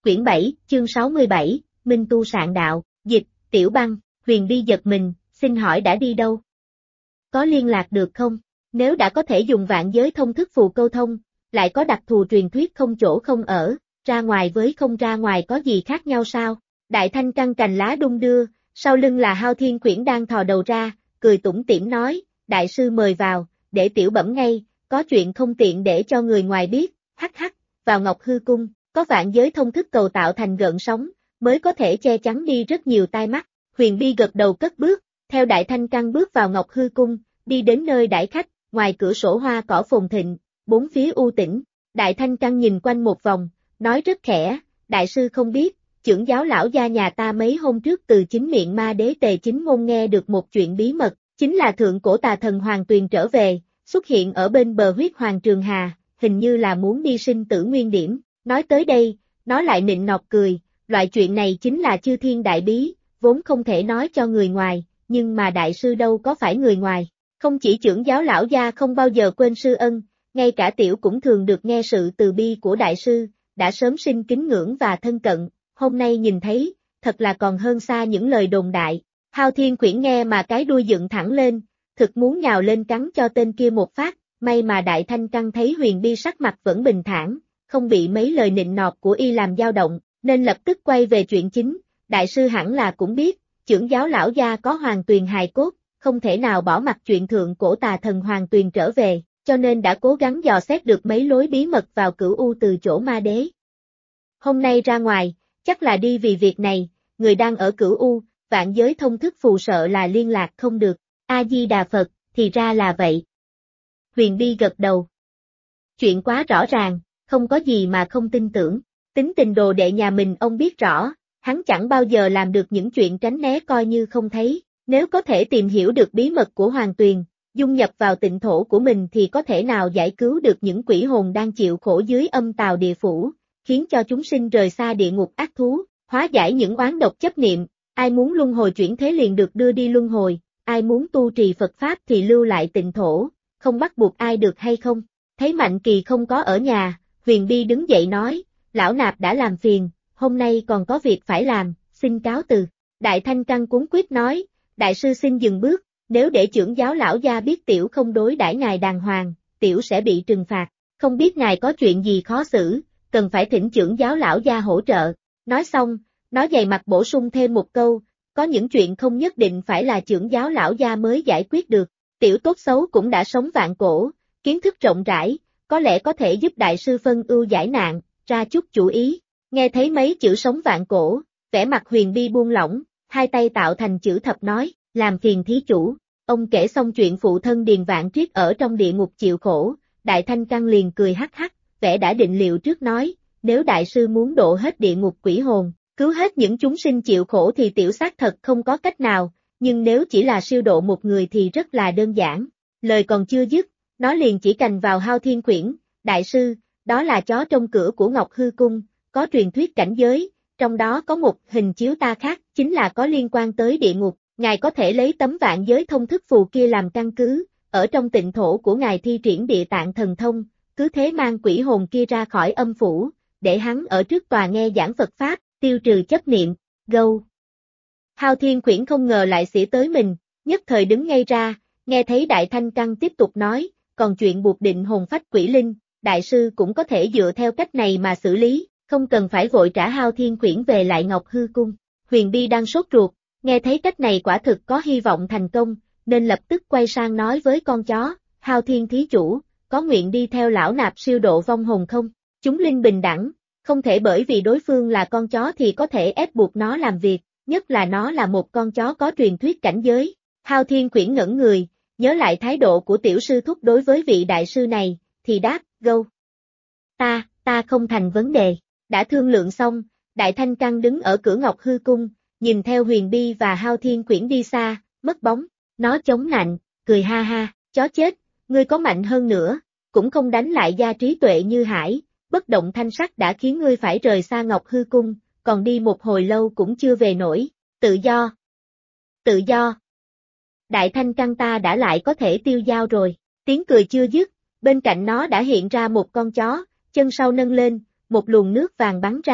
Quyển 7, chương 67, Minh Tu Sạn Đạo, dịch, Tiểu Băng, Huyền Bi giật mình, xin hỏi đã đi đâu? Có liên lạc được không? Nếu đã có thể dùng vạn giới thông thức phù câu thông, lại có đặc thù truyền thuyết không chỗ không ở, ra ngoài với không ra ngoài có gì khác nhau sao? Đại Thanh căng cành lá đung đưa, sau lưng là Hao Thiên Quyển đang thò đầu ra, cười tủm tỉm nói, đại sư mời vào, để tiểu bẩm ngay, có chuyện không tiện để cho người ngoài biết, hắc hắc, vào Ngọc Hư Cung, có vạn giới thông thức cầu tạo thành gợn sóng, mới có thể che chắn đi rất nhiều tai mắt. Huyền Bi gật đầu cất bước, theo Đại Thanh căng bước vào Ngọc Hư Cung, đi đến nơi đãi khách, ngoài cửa sổ hoa cỏ phồn thịnh, bốn phía u tĩnh. Đại Thanh căng nhìn quanh một vòng, nói rất khẽ, đại sư không biết, chưởng giáo lão gia nhà ta mấy hôm trước từ chính miệng ma đế Tề Chính Ngôn nghe được một chuyện bí mật, chính là thượng cổ tà thần Hoàng Tuyền trở về, xuất hiện ở bên bờ huyết Hoàng Trường Hà, hình như là muốn đi sinh tử nguyên điểm. Nói tới đây, nó lại nịnh nọt cười, loại chuyện này chính là chư thiên đại bí, vốn không thể nói cho người ngoài, nhưng mà đại sư đâu có phải người ngoài. Không chỉ chưởng giáo lão gia không bao giờ quên sư ân, ngay cả tiểu cũng thường được nghe sự từ bi của đại sư, đã sớm sinh kính ngưỡng và thân cận, hôm nay nhìn thấy, thật là còn hơn xa những lời đồn đại. Hao Thiên Quyển nghe mà cái đuôi dựng thẳng lên, thực muốn nhào lên cắn cho tên kia một phát, may mà Đại Thanh căng thấy Huyền Bi sắc mặt vẫn bình thản, không bị mấy lời nịnh nọt của y làm dao động, nên lập tức quay về chuyện chính, đại sư hẳn là cũng biết, chưởng giáo lão gia có Hoàng Tuyền hài cốt, không thể nào bỏ mặc chuyện thượng cổ tà thần Hoàng Tuyền trở về, cho nên đã cố gắng dò xét được mấy lối bí mật vào Cửu U từ chỗ ma đế. Hôm nay ra ngoài, chắc là đi vì việc này, người đang ở Cửu U, vạn giới thông thức phù sợ là liên lạc không được, A-di-đà Phật, thì ra là vậy. Huyền Bi gật đầu. Chuyện quá rõ ràng, không có gì mà không tin tưởng, tính tình đồ đệ nhà mình ông biết rõ, hắn chẳng bao giờ làm được những chuyện tránh né coi như không thấy, nếu có thể tìm hiểu được bí mật của Hoàng Tuyền, dung nhập vào tịnh thổ của mình thì có thể nào giải cứu được những quỷ hồn đang chịu khổ dưới âm tào địa phủ, khiến cho chúng sinh rời xa địa ngục ác thú, hóa giải những oán độc chấp niệm, ai muốn luân hồi chuyển thế liền được đưa đi luân hồi, ai muốn tu trì Phật Pháp thì lưu lại tịnh thổ, không bắt buộc ai được hay không. Thấy Mạnh Kỳ không có ở nhà, Huyền Bi đứng dậy nói, lão nạp đã làm phiền, hôm nay còn có việc phải làm, xin cáo từ. Đại Thanh căng cuống quýt nói, đại sư xin dừng bước, nếu để chưởng giáo lão gia biết tiểu không đối đãi ngài đàng hoàng, tiểu sẽ bị trừng phạt, không biết ngài có chuyện gì khó xử, cần phải thỉnh chưởng giáo lão gia hỗ trợ. Nói xong, nó dày mặt bổ sung thêm một câu, có những chuyện không nhất định phải là chưởng giáo lão gia mới giải quyết được, tiểu tốt xấu cũng đã sống vạn cổ, kiến thức rộng rãi, có lẽ có thể giúp đại sư phân ưu giải nạn, ra chút chủ ý. Nghe thấy mấy chữ sống vạn cổ, vẻ mặt Huyền Bi buông lỏng, hai tay tạo thành chữ thập nói, làm phiền thí chủ. Ông kể xong chuyện phụ thân Điền Vạn Triết ở trong địa ngục chịu khổ, Đại Thanh căng liền cười hắc hắc, vẻ đã định liệu trước nói, nếu đại sư muốn độ hết địa ngục quỷ hồn, cứu hết những chúng sinh chịu khổ thì tiểu xác thật không có cách nào, nhưng nếu chỉ là siêu độ một người thì rất là đơn giản. Lời còn chưa dứt, nó liền chỉ cành vào Hao Thiên Quyển, đại sư, đó là chó trong cửa của Ngọc Hư Cung, có truyền thuyết cảnh giới, trong đó có một hình chiếu ta khác, chính là có liên quan tới địa ngục, ngài có thể lấy tấm vạn giới thông thức phù kia làm căn cứ, ở trong tịnh thổ của ngài thi triển địa tạng thần thông, cứ thế mang quỷ hồn kia ra khỏi âm phủ, để hắn ở trước tòa nghe giảng Phật Pháp, tiêu trừ chấp niệm, gâu. Hao Thiên Quyển không ngờ lại xỉa tới mình, nhất thời đứng ngay ra, nghe thấy Đại Thanh căng tiếp tục nói, còn chuyện buộc định hồn phách quỷ linh, đại sư cũng có thể dựa theo cách này mà xử lý, không cần phải vội trả Hao Thiên Quyển về lại Ngọc Hư Cung. Huyền Bi đang sốt ruột, nghe thấy cách này quả thực có hy vọng thành công, nên lập tức quay sang nói với con chó, Hao Thiên thí chủ, có nguyện đi theo lão nạp siêu độ vong hồn không? Chúng linh bình đẳng, không thể bởi vì đối phương là con chó thì có thể ép buộc nó làm việc, nhất là nó là một con chó có truyền thuyết cảnh giới. Hao Thiên Quyển ngẩn người, nhớ lại thái độ của tiểu sư thúc đối với vị đại sư này, thì đáp, gâu. Ta không thành vấn đề. Đã thương lượng xong, Đại Thanh căng đứng ở cửa Ngọc Hư Cung, nhìn theo Huyền Bi và Hao Thiên Quyển đi xa, mất bóng, nó chống nạnh, cười ha ha, chó chết, ngươi có mạnh hơn nữa, cũng không đánh lại gia trí tuệ như Hải, bất động thanh sắc đã khiến ngươi phải rời xa Ngọc Hư Cung, còn đi một hồi lâu cũng chưa về nổi, tự do. Đại Thanh căng ta đã lại có thể tiêu dao rồi, tiếng cười chưa dứt, bên cạnh nó đã hiện ra một con chó, chân sau nâng lên, một luồng nước vàng bắn ra,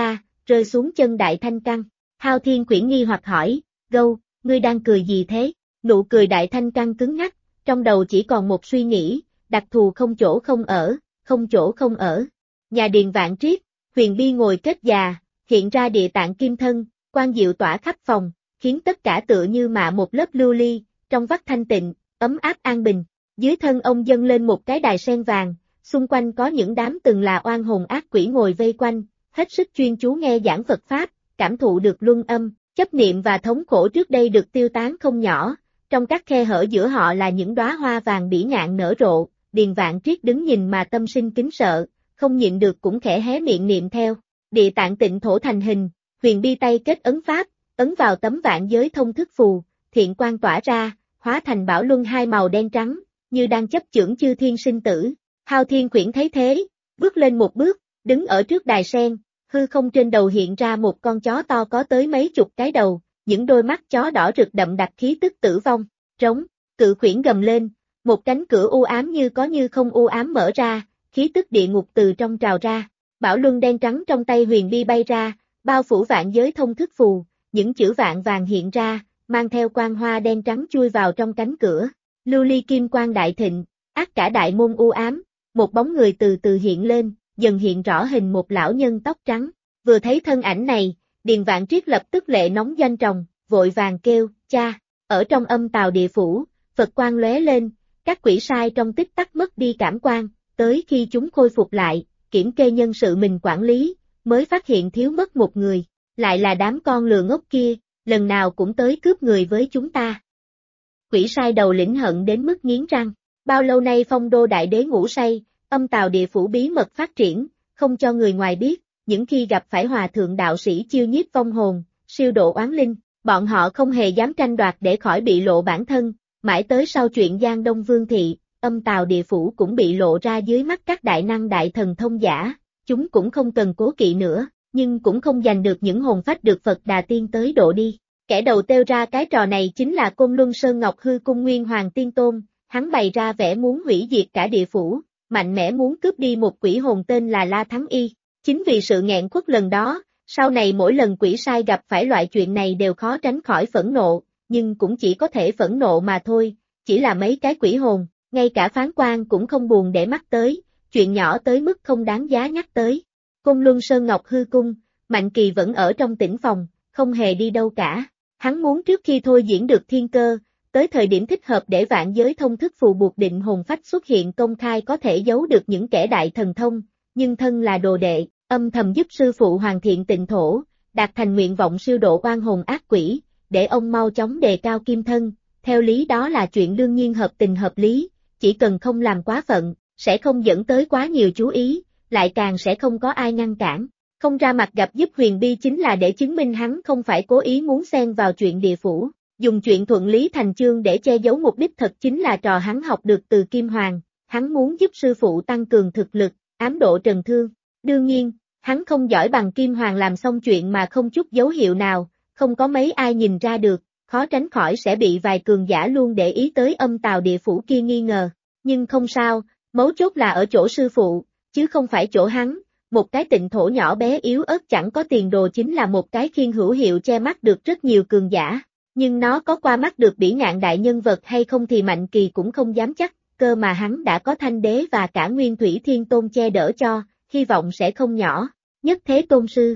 rơi xuống chân Đại Thanh Căn. Hao Thiên Quyển nghi hoặc hỏi, Gâu, ngươi đang cười gì thế? Nụ cười Đại Thanh Căn cứng ngắc, trong đầu chỉ còn một suy nghĩ, đặc thù không chỗ không ở, không chỗ không ở. Nhà Điền Vạn Triết, Huyền Bi ngồi kết già, hiện ra địa tạng kim thân, quang diệu tỏa khắp phòng, khiến tất cả tựa như mạ một lớp lưu ly, trong vắt thanh tịnh, ấm áp an bình. Dưới thân ông dâng lên một cái đài sen vàng, xung quanh có những đám từng là oan hồn ác quỷ ngồi vây quanh, hết sức chuyên chú nghe giảng Phật Pháp, cảm thụ được luân âm, chấp niệm và thống khổ trước đây được tiêu tán không nhỏ, trong các khe hở giữa họ là những đóa hoa vàng bỉ ngạn nở rộ, Điền Vạn Triết đứng nhìn mà tâm sinh kính sợ, không nhịn được cũng khẽ hé miệng niệm theo. Địa tạng tịnh thổ thành hình, Huyền Bi tay kết ấn pháp, ấn vào tấm vạn giới thông thức phù, thiện quang tỏa ra, hóa thành bảo luân hai màu đen trắng, như đang chấp chưởng chư thiên sinh tử. Hao Thiên Quyển thấy thế, bước lên một bước, đứng ở trước đài sen, hư không trên đầu hiện ra một con chó to có tới mấy chục cái đầu, những đôi mắt chó đỏ rực đậm đặc khí tức tử vong. Trống, Cự Khuyển gầm lên, một cánh cửa u ám như có như không u ám mở ra, khí tức địa ngục từ trong trào ra. Bảo luân đen trắng trong tay Huyền Bi bay ra, bao phủ vạn giới thông thức phù, những chữ vạn vàng hiện ra, mang theo quang hoa đen trắng chui vào trong cánh cửa. Lưu ly kim quang đại thịnh, ác cả đại môn u ám, một bóng người từ từ hiện lên, dần hiện rõ hình một lão nhân tóc trắng. Vừa thấy thân ảnh này, Điền Vạn Triết lập tức lệ nóng doanh tròng, vội vàng kêu, cha. Ở trong âm tào địa phủ, Phật quang lóe lên, các quỷ sai trong tích tắc mất đi cảm quan, tới khi chúng khôi phục lại, kiểm kê nhân sự mình quản lý, mới phát hiện thiếu mất một người, lại là đám con lừa ngốc kia, lần nào cũng tới cướp người với chúng ta. Quỷ sai đầu lĩnh hận đến mức nghiến răng, bao lâu nay Phong Đô Đại Đế ngủ say, âm tào địa phủ bí mật phát triển, không cho người ngoài biết, những khi gặp phải hòa thượng đạo sĩ chiêu nhiếp vong hồn, siêu độ oán linh, bọn họ không hề dám tranh đoạt để khỏi bị lộ bản thân, mãi tới sau chuyện Giang Đông Vương Thị, âm tào địa phủ cũng bị lộ ra dưới mắt các đại năng đại thần thông giả, chúng cũng không cần cố kỵ nữa, nhưng cũng không giành được những hồn phách được Phật Đà Tiên tới độ đi. Kẻ đầu têu ra cái trò này chính là Côn Luân Sơn Ngọc Hư Cung Nguyên Hoàng Tiên Tôn, hắn bày ra vẻ muốn hủy diệt cả địa phủ, mạnh mẽ muốn cướp đi một quỷ hồn tên là La Thắng Y. Chính vì sự nghẹn khuất lần đó, sau này mỗi lần quỷ sai gặp phải loại chuyện này đều khó tránh khỏi phẫn nộ, nhưng cũng chỉ có thể phẫn nộ mà thôi, chỉ là mấy cái quỷ hồn, ngay cả phán quan cũng không buồn để mắt tới, chuyện nhỏ tới mức không đáng giá nhắc tới. Côn Luân Sơn Ngọc Hư Cung, Mạnh Kỳ vẫn ở trong tĩnh phòng, không hề đi đâu cả. Hắn muốn trước khi thôi diễn được thiên cơ, tới thời điểm thích hợp để vạn giới thông thức phù buộc định hồn phách xuất hiện công khai có thể giấu được những kẻ đại thần thông, nhưng thân là đồ đệ, âm thầm giúp sư phụ hoàn thiện tịnh thổ, đạt thành nguyện vọng siêu độ oan hồn ác quỷ, để ông mau chóng đề cao kim thân, theo lý đó là chuyện đương nhiên hợp tình hợp lý, chỉ cần không làm quá phận, sẽ không dẫn tới quá nhiều chú ý, lại càng sẽ không có ai ngăn cản. Không ra mặt gặp giúp Huyền Bi chính là để chứng minh hắn không phải cố ý muốn xen vào chuyện địa phủ, dùng chuyện thuận lý thành chương để che giấu mục đích thật chính là trò hắn học được từ Kim Hoàng, hắn muốn giúp sư phụ tăng cường thực lực, ám độ Trần Thương. Đương nhiên, hắn không giỏi bằng Kim Hoàng làm xong chuyện mà không chút dấu hiệu nào, không có mấy ai nhìn ra được, khó tránh khỏi sẽ bị vài cường giả luôn để ý tới âm tào địa phủ kia nghi ngờ. Nhưng không sao, mấu chốt là ở chỗ sư phụ, chứ không phải chỗ hắn. Một cái tịnh thổ nhỏ bé yếu ớt chẳng có tiền đồ chính là một cái khiên hữu hiệu che mắt được rất nhiều cường giả, nhưng nó có qua mắt được bỉ ngạn đại nhân vật hay không thì Mạnh Kỳ cũng không dám chắc, cơ mà hắn đã có Thanh Đế và cả Nguyên Thủy Thiên Tôn che đỡ cho, hy vọng sẽ không nhỏ. Nhất Thế Tôn Sư.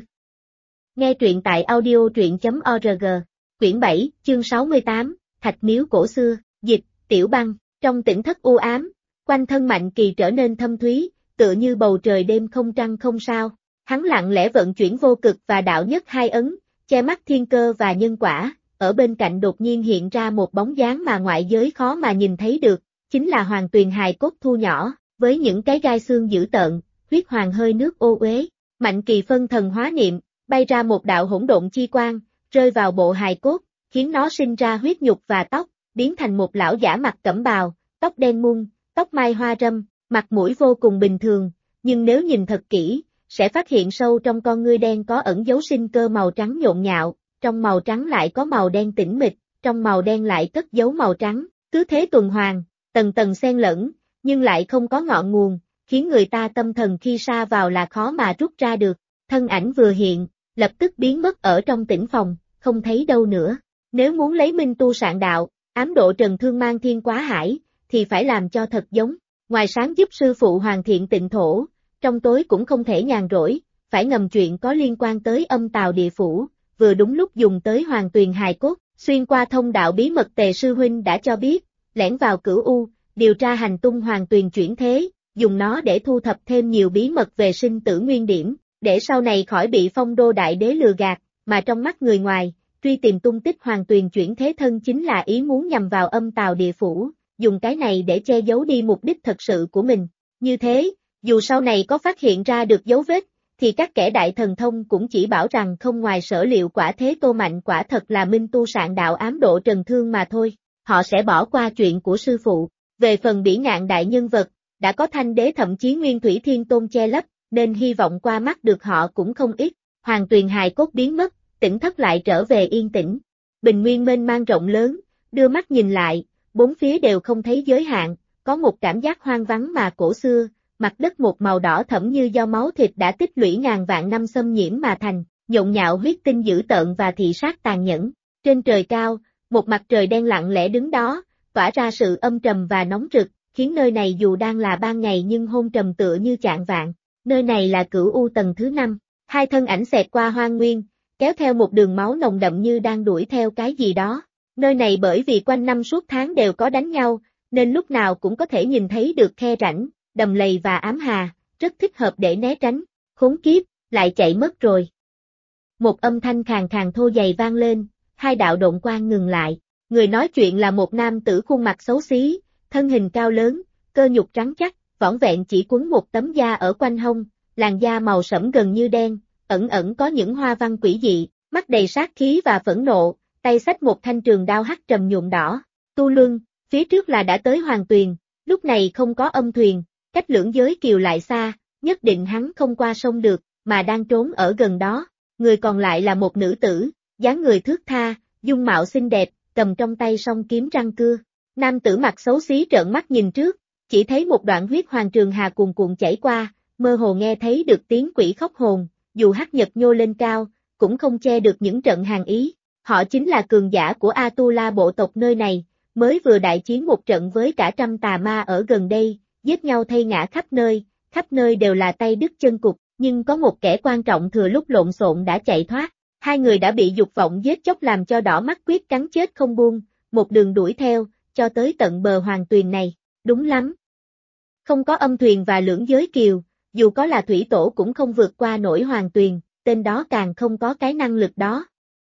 Nghe truyện tại audio.org, quyển 7, chương 68, Thạch Miếu Cổ Xưa, dịch, Tiểu Băng, trong tỉnh thất u ám, quanh thân Mạnh Kỳ trở nên thâm thúy, tựa như bầu trời đêm không trăng không sao, hắn lặng lẽ vận chuyển vô cực và đạo nhất hai ấn, che mắt thiên cơ và nhân quả, ở bên cạnh đột nhiên hiện ra một bóng dáng mà ngoại giới khó mà nhìn thấy được, chính là Hoàng Tuyền hài cốt thu nhỏ, với những cái gai xương dữ tợn, huyết hoàng hơi nước ô uế. Mạnh Kỳ phân thần hóa niệm, bay ra một đạo hỗn độn chi quang, rơi vào bộ hài cốt, khiến nó sinh ra huyết nhục và tóc, biến thành một lão giả mặc cẩm bào, tóc đen muôn, tóc mai hoa râm, mặt mũi vô cùng bình thường, nhưng nếu nhìn thật kỹ, sẽ phát hiện sâu trong con ngươi đen có ẩn dấu sinh cơ màu trắng nhộn nhạo, trong màu trắng lại có màu đen tĩnh mịch, trong màu đen lại cất giấu màu trắng, cứ thế tuần hoàn, tầng tầng xen lẫn, nhưng lại không có ngọn nguồn, khiến người ta tâm thần khi sa vào là khó mà rút ra được. Thân ảnh vừa hiện, lập tức biến mất ở trong tĩnh phòng, không thấy đâu nữa. Nếu muốn lấy minh tu sạn đạo, ám độ trần thương mang thiên quá hải, thì phải làm cho thật giống. Ngoài sáng giúp sư phụ hoàn thiện tịnh thổ, trong tối cũng không thể nhàn rỗi, phải ngầm chuyện có liên quan tới âm tào địa phủ, vừa đúng lúc dùng tới Hoàng Tuyền hài cốt, xuyên qua thông đạo bí mật Tề sư huynh đã cho biết, lẻn vào Cửu U, điều tra hành tung Hoàng Tuyền chuyển thế, dùng nó để thu thập thêm nhiều bí mật về sinh tử nguyên điểm, để sau này khỏi bị Phong Đô đại đế lừa gạt, mà trong mắt người ngoài, truy tìm tung tích Hoàng Tuyền chuyển thế thân chính là ý muốn nhằm vào âm tào địa phủ, dùng cái này để che giấu đi mục đích thật sự của mình. Như thế, dù sau này có phát hiện ra được dấu vết, thì các kẻ đại thần thông cũng chỉ bảo rằng không ngoài sở liệu quả thế Tô Mạnh quả thật là minh tu sạn đạo ám độ trần thương mà thôi, họ sẽ bỏ qua chuyện của sư phụ. Về phần bỉ ngạn đại nhân vật, đã có Thanh Đế thậm chí Nguyên Thủy Thiên Tôn che lấp, nên hy vọng qua mắt được họ cũng không ít. Hoàng Tuyền hài cốt biến mất, tỉnh thất lại trở về yên tĩnh. Bình nguyên mênh mang rộng lớn, đưa mắt nhìn lại, bốn phía đều không thấy giới hạn, có một cảm giác hoang vắng mà cổ xưa, mặt đất một màu đỏ thẫm như do máu thịt đã tích lũy ngàn vạn năm xâm nhiễm mà thành, nhộn nhạo huyết tinh dữ tợn và thị sát tàn nhẫn. Trên trời cao, một mặt trời đen lặng lẽ đứng đó, tỏa ra sự âm trầm và nóng rực, khiến nơi này dù đang là ban ngày nhưng hôn trầm tựa như chạng vạng. Nơi này là Cửu U tầng thứ 5, hai thân ảnh xẹt qua hoang nguyên, kéo theo một đường máu nồng đậm như đang đuổi theo cái gì đó. Nơi này bởi vì quanh năm suốt tháng đều có đánh nhau, nên lúc nào cũng có thể nhìn thấy được khe rãnh, đầm lầy và ám hà, rất thích hợp để né tránh. Khốn kiếp, lại chạy mất rồi. Một âm thanh khàn khàn thô dày vang lên, hai đạo độn quang ngừng lại. Người nói chuyện là một nam tử khuôn mặt xấu xí, thân hình cao lớn, cơ nhục trắng chắc, vỏn vẹn chỉ quấn một tấm da ở quanh hông, làn da màu sẫm gần như đen, ẩn ẩn có những hoa văn quỷ dị, mắt đầy sát khí và phẫn nộ, tay xách một thanh trường đao hắc trầm nhuộm đỏ. Tu Luân, phía trước là đã tới Hoàng Tuyền, lúc này không có âm thuyền, cách lưỡng giới kiều lại xa, nhất định hắn không qua sông được, mà đang trốn ở gần đó. Người còn lại là một nữ tử, dáng người thướt tha, dung mạo xinh đẹp, cầm trong tay song kiếm răng cưa. Nam tử mặt xấu xí trợn mắt nhìn trước, chỉ thấy một đoạn huyết hoàng trường hà cuồn cuộn chảy qua, mơ hồ nghe thấy được tiếng quỷ khóc hồn, dù hắc nhật nhô lên cao, cũng không che được những trận hàn ý. Họ chính là cường giả của A-tu-la bộ tộc nơi này, mới vừa đại chiến một trận với cả trăm tà ma ở gần đây, giết nhau thay ngã khắp nơi đều là tay đứt chân cụt, nhưng có một kẻ quan trọng thừa lúc lộn xộn đã chạy thoát. Hai người đã bị dục vọng giết chóc làm cho đỏ mắt quyết cắn chết không buông, một đường đuổi theo, cho tới tận bờ Hoàng Tuyền này. Đúng lắm. Không có âm thuyền và lưỡng giới kiều, dù có là thủy tổ cũng không vượt qua nổi Hoàng Tuyền, tên đó càng không có cái năng lực đó.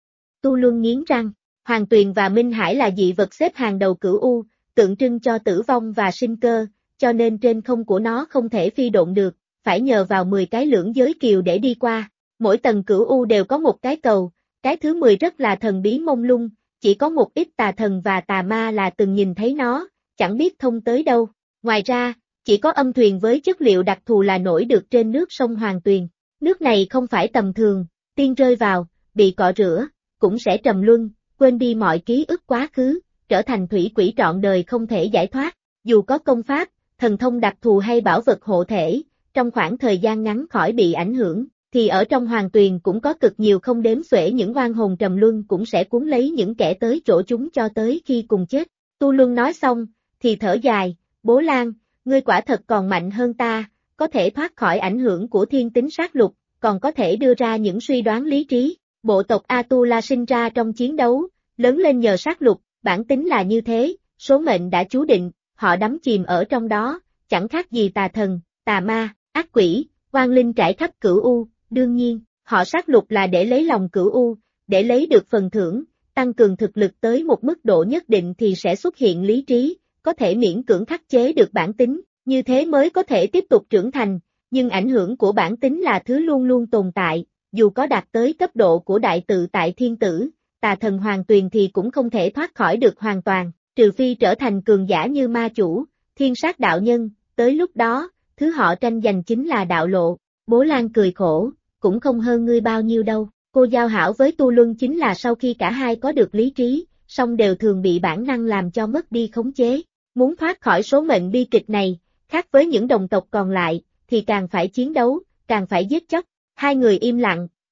Tu Luân nghiến răng, Hoàng Tuyền và Minh Hải là dị vật xếp hàng đầu Cửu U, tượng trưng cho tử vong và sinh cơ, cho nên trên không của nó không thể phi độn được, phải nhờ vào 10 cái lưỡng giới kiều để đi qua. Mỗi tầng Cửu U đều có một cái cầu, cái thứ 10 rất là thần bí mông lung, chỉ có một ít tà thần và tà ma là từng nhìn thấy nó, chẳng biết thông tới đâu. Ngoài ra, chỉ có âm thuyền với chất liệu đặc thù là nổi được trên nước sông Hoàng Tuyền. Nước này không phải tầm thường, tiên rơi vào, bị cọ rửa, cũng sẽ trầm luân, quên đi mọi ký ức quá khứ, trở thành thủy quỷ trọn đời không thể giải thoát. Dù có công pháp, thần thông đặc thù hay bảo vật hộ thể, trong khoảng thời gian ngắn khỏi bị ảnh hưởng, thì ở trong Hoàng Tuyền cũng có cực nhiều không đếm xuể những oan hồn trầm luân cũng sẽ cuốn lấy những kẻ tới chỗ chúng cho tới khi cùng chết. Tu Luân nói xong, thì thở dài, Bố Lan, ngươi quả thật còn mạnh hơn ta, có thể thoát khỏi ảnh hưởng của thiên tính sát lục, còn có thể đưa ra những suy đoán lý trí. Bộ tộc A-tu-la sinh ra trong chiến đấu, lớn lên nhờ sát lục, bản tính là như thế, số mệnh đã chú định, họ đắm chìm ở trong đó, chẳng khác gì tà thần, tà ma, ác quỷ, oan linh trải khắp Cửu U. Đương nhiên, họ sát lục là để lấy lòng Cửu U, để lấy được phần thưởng, tăng cường thực lực tới một mức độ nhất định thì sẽ xuất hiện lý trí, có thể miễn cưỡng khắc chế được bản tính, như thế mới có thể tiếp tục trưởng thành, nhưng ảnh hưởng của bản tính là thứ luôn luôn tồn tại, dù có đạt tới cấp độ của đại tự tại thiên tử, tà thần Hoàng Tuyền thì cũng không thể thoát khỏi được hoàn toàn, trừ phi trở thành cường giả như ma chủ, thiên sát đạo nhân, tới lúc đó, thứ họ tranh giành chính là đạo lộ. Bố Lan cười khổ, cũng không hơn ngươi bao nhiêu đâu. Cô giao hảo với Tu Luân chính là sau khi cả hai có được lý trí, song đều thường bị bản năng làm cho mất đi khống chế. Muốn thoát khỏi số mệnh bi kịch này, khác với những đồng tộc còn lại, thì càng phải chiến đấu, càng phải giết chóc. Hai người im lặng,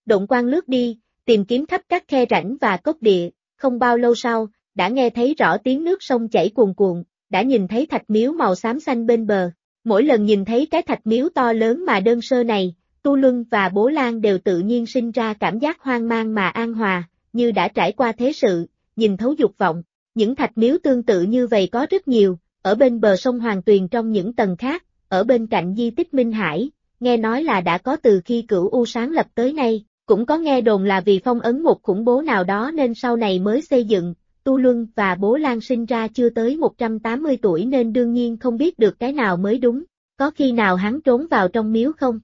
Độn quang lướt đi, tìm kiếm khắp các khe rãnh và cốc địa, không bao lâu sau, đã nghe thấy rõ tiếng nước sông chảy cuồn cuộn, đã nhìn thấy thạch miếu màu xám xanh bên bờ. Mỗi lần nhìn thấy cái thạch miếu to lớn mà đơn sơ này, Tu Luân và Bố Lan đều tự nhiên sinh ra cảm giác hoang mang mà an hòa, như đã trải qua thế sự, nhìn thấu dục vọng. Những thạch miếu tương tự như vậy có rất nhiều, ở bên bờ sông Hoàng Tuyền trong những tầng khác, ở bên cạnh di tích Minh Hải, nghe nói là đã có từ khi Cửu U sáng lập tới nay, cũng có nghe đồn là vì phong ấn một khủng bố nào đó nên sau này mới xây dựng. Tu Luân và Bố Lan sinh ra chưa tới 180 tuổi nên đương nhiên không biết được cái nào mới đúng, có khi nào hắn trốn vào trong miếu không?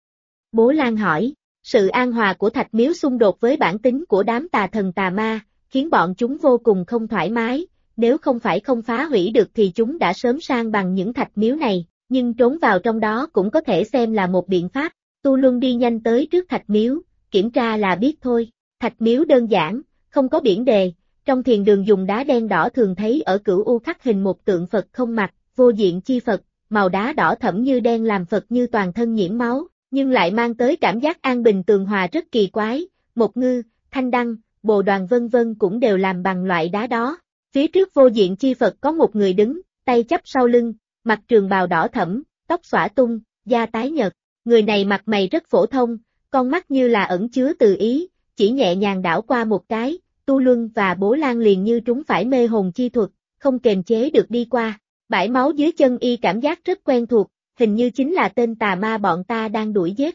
Bố Lan hỏi, sự an hòa của thạch miếu xung đột với bản tính của đám tà thần tà ma, khiến bọn chúng vô cùng không thoải mái, nếu không phải không phá hủy được thì chúng đã sớm san bằng những thạch miếu này, nhưng trốn vào trong đó cũng có thể xem là một biện pháp. Tu Luân đi nhanh tới trước thạch miếu, kiểm tra là biết thôi, thạch miếu đơn giản, không có biển đề, trong thiền đường dùng đá đen đỏ thường thấy ở Cửu U khắc hình một tượng Phật không mặt, vô diện chi Phật, màu đá đỏ thẫm như đen làm Phật như toàn thân nhiễm máu, nhưng lại mang tới cảm giác an bình tường hòa rất kỳ quái, Mộc Ngư, Thanh Đăng, Bồ Đoàn vân vân cũng đều làm bằng loại đá đó. Phía trước vô diện chi Phật có một người đứng, tay chắp sau lưng, mặc trường bào đỏ thẫm, tóc xõa tung, da tái nhợt. Người này mặt mày rất phổ thông, con mắt như là ẩn chứa từ ý, chỉ nhẹ nhàng đảo qua một cái, Tu Luân và Bố Lan liền như trúng phải mê hồn chi thuật, không kềm chế được đi qua. Bãi máu dưới chân y cảm giác rất quen thuộc, hình như chính là tên tà ma bọn ta đang đuổi giết.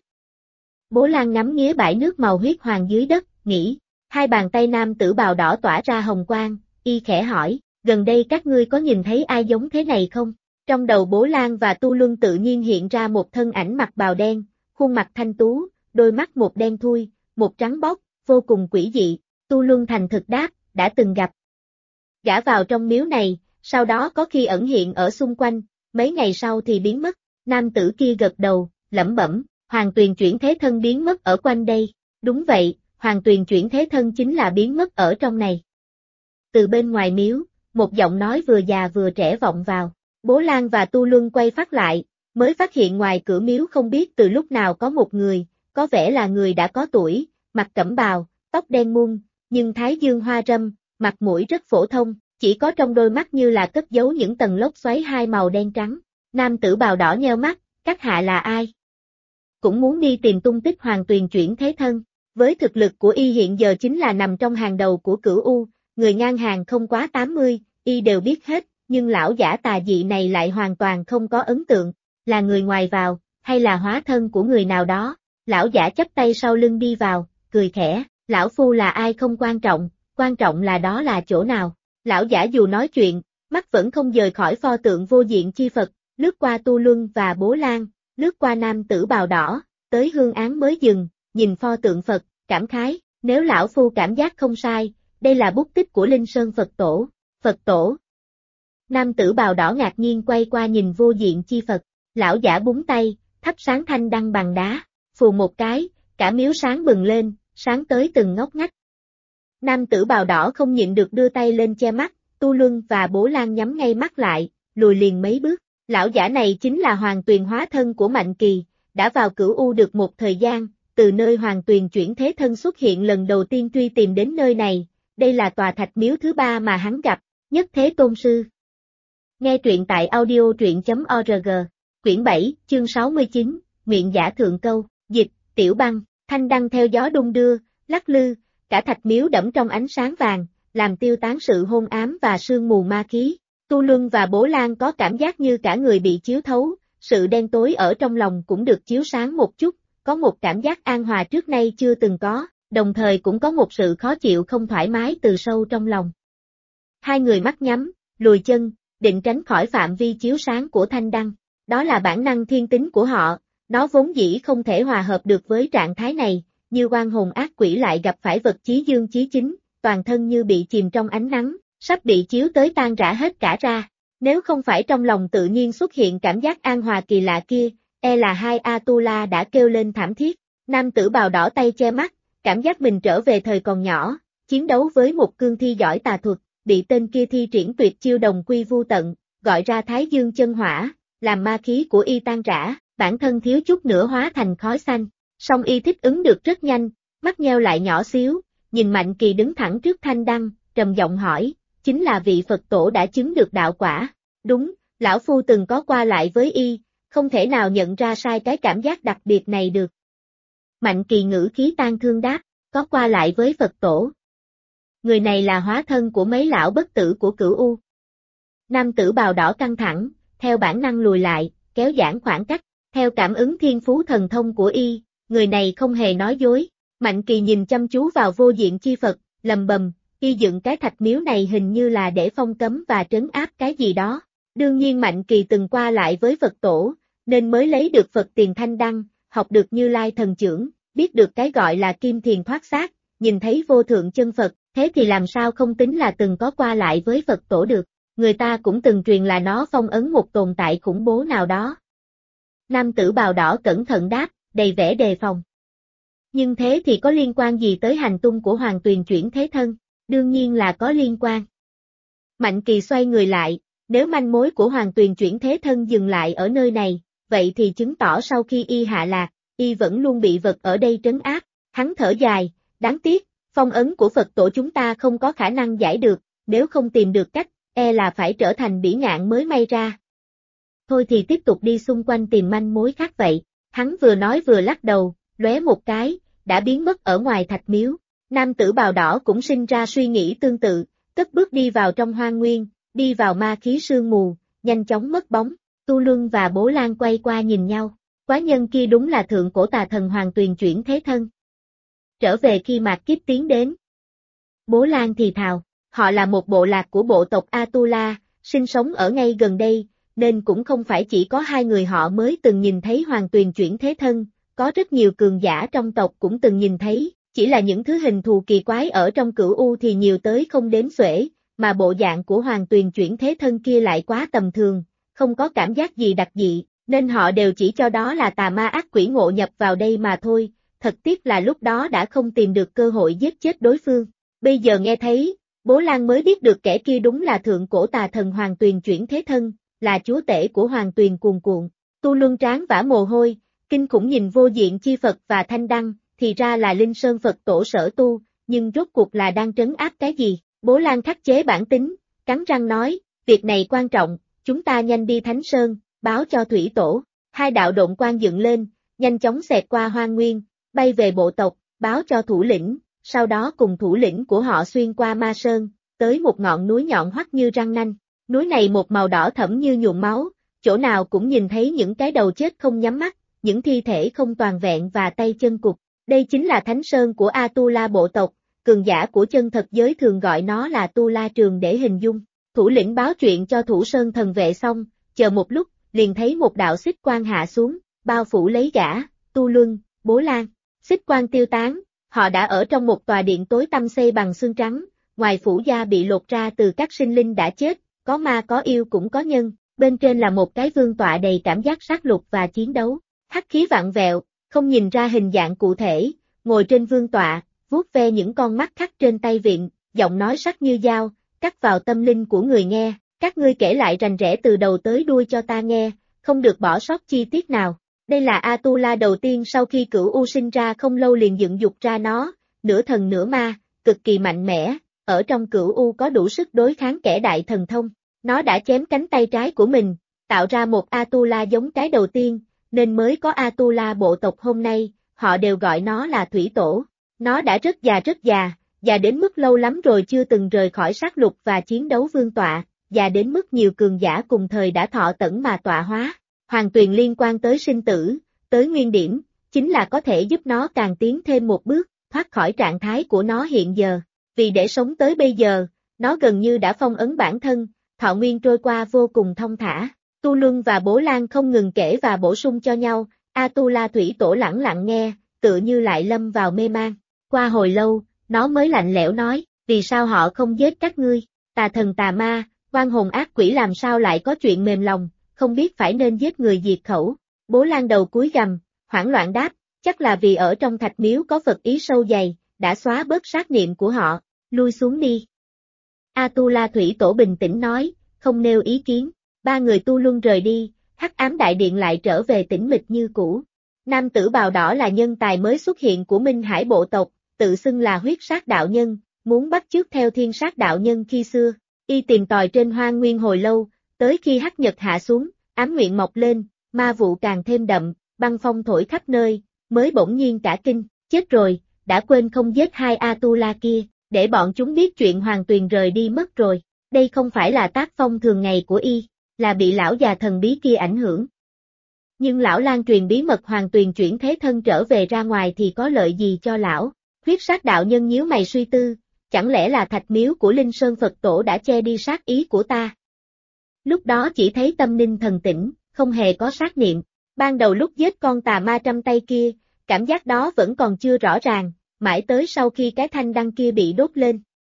Bố Lan ngắm nghía bãi nước màu huyết hoàng dưới đất, nghĩ, hai bàn tay nam tử bào đỏ tỏa ra hồng quang, y khẽ hỏi, gần đây các ngươi có nhìn thấy ai giống thế này không? Trong đầu Bố Lan và Tu Luân tự nhiên hiện ra một thân ảnh mặc bào đen, khuôn mặt thanh tú, đôi mắt một đen thui, một trắng bóc, vô cùng quỷ dị. Tu Luân thành thực đáp, đã từng gặp. Gã vào trong miếu này, sau đó có khi ẩn hiện ở xung quanh, mấy ngày sau thì biến mất. Nam tử kia gật đầu, lẩm bẩm, Hoàng Tuyền chuyển thế thân biến mất ở quanh đây. Đúng vậy, Hoàng Tuyền chuyển thế thân chính là biến mất ở trong này. Từ bên ngoài miếu, một giọng nói vừa già vừa trẻ vọng vào. Bố Lan và Tu Luân quay phát lại, mới phát hiện ngoài cửa miếu không biết từ lúc nào có một người, có vẻ là người đã có tuổi, mặc cẩm bào, tóc đen muôn, nhưng thái dương hoa râm, mặt mũi rất phổ thông, chỉ có trong đôi mắt như là cất giấu những tầng lốc xoáy hai màu đen trắng. Nam tử bào đỏ nheo mắt, các hạ là ai? Cũng muốn đi tìm tung tích Hoàng Tuyền chuyển thế thân. Với thực lực của y hiện giờ chính là nằm trong hàng đầu của Cửu U, người ngang hàng không quá 80, y đều biết hết, nhưng lão giả tà dị này lại hoàn toàn không có ấn tượng, là người ngoài vào, hay là hóa thân của người nào đó. Lão giả chắp tay sau lưng đi vào, cười khẽ, lão phu là ai không quan trọng là đó là chỗ nào. Lão giả dù nói chuyện, mắt vẫn không rời khỏi pho tượng vô diện chi Phật, lướt qua Tu Luân và Bố Lan, lướt qua nam tử bào đỏ, tới hương án mới dừng, nhìn pho tượng Phật, cảm khái, nếu lão phu cảm giác không sai, đây là bút tích của Linh Sơn Phật Tổ. Phật Tổ. Nam tử bào đỏ ngạc nhiên quay qua nhìn vô diện chi Phật, lão giả búng tay, thắp sáng thanh đăng bằng đá, phù một cái, cả miếu sáng bừng lên, sáng tới từng ngóc ngách. Nam tử bào đỏ không nhịn được đưa tay lên che mắt, Tu Luân và Bố Lan nhắm ngay mắt lại, lùi liền mấy bước. Lão giả này chính là Hoàng Tuyền hóa thân của Mạnh Kỳ, đã vào Cửu U được một thời gian, từ nơi Hoàng Tuyền chuyển thế thân xuất hiện lần đầu tiên truy tìm đến nơi này, đây là tòa thạch miếu thứ ba mà hắn gặp, Nhất Thế Tôn Sư. Nghe truyện tại audio truyện.org, quyển 7, chương 69, Nguyện giả thượng câu, dịch, Tiểu Băng, thanh đăng theo gió đung đưa, lắc lư, cả thạch miếu đẫm trong ánh sáng vàng, làm tiêu tán sự hôn ám và sương mù ma khí. Tu Luân và Bố Lan có cảm giác như cả người bị chiếu thấu, sự đen tối ở trong lòng cũng được chiếu sáng một chút, có một cảm giác an hòa trước nay chưa từng có, đồng thời cũng có một sự khó chịu không thoải mái từ sâu trong lòng. Hai người mắt nhắm, lùi chân, định tránh khỏi phạm vi chiếu sáng của thanh đăng. Đó là bản năng thiên tính của họ, nó vốn dĩ không thể hòa hợp được với trạng thái này, như oan hồn ác quỷ lại gặp phải vật chí dương chí chính, toàn thân như bị chìm trong ánh nắng, sắp bị chiếu tới tan rã hết cả ra. Nếu không phải trong lòng tự nhiên xuất hiện cảm giác an hòa kỳ lạ kia, e là hai Atula đã kêu lên thảm thiết. Nam tử bào đỏ tay che mắt, cảm giác mình trở về thời còn nhỏ, chiến đấu với một cương thi giỏi tà thuật, bị tên kia thi triển tuyệt chiêu đồng quy vu tận, gọi ra Thái Dương chân hỏa, làm ma khí của y tan rã, bản thân thiếu chút nữa hóa thành khói xanh. Song y thích ứng được rất nhanh, mắt nheo lại nhỏ xíu, nhìn Mạnh Kỳ đứng thẳng trước thanh đăng, trầm giọng hỏi, chính là vị Phật tổ đã chứng được đạo quả. Đúng, lão phu từng có qua lại với y, không thể nào nhận ra sai cái cảm giác đặc biệt này được. Mạnh Kỳ ngữ khí tang thương đáp, có qua lại với Phật tổ. Người này là hóa thân của mấy lão bất tử của Cửu U. Nam tử bào đỏ căng thẳng, theo bản năng lùi lại, kéo giãn khoảng cách, theo cảm ứng thiên phú thần thông của y, người này không hề nói dối. Mạnh Kỳ nhìn chăm chú vào vô diện chi Phật, lầm bầm, y dựng cái thạch miếu này hình như là để phong cấm và trấn áp cái gì đó. Đương nhiên Mạnh Kỳ từng qua lại với Phật tổ, nên mới lấy được Phật tiền thanh đăng, học được Như Lai thần chưởng, biết được cái gọi là kim thiền thoát xác, nhìn thấy vô thượng chân Phật, thế thì làm sao không tính là từng có qua lại với Phật tổ được. Người ta cũng từng truyền là nó phong ấn một tồn tại khủng bố nào đó. Nam tử bào đỏ cẩn thận đáp, đầy vẻ đề phòng. Nhưng thế thì có liên quan gì tới hành tung của Hoàng Tuyền chuyển thế thân? Đương nhiên là có liên quan. Mạnh Kỳ xoay người lại, nếu manh mối của Hoàng Tuyền chuyển thế thân dừng lại ở nơi này, vậy thì chứng tỏ sau khi y hạ lạc, y vẫn luôn bị vật ở đây trấn áp. Hắn thở dài, đáng tiếc, phong ấn của Phật tổ chúng ta không có khả năng giải được, nếu không tìm được cách, là phải trở thành bỉ ngạn mới may ra. Thôi thì tiếp tục đi xung quanh tìm manh mối khác vậy. Hắn vừa nói vừa lắc đầu, lóe một cái, đã biến mất ở ngoài thạch miếu. Nam tử bào đỏ cũng sinh ra suy nghĩ tương tự, cất bước đi vào trong hoang nguyên, đi vào ma khí sương mù, nhanh chóng mất bóng. Tu Luân và Bố Lan quay qua nhìn nhau, quái nhân kia đúng là thượng cổ tà thần Hoàng Tuyền chuyển thế thân. Trở về khi mạt kiếp tiến đến. Bố Lan thì thào, họ là một bộ lạc của bộ tộc Atula, sinh sống ở ngay gần đây, nên cũng không phải chỉ có hai người họ mới từng nhìn thấy Hoàng Tuyền chuyển thế thân, có rất nhiều cường giả trong tộc cũng từng nhìn thấy, chỉ là những thứ hình thù kỳ quái ở trong Cửu U thì nhiều tới không đếm xuể, mà bộ dạng của Hoàng Tuyền chuyển thế thân kia lại quá tầm thường, không có cảm giác gì đặc dị, nên họ đều chỉ cho đó là tà ma ác quỷ ngộ nhập vào đây mà thôi, thật tiếc là lúc đó đã không tìm được cơ hội giết chết đối phương. Bây giờ nghe thấy, Bố Lan mới biết được kẻ kia đúng là thượng cổ tà thần Hoàng Tuyền chuyển thế thân, là chúa tể của Hoàng Tuyền cuồn cuộn. Tu Luân trán vã mồ hôi, kinh khủng nhìn vô diện chi Phật và thanh đăng, thì ra là Linh Sơn Phật tổ sở tu, nhưng rốt cuộc là đang trấn áp cái gì? Bố Lan khắc chế bản tính, cắn răng nói, việc này quan trọng, chúng ta nhanh đi Thánh Sơn, báo cho thủy tổ. Hai đạo độn quang dựng lên, nhanh chóng xẹt qua hoang nguyên, bay về bộ tộc, báo cho thủ lĩnh, sau đó cùng thủ lĩnh của họ xuyên qua Ma Sơn, tới một ngọn núi nhọn hoắt như răng nanh. Núi này một màu đỏ thẫm như nhuộm máu, chỗ nào cũng nhìn thấy những cái đầu chết không nhắm mắt, những thi thể không toàn vẹn và tay chân cụt. Đây chính là Thánh Sơn của Atula bộ tộc, cường giả của chân thật giới thường gọi nó là Tu La Trường để hình dung. Thủ lĩnh báo chuyện cho Thủ Sơn thần vệ xong, chờ một lúc, liền thấy một đạo xích quang hạ xuống, bao phủ lấy gã, Tu Luân, Bố Lan. Xích quang tiêu tán, họ đã ở trong một tòa điện tối tăm xây bằng xương trắng, ngoài phủ da bị lột ra từ các sinh linh đã chết, có ma có yêu cũng có nhân, bên trên là một cái vương tọa đầy cảm giác sát lục và chiến đấu. Hắc khí vặn vẹo, không nhìn ra hình dạng cụ thể, ngồi trên vương tọa, vuốt ve những con mắt khắc trên tay vịn, giọng nói sắc như dao, cắt vào tâm linh của người nghe, các ngươi kể lại rành rẽ từ đầu tới đuôi cho ta nghe, không được bỏ sót chi tiết nào. Đây là Atula đầu tiên sau khi Cửu U sinh ra không lâu liền dựng dục ra nó, nửa thần nửa ma, cực kỳ mạnh mẽ, ở trong Cửu U có đủ sức đối kháng kẻ đại thần thông. Nó đã chém cánh tay trái của mình, tạo ra một Atula giống cái đầu tiên, nên mới có Atula bộ tộc hôm nay, họ đều gọi nó là Thủy Tổ. Nó đã rất già đến mức lâu lắm rồi chưa từng rời khỏi sát lục và chiến đấu vương tọa, già đến mức nhiều cường giả cùng thời đã thọ tẩn mà tọa hóa. Hoàng Tuyền liên quan tới sinh tử, tới nguyên điểm, chính là có thể giúp nó càng tiến thêm một bước, thoát khỏi trạng thái của nó hiện giờ. Vì để sống tới bây giờ, nó gần như đã phong ấn bản thân, thọ nguyên trôi qua vô cùng thông thả. Tu Luân và Bố Lan không ngừng kể và bổ sung cho nhau, Atula Thủy Tổ lẳng lặng nghe, tựa như lại lâm vào mê man. Qua hồi lâu, nó mới lạnh lẽo nói, vì sao họ không giết các ngươi? Tà thần tà ma, oan hồn ác quỷ làm sao lại có chuyện mềm lòng, không biết phải nên giết người diệt khẩu. Bố Lan đầu cúi gằm, hoảng loạn đáp, chắc là vì ở trong thạch miếu có Phật ý sâu dày, đã xóa bớt sát niệm của họ, lui xuống đi. Atula Thủy Tổ bình tĩnh nói, không nêu ý kiến. Ba người Tu Luân rời đi, Hắc Ám Đại Điện lại trở về tĩnh mịch như cũ. Nam tử bào đỏ là nhân tài mới xuất hiện của Minh Hải bộ tộc, tự xưng là huyết sát đạo nhân, muốn bắt chước theo thiên sát đạo nhân khi xưa. Y tìm tòi trên hoang nguyên hồi lâu, tới khi hắc nhật hạ xuống, ám nguyện mọc lên, ma vụ càng thêm đậm, băng phong thổi khắp nơi, mới bỗng nhiên cả kinh, chết rồi, đã quên không giết hai Atula kia, để bọn chúng biết chuyện Hoàng Tuyền rời đi mất rồi. Đây không phải là tác phong thường ngày của y, là bị lão già thần bí kia ảnh hưởng. Nhưng lão lan truyền bí mật Hoàng Tuyền chuyển thế thân trở về ra ngoài thì có lợi gì cho lão? Huyết sát đạo nhân nhíu mày suy tư, chẳng lẽ là thạch miếu của Linh Sơn Phật Tổ đã che đi sát ý của ta? Lúc đó chỉ thấy tâm ninh thần tĩnh, không hề có sát niệm. Ban đầu lúc giết con tà ma trăm tay kia, cảm giác đó vẫn còn chưa rõ ràng, mãi tới sau khi cái thanh đăng kia bị đốt lên.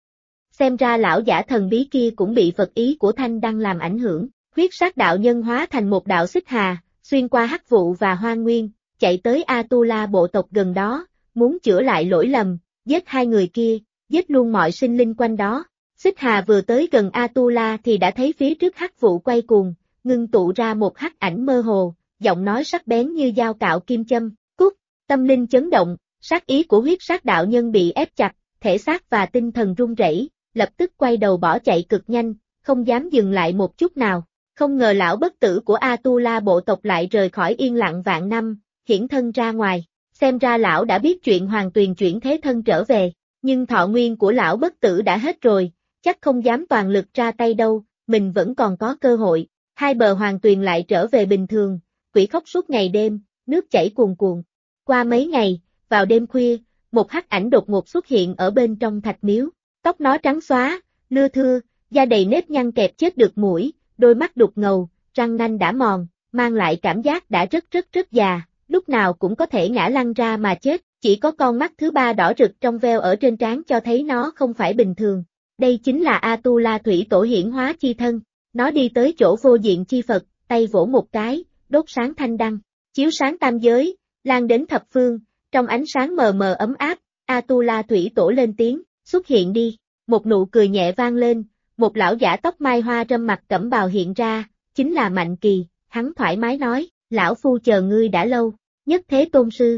Xem ra lão giả thần bí kia cũng bị Phật ý của thanh đăng làm ảnh hưởng. Huyết sát đạo nhân hóa thành một đạo xích hà, xuyên qua hắc vụ và hoang nguyên, chạy tới Atula bộ tộc gần đó, muốn chữa lại lỗi lầm, giết hai người kia, giết luôn mọi sinh linh quanh đó. Xích hà vừa tới gần Atula thì đã thấy phía trước hắc vụ quay cuồng, ngưng tụ ra một hắc ảnh mơ hồ, giọng nói sắc bén như dao cạo kim châm, cút, tâm linh chấn động, sát ý của huyết sát đạo nhân bị ép chặt, thể xác và tinh thần run rẩy, lập tức quay đầu bỏ chạy cực nhanh, không dám dừng lại một chút nào. Không ngờ lão bất tử của Atula bộ tộc lại rời khỏi yên lặng vạn năm, hiển thân ra ngoài, xem ra lão đã biết chuyện Hoàng Tuyền chuyển thế thân trở về, nhưng thọ nguyên của lão bất tử đã hết rồi, chắc không dám toàn lực ra tay đâu, mình vẫn còn có cơ hội. Hai bờ Hoàng Tuyền lại trở về bình thường, quỷ khóc suốt ngày đêm, nước chảy cuồn cuộn. Qua mấy ngày, vào đêm khuya, một hắc ảnh đột ngột xuất hiện ở bên trong thạch miếu, tóc nó trắng xóa, lưa thưa, da đầy nếp nhăn kẹp chết được mũi, đôi mắt đục ngầu, răng nanh đã mòn, mang lại cảm giác đã rất già, lúc nào cũng có thể ngã lăn ra mà chết, chỉ có con mắt thứ ba đỏ rực trong veo ở trên trán cho thấy nó không phải bình thường. Đây chính là Atula thủy tổ hiển hóa chi thân, nó đi tới chỗ vô diện chi Phật, tay vỗ một cái, đốt sáng thanh đăng, chiếu sáng tam giới, lan đến thập phương, trong ánh sáng mờ mờ ấm áp, Atula thủy tổ lên tiếng, xuất hiện đi, một nụ cười nhẹ vang lên. Một lão giả tóc mai hoa râm mặt cẩm bào hiện ra, chính là Mạnh Kỳ, hắn thoải mái nói, lão phu chờ ngươi đã lâu, Nhất Thế Tôn Sư.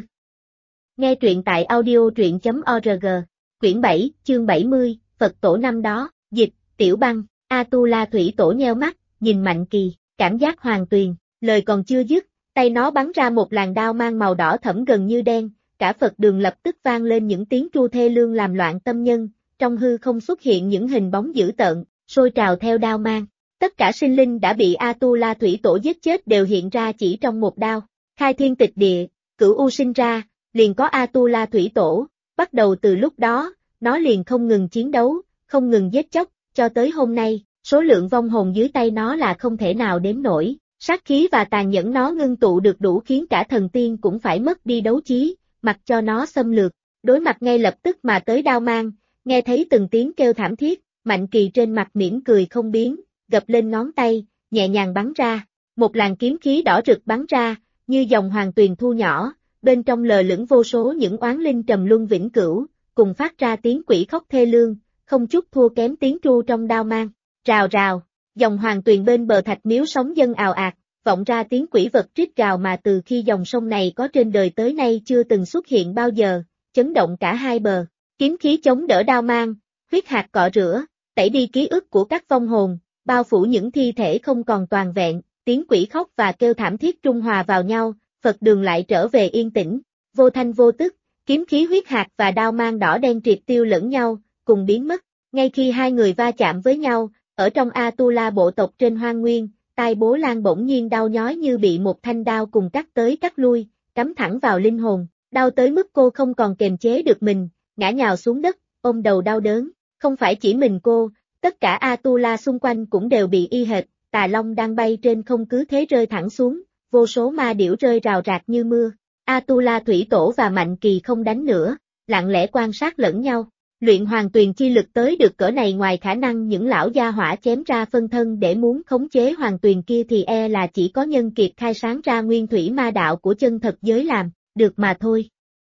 Nghe truyện tại audio.org, quyển 7, chương 70, Phật Tổ năm đó, dịch, Tiểu Băng, Atula thủy tổ nheo mắt, nhìn Mạnh Kỳ, cảm giác Hoàng Tuyền, lời còn chưa dứt, tay nó bắn ra một làn đao mang màu đỏ thẫm gần như đen, cả Phật đường lập tức vang lên những tiếng tru thê lương làm loạn tâm nhân. Trong hư không xuất hiện những hình bóng dữ tợn, sôi trào theo đao mang. Tất cả sinh linh đã bị Atula thủy tổ giết chết đều hiện ra chỉ trong một đao. Khai thiên tịch địa, cửu u sinh ra, liền có Atula thủy tổ. Bắt đầu từ lúc đó, nó liền không ngừng chiến đấu, không ngừng giết chóc, cho tới hôm nay, số lượng vong hồn dưới tay nó là không thể nào đếm nổi. Sát khí và tàn nhẫn nó ngưng tụ được đủ khiến cả thần tiên cũng phải mất đi đấu chí, mặc cho nó xâm lược. Đối mặt ngay lập tức mà tới đao mang. Nghe thấy từng tiếng kêu thảm thiết, Mạnh Kỳ trên mặt mỉm cười không biến, gập lên ngón tay, nhẹ nhàng bắn ra, một làn kiếm khí đỏ rực bắn ra, như dòng Hoàng Tuyền thu nhỏ, bên trong lờ lững vô số những oán linh trầm luân vĩnh cửu, cùng phát ra tiếng quỷ khóc thê lương, không chút thua kém tiếng tru trong đao mang. Rào rào, dòng Hoàng Tuyền bên bờ thạch miếu sóng dân ào ạt, vọng ra tiếng quỷ vật rít gào mà từ khi dòng sông này có trên đời tới nay chưa từng xuất hiện bao giờ, chấn động cả hai bờ. Kiếm khí chống đỡ đao mang, huyết hạt cọ rửa, tẩy đi ký ức của các vong hồn, bao phủ những thi thể không còn toàn vẹn, tiếng quỷ khóc và kêu thảm thiết trung hòa vào nhau, Phật đường lại trở về yên tĩnh, vô thanh vô tức, kiếm khí huyết hạt và đao mang đỏ đen triệt tiêu lẫn nhau, cùng biến mất. Ngay khi hai người va chạm với nhau, ở trong Atula bộ tộc trên hoang nguyên, tai Bố Lan bỗng nhiên đau nhói như bị một thanh đao cùng cắt tới cắt lui, cắm thẳng vào linh hồn, đau tới mức cô không còn kềm chế được mình. Ngã nhào xuống đất, ôm đầu đau đớn, không phải chỉ mình cô, tất cả Atula xung quanh cũng đều bị y hệt, Tà Long đang bay trên không cứ thế rơi thẳng xuống, vô số ma điểu rơi rào rạc như mưa. Atula thủy tổ và Mạnh Kỳ không đánh nữa, lặng lẽ quan sát lẫn nhau. Luyện Hoàng Tuyền chi lực tới được cỡ này ngoài khả năng những lão gia hỏa chém ra phân thân để muốn khống chế Hoàng Tuyền kia thì e là chỉ có nhân kiệt khai sáng ra nguyên thủy ma đạo của chân thật giới làm, được mà thôi.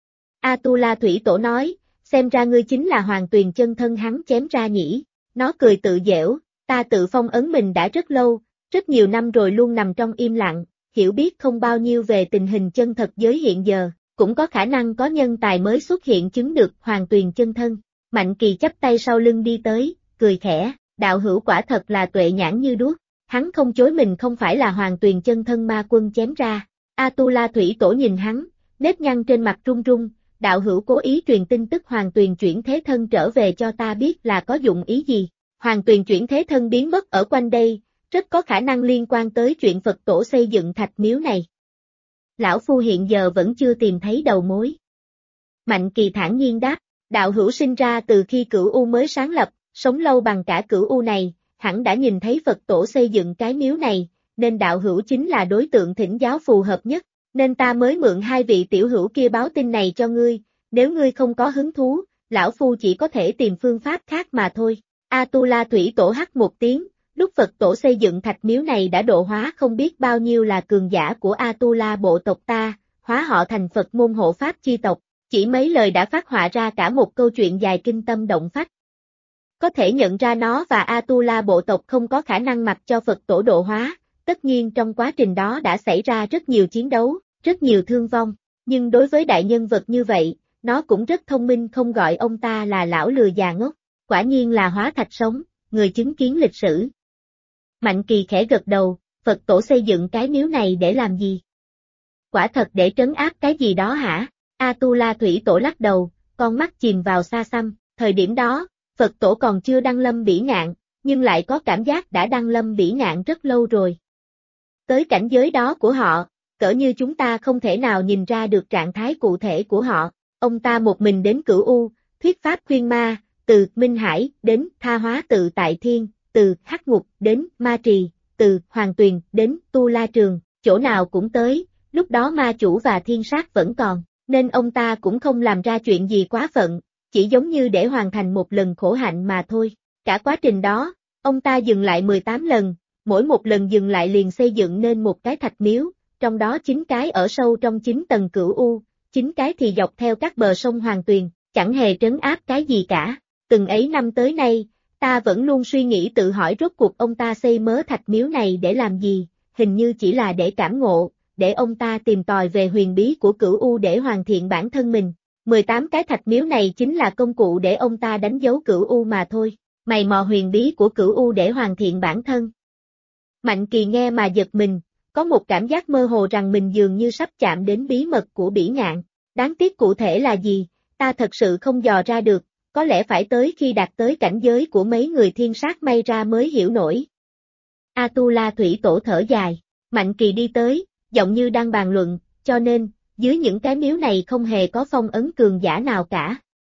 Atula thủy tổ nói, xem ra ngươi chính là Hoàng Tuyền chân thân hắn chém ra nhỉ. Nó cười tự giễu, ta tự phong ấn mình đã rất lâu, rất nhiều năm rồi luôn nằm trong im lặng, hiểu biết không bao nhiêu về tình hình chân thật giới hiện giờ, cũng có khả năng có nhân tài mới xuất hiện chứng được Hoàng Tuyền chân thân. Mạnh Kỳ chắp tay sau lưng đi tới, cười khẽ, đạo hữu quả thật là tuệ nhãn như đuốc, hắn không chối mình không phải là Hoàng Tuyền chân thân ma quân chém ra. Atula Thủy Tổ nhìn hắn, nếp nhăn trên mặt run run, đạo hữu cố ý truyền tin tức Hoàng Tuyền chuyển thế thân trở về cho ta biết là có dụng ý gì. Hoàng Tuyền chuyển thế thân biến mất ở quanh đây, rất có khả năng liên quan tới chuyện Phật Tổ xây dựng thạch miếu này. Lão Phu hiện giờ vẫn chưa tìm thấy đầu mối. Mạnh Kỳ thản nhiên đáp, đạo hữu sinh ra từ khi Cửu U mới sáng lập, sống lâu bằng cả Cửu U này, hẳn đã nhìn thấy Phật Tổ xây dựng cái miếu này, nên đạo hữu chính là đối tượng thỉnh giáo phù hợp nhất, nên ta mới mượn hai vị tiểu hữu kia báo tin này cho ngươi, nếu ngươi không có hứng thú, lão Phu chỉ có thể tìm phương pháp khác mà thôi. Atula Thủy Tổ hắt một tiếng, lúc Phật Tổ xây dựng thạch miếu này đã độ hóa không biết bao nhiêu là cường giả của Atula bộ tộc ta, hóa họ thành Phật môn hộ pháp chi tộc, chỉ mấy lời đã phát họa ra cả một câu chuyện dài kinh tâm động phách. Có thể nhận ra nó và Atula bộ tộc không có khả năng mặc cho Phật Tổ độ hóa, tất nhiên trong quá trình đó đã xảy ra rất nhiều chiến đấu, rất nhiều thương vong, nhưng đối với đại nhân vật như vậy, nó cũng rất thông minh không gọi ông ta là lão lừa già ngốc, quả nhiên là hóa thạch sống, người chứng kiến lịch sử. Mạnh Kỳ khẽ gật đầu, Phật Tổ xây dựng cái miếu này để làm gì? Quả thật để trấn áp cái gì đó hả? Atula Thủy Tổ lắc đầu, con mắt chìm vào xa xăm, thời điểm đó, Phật Tổ còn chưa đăng lâm Bỉ Ngạn, nhưng lại có cảm giác đã đăng lâm Bỉ Ngạn rất lâu rồi. Tới cảnh giới đó của họ, cỡ như chúng ta không thể nào nhìn ra được trạng thái cụ thể của họ, ông ta một mình đến Cửu U, thuyết pháp khuyên ma, từ Minh Hải đến Tha Hóa Tự tại Thiên, từ Hắc Ngục đến Ma Trì, từ Hoàng Tuyền đến Tu La Trường, chỗ nào cũng tới, lúc đó ma chủ và thiên sát vẫn còn, nên ông ta cũng không làm ra chuyện gì quá phận, chỉ giống như để hoàn thành một lần khổ hạnh mà thôi. Cả quá trình đó, ông ta dừng lại 18 lần, mỗi một lần dừng lại liền xây dựng nên một cái thạch miếu, trong đó 9 cái ở sâu trong 9 tầng Cửu U, 9 cái thì dọc theo các bờ sông Hoàng Tuyền, chẳng hề trấn áp cái gì cả. Từng ấy năm tới nay, ta vẫn luôn suy nghĩ tự hỏi rốt cuộc ông ta xây mớ thạch miếu này để làm gì, hình như chỉ là để cảm ngộ, để ông ta tìm tòi về huyền bí của Cửu U để hoàn thiện bản thân mình. 18 cái thạch miếu này chính là công cụ để ông ta đánh dấu Cửu U mà thôi, mày mò huyền bí của Cửu U để hoàn thiện bản thân. Mạnh Kỳ nghe mà giật mình, có một cảm giác mơ hồ rằng mình dường như sắp chạm đến bí mật của Bỉ Ngạn, đáng tiếc cụ thể là gì, ta thật sự không dò ra được, có lẽ phải tới khi đạt tới cảnh giới của mấy người thiên sát may ra mới hiểu nổi. Atula Thủy Tổ thở dài, Mạnh Kỳ đi tới, giọng như đang bàn luận, cho nên, dưới những cái miếu này không hề có phong ấn cường giả nào cả.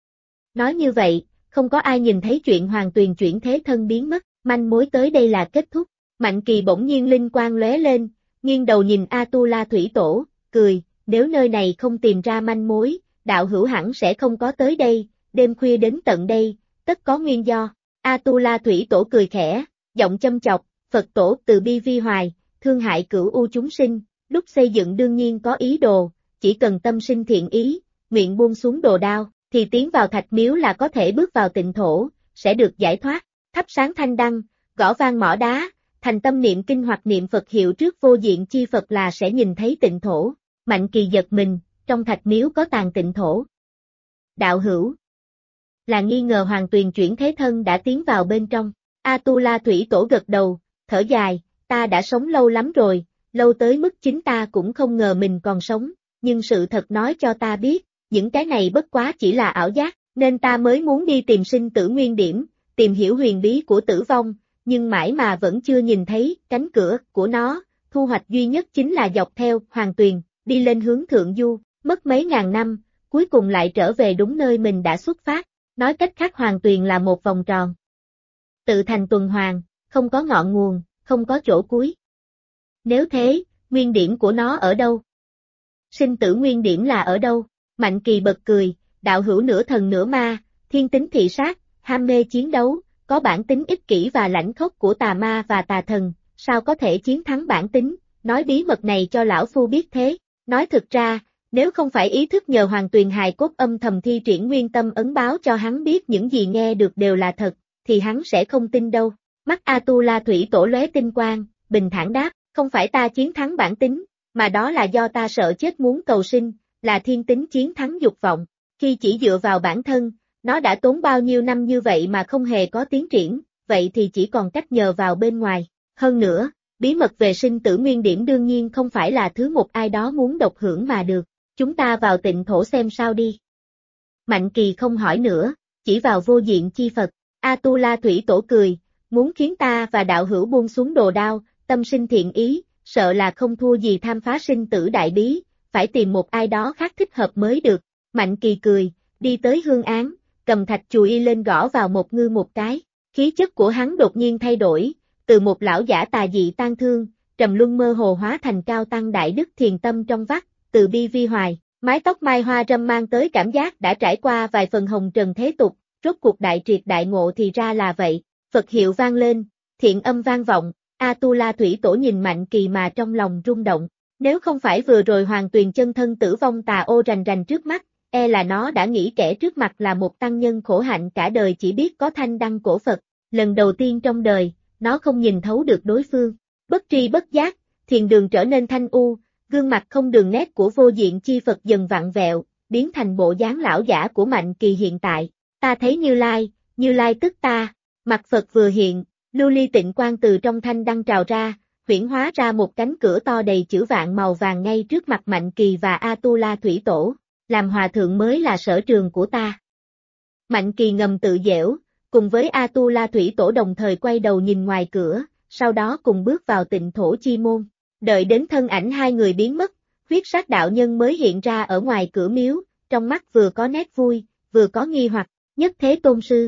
Nói như vậy, không có ai nhìn thấy chuyện Hoàng Tuyền chuyển thế thân biến mất, manh mối tới đây là kết thúc. Mạnh Kỳ bỗng nhiên linh quang lóe lên, nghiêng đầu nhìn Atula Thủy Tổ, cười, nếu nơi này không tìm ra manh mối, đạo hữu hẳn sẽ không có tới đây, đêm khuya đến tận đây, tất có nguyên do. Atula Thủy Tổ cười khẽ, giọng châm chọc, Phật Tổ từ bi vi hoài, thương hại Cửu U chúng sinh, lúc xây dựng đương nhiên có ý đồ, chỉ cần tâm sinh thiện ý, nguyện buông xuống đồ đao, thì tiến vào thạch miếu là có thể bước vào tịnh thổ, sẽ được giải thoát, thắp sáng thanh đăng, gõ vang mỏ đá, thành tâm niệm kinh hoặc niệm Phật hiệu trước vô diện chi Phật là sẽ nhìn thấy tịnh thổ. Mạnh Kỳ giật mình, trong thạch miếu có tàn tịnh thổ. Đạo hữu là nghi ngờ Hoàng Tuyền chuyển thế thân đã tiến vào bên trong. Atula Thủy Tổ gật đầu, thở dài, ta đã sống lâu lắm rồi, lâu tới mức chính ta cũng không ngờ mình còn sống, nhưng sự thật nói cho ta biết, những cái này bất quá chỉ là ảo giác, nên ta mới muốn đi tìm sinh tử nguyên điểm, tìm hiểu huyền bí của tử vong, nhưng mãi mà vẫn chưa nhìn thấy cánh cửa của nó, thu hoạch duy nhất chính là dọc theo Hoàng Tuyền, đi lên hướng thượng du, mất mấy ngàn năm, cuối cùng lại trở về đúng nơi mình đã xuất phát, nói cách khác Hoàng Tuyền là một vòng tròn. Tự thành tuần hoàn, không có ngọn nguồn, không có chỗ cuối. Nếu thế, nguyên điểm của nó ở đâu? Sinh tử nguyên điểm là ở đâu? Mạnh Kỳ bật cười, đạo hữu nửa thần nửa ma, thiên tính thị sát, ham mê chiến đấu, có bản tính ích kỷ và lãnh khốc của tà ma và tà thần, sao có thể chiến thắng bản tính, nói bí mật này cho lão phu biết thế. Nói thực ra, nếu không phải ý thức nhờ Hoàng Tuyền hài cốt âm thầm thi triển nguyên tâm ấn báo cho hắn biết những gì nghe được đều là thật, thì hắn sẽ không tin đâu. Mắt Atula Thủy Tổ lóe tinh quang, bình thản đáp, không phải ta chiến thắng bản tính, mà đó là do ta sợ chết muốn cầu sinh, là thiên tính chiến thắng dục vọng. Khi chỉ dựa vào bản thân, nó đã tốn bao nhiêu năm như vậy mà không hề có tiến triển, vậy thì chỉ còn cách nhờ vào bên ngoài. Hơn nữa, bí mật về sinh tử nguyên điểm đương nhiên không phải là thứ một ai đó muốn độc hưởng mà được. Chúng ta vào tịnh thổ xem sao đi. Mạnh Kỳ không hỏi nữa, chỉ vào vô diện chi Phật. Atula Thủy Tổ cười, muốn khiến ta và đạo hữu buông xuống đồ đao, tâm sinh thiện ý, sợ là không thua gì tham phá sinh tử đại bí, phải tìm một ai đó khác thích hợp mới được. Mạnh Kỳ cười, đi tới hương án, cầm thạch chùy lên gõ vào một ngư một cái. Khí chất của hắn đột nhiên thay đổi, từ một lão giả tà dị tan thương, trầm luân mơ hồ hóa thành cao tăng đại đức thiền tâm trong vắt, từ bi vi hoài. Mái tóc mai hoa râm mang tới cảm giác đã trải qua vài phần hồng trần thế tục, rốt cuộc đại triệt đại ngộ thì ra là vậy. Phật hiệu vang lên, thiện âm vang vọng, Atula Thủy Tổ nhìn Mạnh Kỳ mà trong lòng rung động. Nếu không phải vừa rồi Hoàng Tuyền chân thân tử vong tà ô rành rành trước mắt, e là nó đã nghĩ kẻ trước mặt là một tăng nhân khổ hạnh cả đời chỉ biết có thanh đăng cổ Phật. Lần đầu tiên trong đời, nó không nhìn thấu được đối phương. Bất tri bất giác, thiền đường trở nên thanh u, gương mặt không đường nét của vô diện chi Phật dần vặn vẹo, biến thành bộ dáng lão giả của Mạnh Kỳ hiện tại. Ta thấy Như Lai tức ta. Mặt Phật vừa hiện, lưu ly tịnh quang từ trong thanh đăng trào ra, huyễn hóa ra một cánh cửa to đầy chữ vạn màu vàng ngay trước mặt Mạnh Kỳ và Atula Thủy Tổ. Làm hòa thượng mới là sở trường của ta. Mạnh Kỳ ngầm tự giễu, cùng với Atula Thủy Tổ đồng thời quay đầu nhìn ngoài cửa, sau đó cùng bước vào tịnh thổ chi môn. Đợi đến thân ảnh hai người biến mất, huyết sát đạo nhân mới hiện ra ở ngoài cửa miếu, trong mắt vừa có nét vui, vừa có nghi hoặc. Nhất Thế Tôn Sư.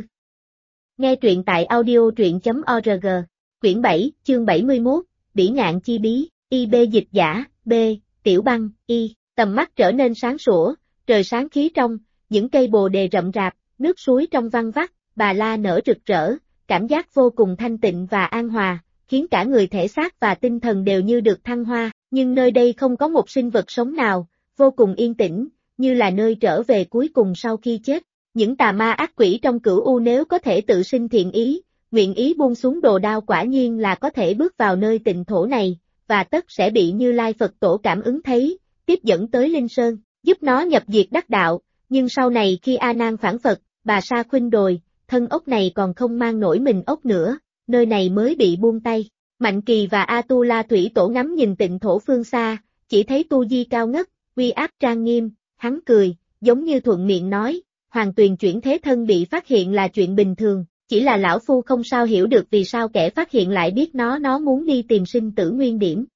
Nghe truyện tại audio.org, quyển 7, chương 71, Bỉ ngạn chi bí, IB dịch giả, B, Tiểu Băng, Y, tầm mắt trở nên sáng sủa, trời sáng khí trong, những cây bồ đề rậm rạp, nước suối trong văng vắt, bà la nở rực rỡ, cảm giác vô cùng thanh tịnh và an hòa, khiến cả người thể xác và tinh thần đều như được thăng hoa, nhưng nơi đây không có một sinh vật sống nào, vô cùng yên tĩnh, như là nơi trở về cuối cùng sau khi chết. Những tà ma ác quỷ trong cửu u nếu có thể tự sinh thiện ý, nguyện ý buông xuống đồ đao quả nhiên là có thể bước vào nơi tịnh thổ này, và tất sẽ bị Như Lai Phật Tổ cảm ứng thấy, tiếp dẫn tới Linh Sơn, giúp nó nhập diệt đắc đạo, nhưng sau này khi A Nan phản Phật, bà sa khuynh đồi, thân ốc này còn không mang nổi mình ốc nữa, nơi này mới bị buông tay. Mạnh Kỳ và Atula Thủy Tổ ngắm nhìn tịnh thổ phương xa, chỉ thấy tu di cao ngất, uy áp trang nghiêm, hắn cười, giống như thuận miệng nói. Hoàng Tuyền chuyển thế thân bị phát hiện là chuyện bình thường, chỉ là lão phu không sao hiểu được vì sao kẻ phát hiện lại biết nó muốn đi tìm sinh tử nguyên điểm.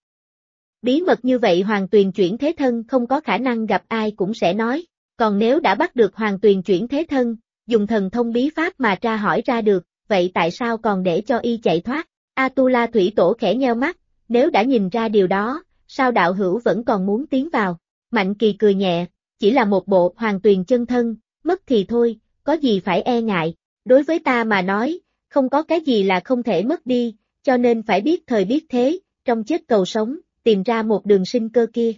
Bí mật như vậy Hoàng Tuyền chuyển thế thân không có khả năng gặp ai cũng sẽ nói, còn nếu đã bắt được Hoàng Tuyền chuyển thế thân, dùng thần thông bí pháp mà tra hỏi ra được, vậy tại sao còn để cho y chạy thoát? Atula Thủy Tổ khẽ nheo mắt, nếu đã nhìn ra điều đó, sao đạo hữu vẫn còn muốn tiến vào? Mạnh Kỳ cười nhẹ, chỉ là một bộ Hoàng Tuyền chân thân. Mất thì thôi, có gì phải e ngại, đối với ta mà nói, không có cái gì là không thể mất đi, cho nên phải biết thời biết thế, trong chết cầu sống, tìm ra một đường sinh cơ kia.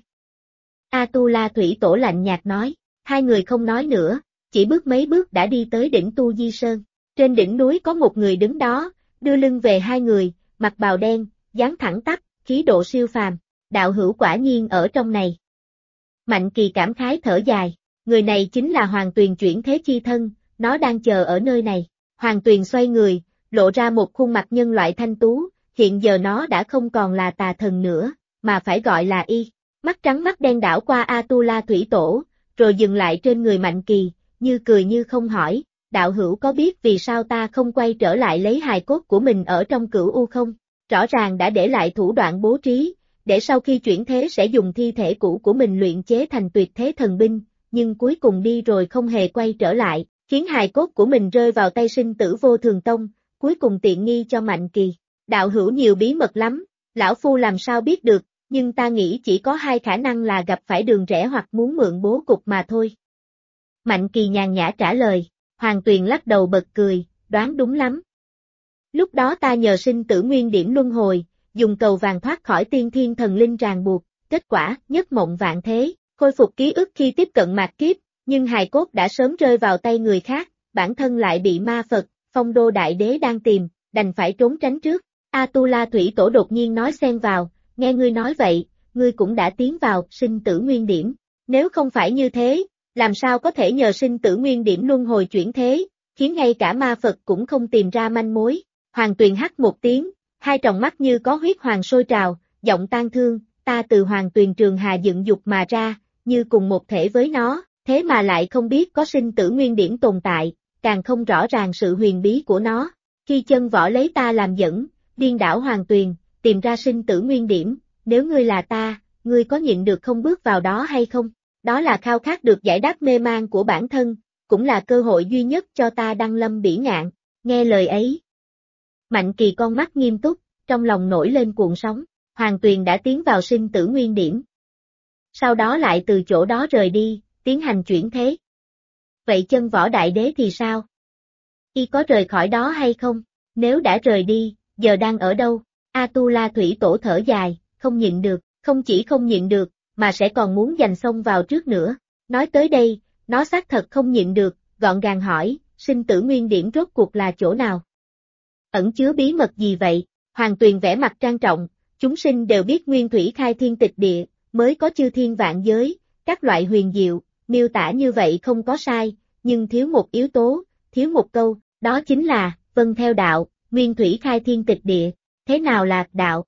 Atula Thủy Tổ lạnh nhạt nói, hai người không nói nữa, chỉ bước mấy bước đã đi tới đỉnh Tu Di Sơn. Trên đỉnh núi có một người đứng đó, đưa lưng về hai người, mặc bào đen, dáng thẳng tắp, khí độ siêu phàm, đạo hữu quả nhiên ở trong này. Mạnh Kỳ cảm khái thở dài. Người này chính là Hoàng Tuyền chuyển thế chi thân, nó đang chờ ở nơi này. Hoàng Tuyền xoay người, lộ ra một khuôn mặt nhân loại thanh tú, hiện giờ nó đã không còn là tà thần nữa, mà phải gọi là y. Mắt trắng mắt đen đảo qua Atula Thủy Tổ, rồi dừng lại trên người Mạnh Kỳ, như cười như không hỏi, đạo hữu có biết vì sao ta không quay trở lại lấy hài cốt của mình ở trong cửu u không? Rõ ràng đã để lại thủ đoạn bố trí, để sau khi chuyển thế sẽ dùng thi thể cũ của mình luyện chế thành tuyệt thế thần binh. Nhưng cuối cùng đi rồi không hề quay trở lại, khiến hài cốt của mình rơi vào tay sinh tử vô thường tông, cuối cùng tiện nghi cho Mạnh Kỳ. Đạo hữu nhiều bí mật lắm, lão phu làm sao biết được, nhưng ta nghĩ chỉ có hai khả năng là gặp phải đường rẽ hoặc muốn mượn bố cục mà thôi. Mạnh Kỳ nhàn nhã trả lời, Hoàng Tuyền lắc đầu bật cười, đoán đúng lắm. Lúc đó ta nhờ sinh tử nguyên điểm luân hồi, dùng cầu vàng thoát khỏi tiên thiên thần linh ràng buộc, kết quả nhất mộng vạn thế. Khôi phục ký ức khi tiếp cận mạt kiếp, nhưng hài cốt đã sớm rơi vào tay người khác, bản thân lại bị ma Phật, Phong Đô Đại Đế đang tìm, đành phải trốn tránh trước. Atula Thủy Tổ đột nhiên nói xen vào, nghe ngươi nói vậy, ngươi cũng đã tiến vào sinh tử nguyên điểm. Nếu không phải như thế, làm sao có thể nhờ sinh tử nguyên điểm luân hồi chuyển thế, khiến ngay cả ma Phật cũng không tìm ra manh mối. Hoàng Tuyền hắt một tiếng, hai tròng mắt như có huyết hoàng sôi trào, giọng tang thương, ta từ Hoàng Tuyền Trường Hà dựng dục mà ra, như cùng một thể với nó, thế mà lại không biết có sinh tử nguyên điểm tồn tại, càng không rõ ràng sự huyền bí của nó. Khi chân võ lấy ta làm dẫn, điên đảo Hoàng Tuyền, tìm ra sinh tử nguyên điểm, nếu ngươi là ta, ngươi có nhịn được không bước vào đó hay không? Đó là khao khát được giải đáp mê man của bản thân, cũng là cơ hội duy nhất cho ta đăng lâm bỉ ngạn. Nghe lời ấy, Mạnh Kỳ con mắt nghiêm túc, trong lòng nổi lên cuộn sóng. Hoàng Tuyền đã tiến vào sinh tử nguyên điểm. Sau đó lại từ chỗ đó rời đi, tiến hành chuyển thế. Vậy chân võ đại đế thì sao? Y có rời khỏi đó hay không? Nếu đã rời đi, giờ đang ở đâu? A-tu-la thủy tổ thở dài, không nhịn được, không chỉ không nhịn được, mà sẽ còn muốn giành xông vào trước nữa. Nói tới đây, nó xác thật không nhịn được, gọn gàng hỏi, sinh tử nguyên điểm rốt cuộc là chỗ nào? Ẩn chứa bí mật gì vậy? Hoàng Tuyền vẽ mặt trang trọng, chúng sinh đều biết nguyên thủy khai thiên tịch địa, mới có chư thiên vạn giới, các loại huyền diệu, miêu tả như vậy không có sai, nhưng thiếu một yếu tố, thiếu một câu, đó chính là, vâng theo đạo, nguyên thủy khai thiên tịch địa. Thế nào là đạo?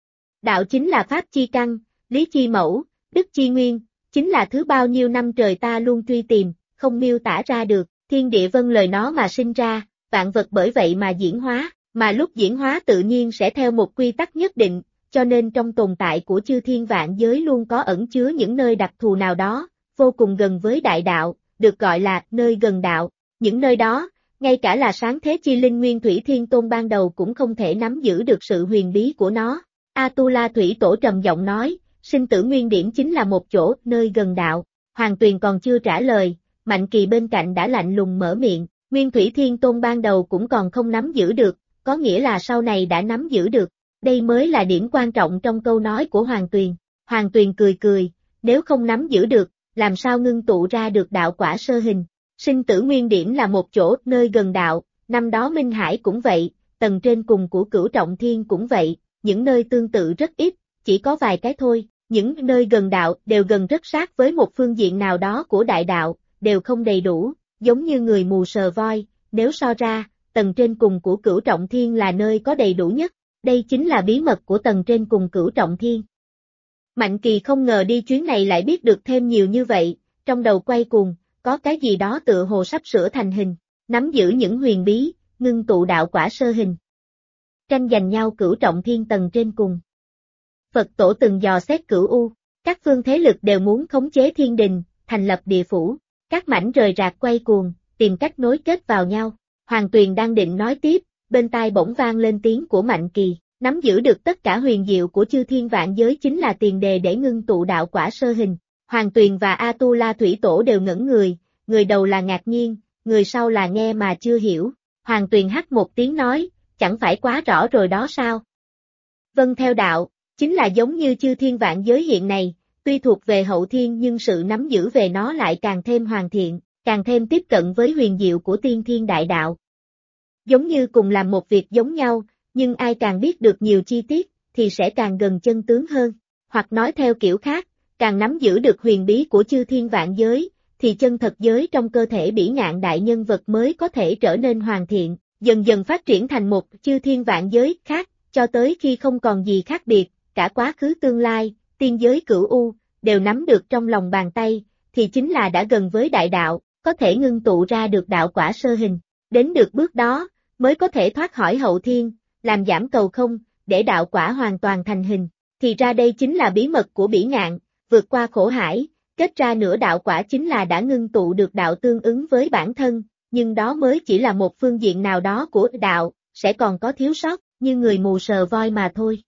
Đạo chính là pháp chi căn, lý chi mẫu, đức chi nguyên, chính là thứ bao nhiêu năm trời ta luôn truy tìm, không miêu tả ra được, thiên địa vâng lời nó mà sinh ra, vạn vật bởi vậy mà diễn hóa, mà lúc diễn hóa tự nhiên sẽ theo một quy tắc nhất định, cho nên trong tồn tại của chư thiên vạn giới luôn có ẩn chứa những nơi đặc thù nào đó, vô cùng gần với đại đạo, được gọi là nơi gần đạo. Những nơi đó, ngay cả là sáng thế chi linh Nguyên Thủy Thiên Tôn ban đầu cũng không thể nắm giữ được sự huyền bí của nó. A-tu-la thủy tổ trầm giọng nói, sinh tử nguyên điểm chính là một chỗ nơi gần đạo. Hoàng Tuyền còn chưa trả lời, Mạnh Kỳ bên cạnh đã lạnh lùng mở miệng, Nguyên Thủy Thiên Tôn ban đầu cũng còn không nắm giữ được, có nghĩa là sau này đã nắm giữ được. Đây mới là điểm quan trọng trong câu nói của Hoàng Tuyền. Hoàng Tuyền cười cười, nếu không nắm giữ được, làm sao ngưng tụ ra được đạo quả sơ hình. Sinh tử nguyên điểm là một chỗ nơi gần đạo, năm đó Minh Hải cũng vậy, tầng trên cùng của Cửu Trọng Thiên cũng vậy, những nơi tương tự rất ít, chỉ có vài cái thôi, những nơi gần đạo đều gần rất sát với một phương diện nào đó của đại đạo, đều không đầy đủ, giống như người mù sờ voi, nếu so ra, tầng trên cùng của Cửu Trọng Thiên là nơi có đầy đủ nhất, đây chính là bí mật của tầng trên cùng Cửu Trọng Thiên. Mạnh Kỳ không ngờ đi chuyến này lại biết được thêm nhiều như vậy, trong đầu quay cuồng, có cái gì đó tựa hồ sắp sửa thành hình, nắm giữ những huyền bí, ngưng tụ đạo quả sơ hình. Tranh giành nhau Cửu Trọng Thiên tầng trên cùng. Phật tổ từng dò xét Cửu U, các phương thế lực đều muốn khống chế thiên đình, thành lập địa phủ, các mảnh rời rạc quay cuồng, tìm cách nối kết vào nhau. Hoàng Tuyền đang định nói tiếp, bên tai bỗng vang lên tiếng của Mạnh Kỳ, nắm giữ được tất cả huyền diệu của chư thiên vạn giới chính là tiền đề để ngưng tụ đạo quả sơ hình. Hoàng Tuyền và A-tu-la thủy tổ đều ngẩn người đầu là ngạc nhiên, người sau là nghe mà chưa hiểu. Hoàng Tuyền hắt một tiếng nói, chẳng phải quá rõ rồi đó sao? Vâng theo đạo, chính là giống như chư thiên vạn giới hiện này, tuy thuộc về hậu thiên nhưng sự nắm giữ về nó lại càng thêm hoàn thiện, càng thêm tiếp cận với huyền diệu của tiên thiên đại đạo. Giống như cùng làm một việc giống nhau, nhưng ai càng biết được nhiều chi tiết, thì sẽ càng gần chân tướng hơn. Hoặc nói theo kiểu khác, càng nắm giữ được huyền bí của chư thiên vạn giới, thì chân thật giới trong cơ thể bỉ ngạn đại nhân vật mới có thể trở nên hoàn thiện, dần dần phát triển thành một chư thiên vạn giới khác, cho tới khi không còn gì khác biệt, cả quá khứ tương lai, tiên giới Cửu U, đều nắm được trong lòng bàn tay, thì chính là đã gần với đại đạo, có thể ngưng tụ ra được đạo quả sơ hình. Đến được bước đó, mới có thể thoát khỏi hậu thiên, làm giảm cầu không, để đạo quả hoàn toàn thành hình. Thì ra đây chính là bí mật của bỉ ngạn, vượt qua khổ hải, kết ra nửa đạo quả chính là đã ngưng tụ được đạo tương ứng với bản thân, nhưng đó mới chỉ là một phương diện nào đó của đạo, sẽ còn có thiếu sót, như người mù sờ voi mà thôi.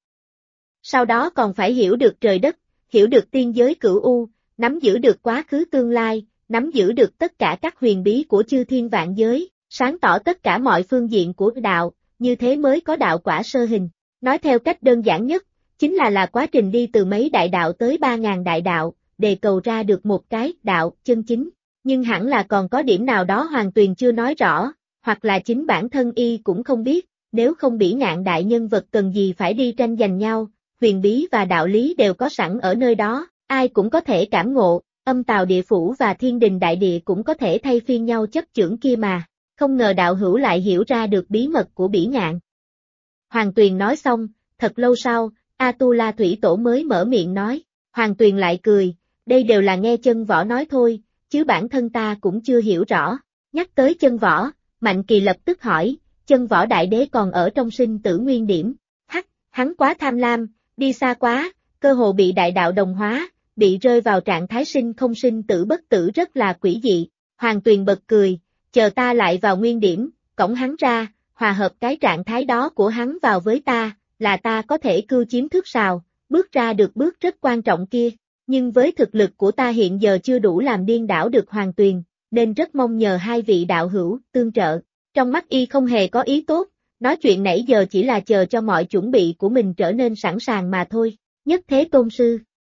Sau đó còn phải hiểu được trời đất, hiểu được tiên giới Cửu U, nắm giữ được quá khứ tương lai, nắm giữ được tất cả các huyền bí của chư thiên vạn giới, sáng tỏ tất cả mọi phương diện của đạo, như thế mới có đạo quả sơ hình. Nói theo cách đơn giản nhất, chính là quá trình đi từ mấy đại đạo tới 3.000 đại đạo, để cầu ra được một cái đạo chân chính. Nhưng hẳn là còn có điểm nào đó Hoàng Tuyền chưa nói rõ, hoặc là chính bản thân y cũng không biết, nếu không bỉ ngạn đại nhân vật cần gì phải đi tranh giành nhau, huyền bí và đạo lý đều có sẵn ở nơi đó, ai cũng có thể cảm ngộ, âm tào địa phủ và thiên đình đại địa cũng có thể thay phiên nhau chấp chưởng kia mà, không ngờ đạo hữu lại hiểu ra được bí mật của Bỉ Ngạn. Hoàng Tuyền nói xong, thật lâu sau, Atula Thủy Tổ mới mở miệng nói, Hoàng Tuyền lại cười, đây đều là nghe chân võ nói thôi, chứ bản thân ta cũng chưa hiểu rõ. Nhắc tới chân võ, Mạnh Kỳ lập tức hỏi, chân võ đại đế còn ở trong sinh tử nguyên điểm. Hắn quá tham lam, đi xa quá, cơ hồ bị đại đạo đồng hóa, bị rơi vào trạng thái sinh không sinh tử bất tử rất là quỷ dị. Hoàng Tuyền bật cười, chờ ta lại vào nguyên điểm, cõng hắn ra, hòa hợp cái trạng thái đó của hắn vào với ta, là ta có thể cưu chiếm thước sào, bước ra được bước rất quan trọng kia. Nhưng với thực lực của ta hiện giờ chưa đủ làm điên đảo được Hoàng Tuyền, nên rất mong nhờ hai vị đạo hữu tương trợ. Trong mắt y không hề có ý tốt, nói chuyện nãy giờ chỉ là chờ cho mọi chuẩn bị của mình trở nên sẵn sàng mà thôi. Nhất Thế Tôn Sư.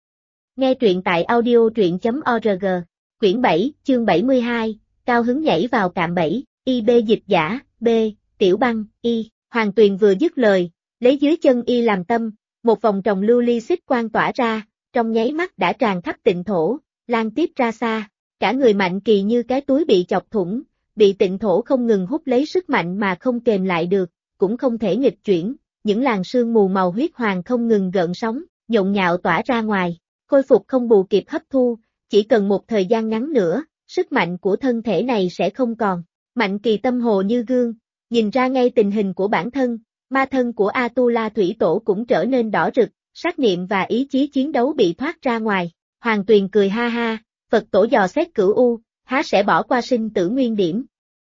Nghe truyện tại audio.org, quyển 7, chương 72, cao hứng nhảy vào cạm bẫy, IB dịch giả, B, Tiểu Băng, Y. Hoàng Tuyền vừa dứt lời, lấy dưới chân y làm tâm, một vòng trồng lưu ly xích quang tỏa ra, trong nháy mắt đã tràn khắp tịnh thổ, lan tiếp ra xa, cả người Mạnh Kỳ như cái túi bị chọc thủng, bị tịnh thổ không ngừng hút lấy sức mạnh mà không kềm lại được, cũng không thể nghịch chuyển, những làn sương mù màu huyết hoàng không ngừng gợn sóng, nhộn nhạo tỏa ra ngoài, khôi phục không bù kịp hấp thu, chỉ cần một thời gian ngắn nữa, sức mạnh của thân thể này sẽ không còn. Mạnh Kỳ tâm hồ như gương, nhìn ra ngay tình hình của bản thân, ma thân của Atula Thủy Tổ cũng trở nên đỏ rực, sát niệm và ý chí chiến đấu bị thoát ra ngoài. Hoàng Tuyền cười ha ha, Phật Tổ dò xét Cửu U, há sẽ bỏ qua sinh tử nguyên điểm.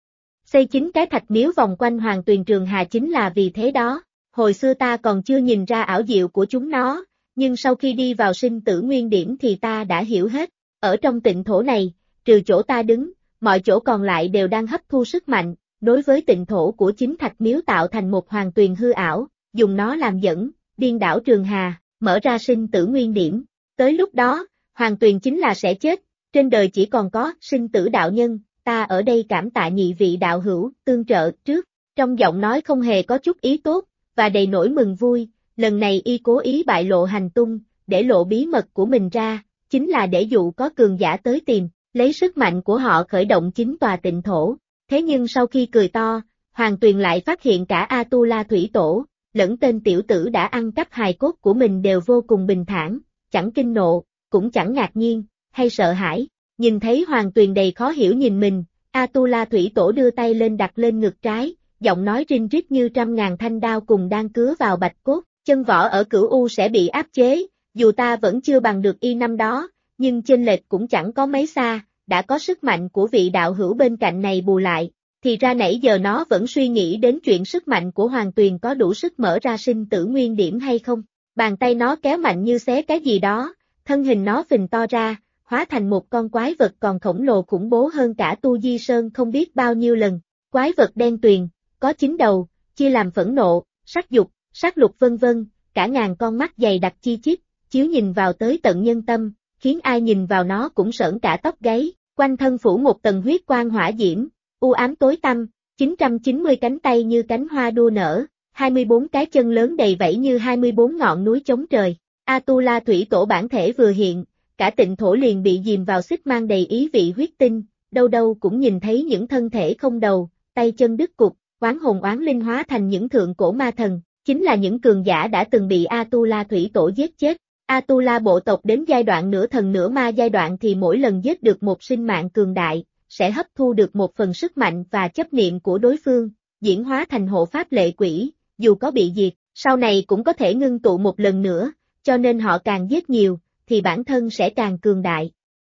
Xây chính cái thạch miếu vòng quanh Hoàng Tuyền Trường Hà chính là vì thế đó, hồi xưa ta còn chưa nhìn ra ảo diệu của chúng nó, nhưng sau khi đi vào sinh tử nguyên điểm thì ta đã hiểu hết, ở trong tịnh thổ này, trừ chỗ ta đứng, mọi chỗ còn lại đều đang hấp thu sức mạnh, đối với tịnh thổ của chính thạch miếu tạo thành một Hoàng Tuyền hư ảo, dùng nó làm dẫn, điên đảo Trường Hà, mở ra sinh tử nguyên điểm. Tới lúc đó, Hoàng Tuyền chính là sẽ chết, trên đời chỉ còn có sinh tử đạo nhân, ta ở đây cảm tạ nhị vị đạo hữu, tương trợ trước, trong giọng nói không hề có chút ý tốt, và đầy nỗi mừng vui, lần này y cố ý bại lộ hành tung, để lộ bí mật của mình ra, chính là để dụ có cường giả tới tìm, lấy sức mạnh của họ khởi động chính tòa tịnh thổ. Thế nhưng sau khi cười to, Hoàng Tuyền lại phát hiện cả Atula Thủy Tổ, lẫn tên tiểu tử đã ăn cắp hài cốt của mình đều vô cùng bình thản, chẳng kinh nộ, cũng chẳng ngạc nhiên, hay sợ hãi. Nhìn thấy Hoàng Tuyền đầy khó hiểu nhìn mình, Atula Thủy Tổ đưa tay lên đặt lên ngực trái, giọng nói rinh rít như trăm ngàn thanh đao cùng đang cứa vào bạch cốt, chân võ ở Cửu U sẽ bị áp chế, dù ta vẫn chưa bằng được y năm đó, nhưng chênh lệch cũng chẳng có mấy xa, đã có sức mạnh của vị đạo hữu bên cạnh này bù lại, thì ra nãy giờ nó vẫn suy nghĩ đến chuyện sức mạnh của Hoàng Tuyền có đủ sức mở ra sinh tử nguyên điểm hay không. Bàn tay nó kéo mạnh như xé cái gì đó, thân hình nó phình to ra, hóa thành một con quái vật còn khổng lồ khủng bố hơn cả Tu Di Sơn không biết bao nhiêu lần. Quái vật đen tuyền, có 9 đầu, chia làm phẫn nộ, sắc dục, sát lục vân vân, cả ngàn con mắt dày đặc chi chít, chiếu nhìn vào tới tận nhân tâm, khiến ai nhìn vào nó cũng sởn cả tóc gáy, quanh thân phủ một tầng huyết quang hỏa diễm, u ám tối tăm, 990 cánh tay như cánh hoa đua nở, 24 cái chân lớn đầy vẫy như 24 ngọn núi chống trời. Atula Thủy Tổ bản thể vừa hiện, cả tịnh thổ liền bị dìm vào xích mang đầy ý vị huyết tinh, đâu đâu cũng nhìn thấy những thân thể không đầu, tay chân đứt cục, oán hồn oán linh hóa thành những thượng cổ ma thần, chính là những cường giả đã từng bị Atula Thủy Tổ giết chết. Atula bộ tộc đến giai đoạn nửa thần nửa ma giai đoạn thì mỗi lần giết được một sinh mạng cường đại, sẽ hấp thu được một phần sức mạnh và chấp niệm của đối phương, diễn hóa thành hộ pháp lệ quỷ, dù có bị diệt, sau này cũng có thể ngưng tụ một lần nữa, cho nên họ càng giết nhiều, thì bản thân sẽ càng cường đại.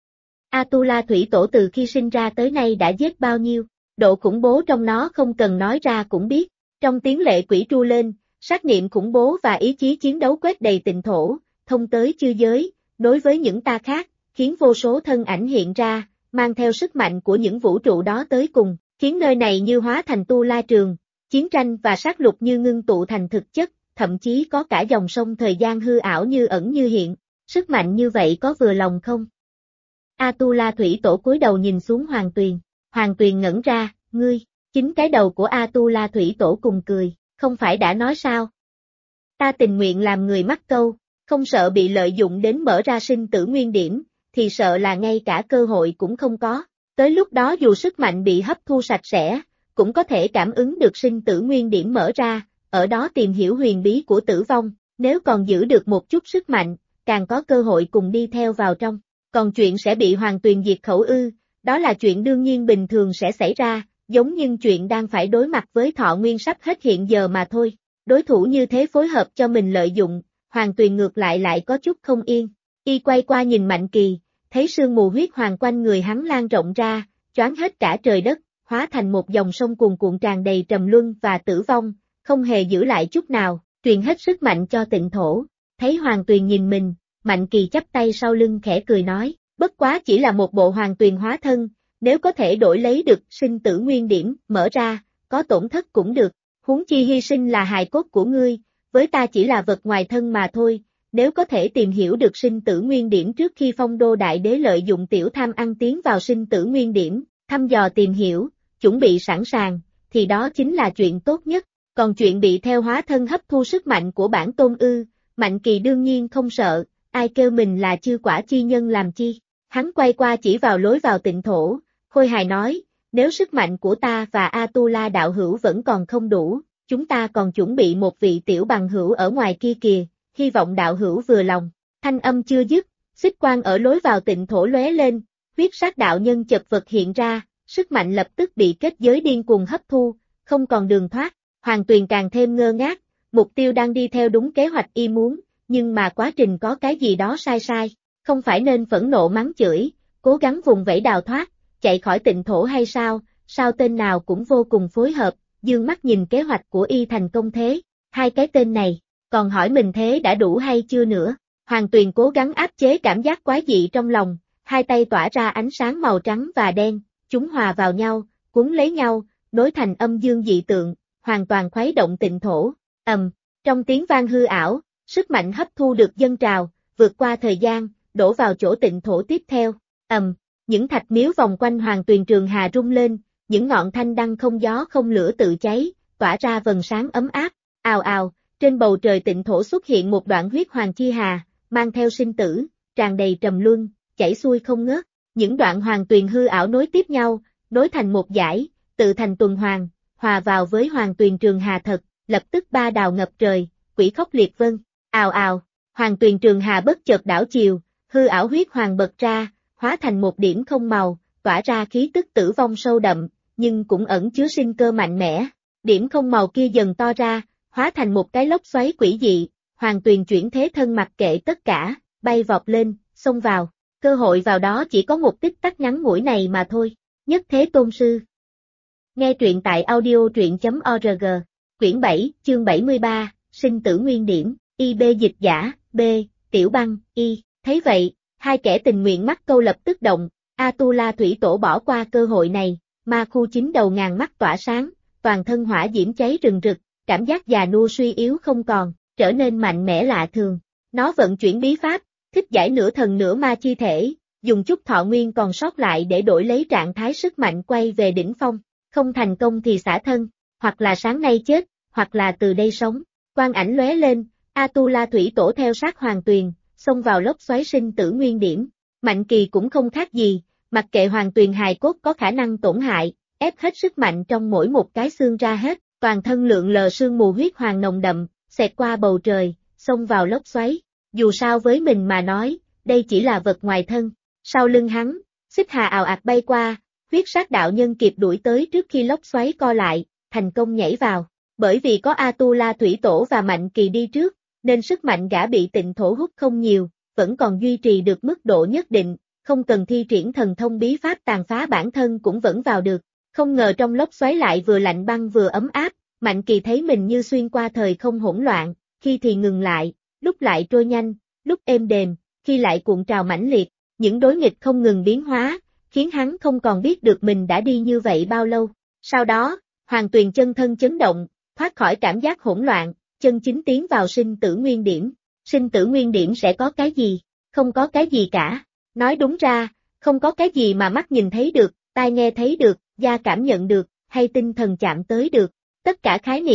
Atula Thủy Tổ từ khi sinh ra tới nay đã giết bao nhiêu, độ khủng bố trong nó không cần nói ra cũng biết, trong tiếng lệ quỷ tru lên, sát niệm khủng bố và ý chí chiến đấu quét đầy tịnh thổ, thông tới chư giới, nối với những ta khác, khiến vô số thân ảnh hiện ra, mang theo sức mạnh của những vũ trụ đó tới cùng, khiến nơi này như hóa thành tu la trường, chiến tranh và sát lục như ngưng tụ thành thực chất, thậm chí có cả dòng sông thời gian hư ảo như ẩn như hiện, sức mạnh như vậy có vừa lòng không? Atula Thủy Tổ cúi đầu nhìn xuống Hoàng Tuyền ngẩn ra, ngươi, chính cái đầu của Atula Thủy Tổ cùng cười, không phải đã nói sao? Ta tình nguyện làm người mắc câu, không sợ bị lợi dụng đến mở ra sinh tử nguyên điểm, thì sợ là ngay cả cơ hội cũng không có. Tới lúc đó dù sức mạnh bị hấp thu sạch sẽ, cũng có thể cảm ứng được sinh tử nguyên điểm mở ra, ở đó tìm hiểu huyền bí của tử vong, nếu còn giữ được một chút sức mạnh, càng có cơ hội cùng đi theo vào trong. Còn chuyện sẽ bị Hoàng Tuyền diệt khẩu đó là chuyện đương nhiên bình thường sẽ xảy ra, giống như chuyện đang phải đối mặt với Thọ Nguyên sắp hết hiện giờ mà thôi. Đối thủ như thế phối hợp cho mình lợi dụng, Hoàng Tuyền ngược lại có chút không yên. Y quay qua nhìn Mạnh Kỳ, thấy sương mù huyết hoàng quanh người hắn lan rộng ra, choáng hết cả trời đất, hóa thành một dòng sông cuồn cuộn tràn đầy trầm luân và tử vong, không hề giữ lại chút nào, truyền hết sức mạnh cho Tịnh Thổ. Thấy Hoàng Tuyền nhìn mình, Mạnh Kỳ chắp tay sau lưng khẽ cười nói, bất quá chỉ là một bộ Hoàng Tuyền hóa thân, nếu có thể đổi lấy được sinh tử nguyên điểm mở ra, có tổn thất cũng được, huống chi hy sinh là hài cốt của ngươi, với ta chỉ là vật ngoài thân mà thôi. Nếu có thể tìm hiểu được sinh tử nguyên điểm trước khi Phong Đô Đại Đế lợi dụng tiểu tham ăn tiến vào sinh tử nguyên điểm, thăm dò tìm hiểu, chuẩn bị sẵn sàng, thì đó chính là chuyện tốt nhất. Còn chuyện bị theo hóa thân hấp thu sức mạnh của bản tôn Mạnh Kỳ đương nhiên không sợ, ai kêu mình là chư quả chi nhân làm chi. Hắn quay qua chỉ vào lối vào Tịnh Thổ, khôi hài nói, nếu sức mạnh của ta và Atula đạo hữu vẫn còn không đủ, chúng ta còn chuẩn bị một vị tiểu bằng hữu ở ngoài kia kìa. Hy vọng đạo hữu vừa lòng. Thanh âm chưa dứt, xích quang ở lối vào Tịnh Thổ lóe lên, huyết sát đạo nhân chật vật hiện ra, sức mạnh lập tức bị kết giới điên cuồng hấp thu, không còn đường thoát. Hoàng Tuyền càng thêm ngơ ngác, mục tiêu đang đi theo đúng kế hoạch y muốn, nhưng mà quá trình có cái gì đó sai, không phải nên phẫn nộ mắng chửi, cố gắng vùng vẫy đào thoát, chạy khỏi Tịnh Thổ hay sao tên nào cũng vô cùng phối hợp, dương mắt nhìn kế hoạch của y thành công thế, hai cái tên này. Còn hỏi mình thế đã đủ hay chưa nữa, Hoàng Tuyền cố gắng áp chế cảm giác quái dị trong lòng, hai tay tỏa ra ánh sáng màu trắng và đen, chúng hòa vào nhau, cuốn lấy nhau, nối thành âm dương dị tượng, hoàn toàn khuấy động Tịnh Thổ. Trong tiếng vang hư ảo, sức mạnh hấp thu được dâng trào, vượt qua thời gian, đổ vào chỗ Tịnh Thổ tiếp theo. Những thạch miếu vòng quanh Hoàng Tuyền Trường Hà rung lên, những ngọn thanh đăng không gió không lửa tự cháy, tỏa ra vầng sáng ấm áp, ào ào. Trên bầu trời Tịnh Thổ xuất hiện một đoạn huyết hoàng chi hà, mang theo sinh tử, tràn đầy trầm luân, chảy xuôi không ngớt. Những đoạn hoàng tuyền hư ảo nối tiếp nhau, nối thành một dải, tự thành tuần hoàn, hòa vào với hoàng tuyền trường hà thật, lập tức ba đào ngập trời, quỷ khóc liệt vân. Ào ào, hoàng tuyền trường hà bất chợt đảo chiều, hư ảo huyết hoàng bật ra, hóa thành một điểm không màu, tỏa ra khí tức tử vong sâu đậm, nhưng cũng ẩn chứa sinh cơ mạnh mẽ. Điểm không màu kia dần to ra, hóa thành một cái lốc xoáy quỷ dị, Hoàng Tuyền chuyển thế thân mặc kệ tất cả, bay vọt lên, xông vào, cơ hội vào đó chỉ có một tích tắc ngắn ngủi này mà thôi. Nhất Thế Tôn Sư. Nghe truyện tại audio.org, quyển 7, chương 73, sinh tử nguyên điểm, IB dịch giả, B, Tiểu Băng, Y, thấy vậy, hai kẻ tình nguyện mắc câu lập tức động, Atula Thủy Tổ bỏ qua cơ hội này, ma khu chính đầu ngàn mắt tỏa sáng, toàn thân hỏa diễm cháy rừng rực. Cảm giác già nua suy yếu không còn, trở nên mạnh mẽ lạ thường. Nó vận chuyển bí pháp, thích giải nửa thần nửa ma chi thể, dùng chút thọ nguyên còn sót lại để đổi lấy trạng thái sức mạnh quay về đỉnh phong. Không thành công thì xả thân, hoặc là sáng nay chết, hoặc là từ đây sống. Quang ảnh lóe lên, Atula Thủy Tổ theo sát Hoàng Tuyền, xông vào lốc xoáy sinh tử nguyên điểm. Mạnh Kỳ cũng không khác gì, mặc kệ Hoàng Tuyền hài cốt có khả năng tổn hại, ép hết sức mạnh trong mỗi một cái xương ra hết. Toàn thân lượn lờ sương mù huyết hoàng nồng đậm, xẹt qua bầu trời, xông vào lốc xoáy. Dù sao với mình mà nói, đây chỉ là vật ngoài thân. Sau lưng hắn, xích hà ào ạt bay qua, huyết sát đạo nhân kịp đuổi tới trước khi lốc xoáy co lại, thành công nhảy vào. Bởi vì có Atula Thủy Tổ và Mạnh Kỳ đi trước, nên sức mạnh gã bị Tịnh Thổ hút không nhiều, vẫn còn duy trì được mức độ nhất định, không cần thi triển thần thông bí pháp tàn phá bản thân cũng vẫn vào được. Không ngờ trong lốc xoáy lại vừa lạnh băng vừa ấm áp, Mạnh Kỳ thấy mình như xuyên qua thời không hỗn loạn, khi thì ngừng lại, lúc lại trôi nhanh, lúc êm đềm, khi lại cuộn trào mãnh liệt, những đối nghịch không ngừng biến hóa, khiến hắn không còn biết được mình đã đi như vậy bao lâu. Sau đó, Hoàng Tuyền chân thân chấn động, thoát khỏi cảm giác hỗn loạn, chân chính tiến vào sinh tử nguyên điểm. Sinh tử nguyên điểm sẽ có cái gì? Không có cái gì cả. Nói đúng ra, không có cái gì mà mắt nhìn thấy được, tai nghe thấy được, da cảm nhận được, hay tinh thần chạm tới được. Tất cả khái niệm,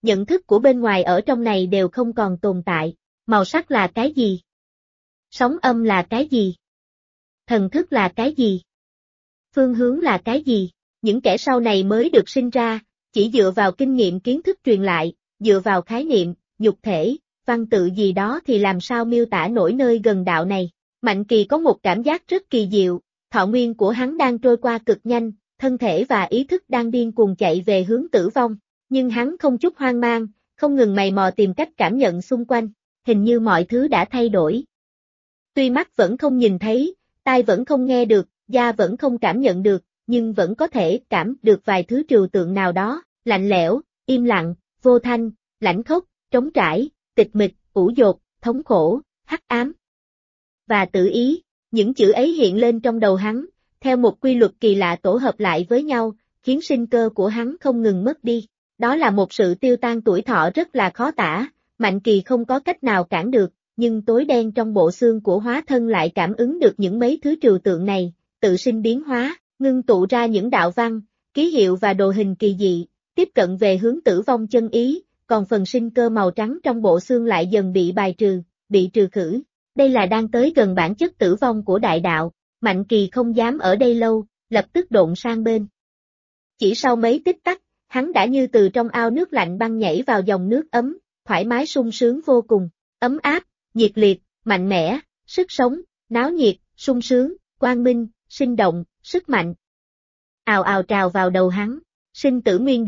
nhận thức của bên ngoài ở trong này đều không còn tồn tại. Màu sắc là cái gì? Sóng âm là cái gì? Thần thức là cái gì? Phương hướng là cái gì? Những kẻ sau này mới được sinh ra, chỉ dựa vào kinh nghiệm kiến thức truyền lại, dựa vào khái niệm, nhục thể, văn tự gì đó thì làm sao miêu tả nổi nơi gần đạo này. Mạnh Kỳ có một cảm giác rất kỳ diệu, thọ nguyên của hắn đang trôi qua cực nhanh, thân thể và ý thức đang điên cuồng chạy về hướng tử vong, nhưng hắn không chút hoang mang, không ngừng mày mò tìm cách cảm nhận xung quanh, hình như mọi thứ đã thay đổi. Tuy mắt vẫn không nhìn thấy, tai vẫn không nghe được, da vẫn không cảm nhận được, nhưng vẫn có thể cảm được vài thứ trừu tượng nào đó, lạnh lẽo, im lặng, vô thanh, lãnh khốc, trống trải, tịch mịch, ủ dột, thống khổ, hắc ám và tự ý. Những chữ ấy hiện lên trong đầu hắn, theo một quy luật kỳ lạ tổ hợp lại với nhau, khiến sinh cơ của hắn không ngừng mất đi. Đó là một sự tiêu tan tuổi thọ rất là khó tả, Mạnh Kỳ không có cách nào cản được, nhưng tối đen trong bộ xương của hóa thân lại cảm ứng được những mấy thứ trừu tượng này, tự sinh biến hóa, ngưng tụ ra những đạo văn, ký hiệu và đồ hình kỳ dị, tiếp cận về hướng tử vong chân ý, còn phần sinh cơ màu trắng trong bộ xương lại dần bị bài trừ, bị trừ khử. Đây là đang tới gần bản chất tử vong của đại đạo, Mạnh Kỳ không dám ở đây lâu, lập tức độn sang bên. Chỉ sau mấy tích tắc, hắn đã như từ trong ao nước lạnh băng nhảy vào dòng nước ấm, thoải mái sung sướng vô cùng, ấm áp, nhiệt liệt, mạnh mẽ, sức sống, náo nhiệt, sung sướng, quang minh, sinh động, sức mạnh. Ào ào trào vào đầu hắn, sinh tử nguyên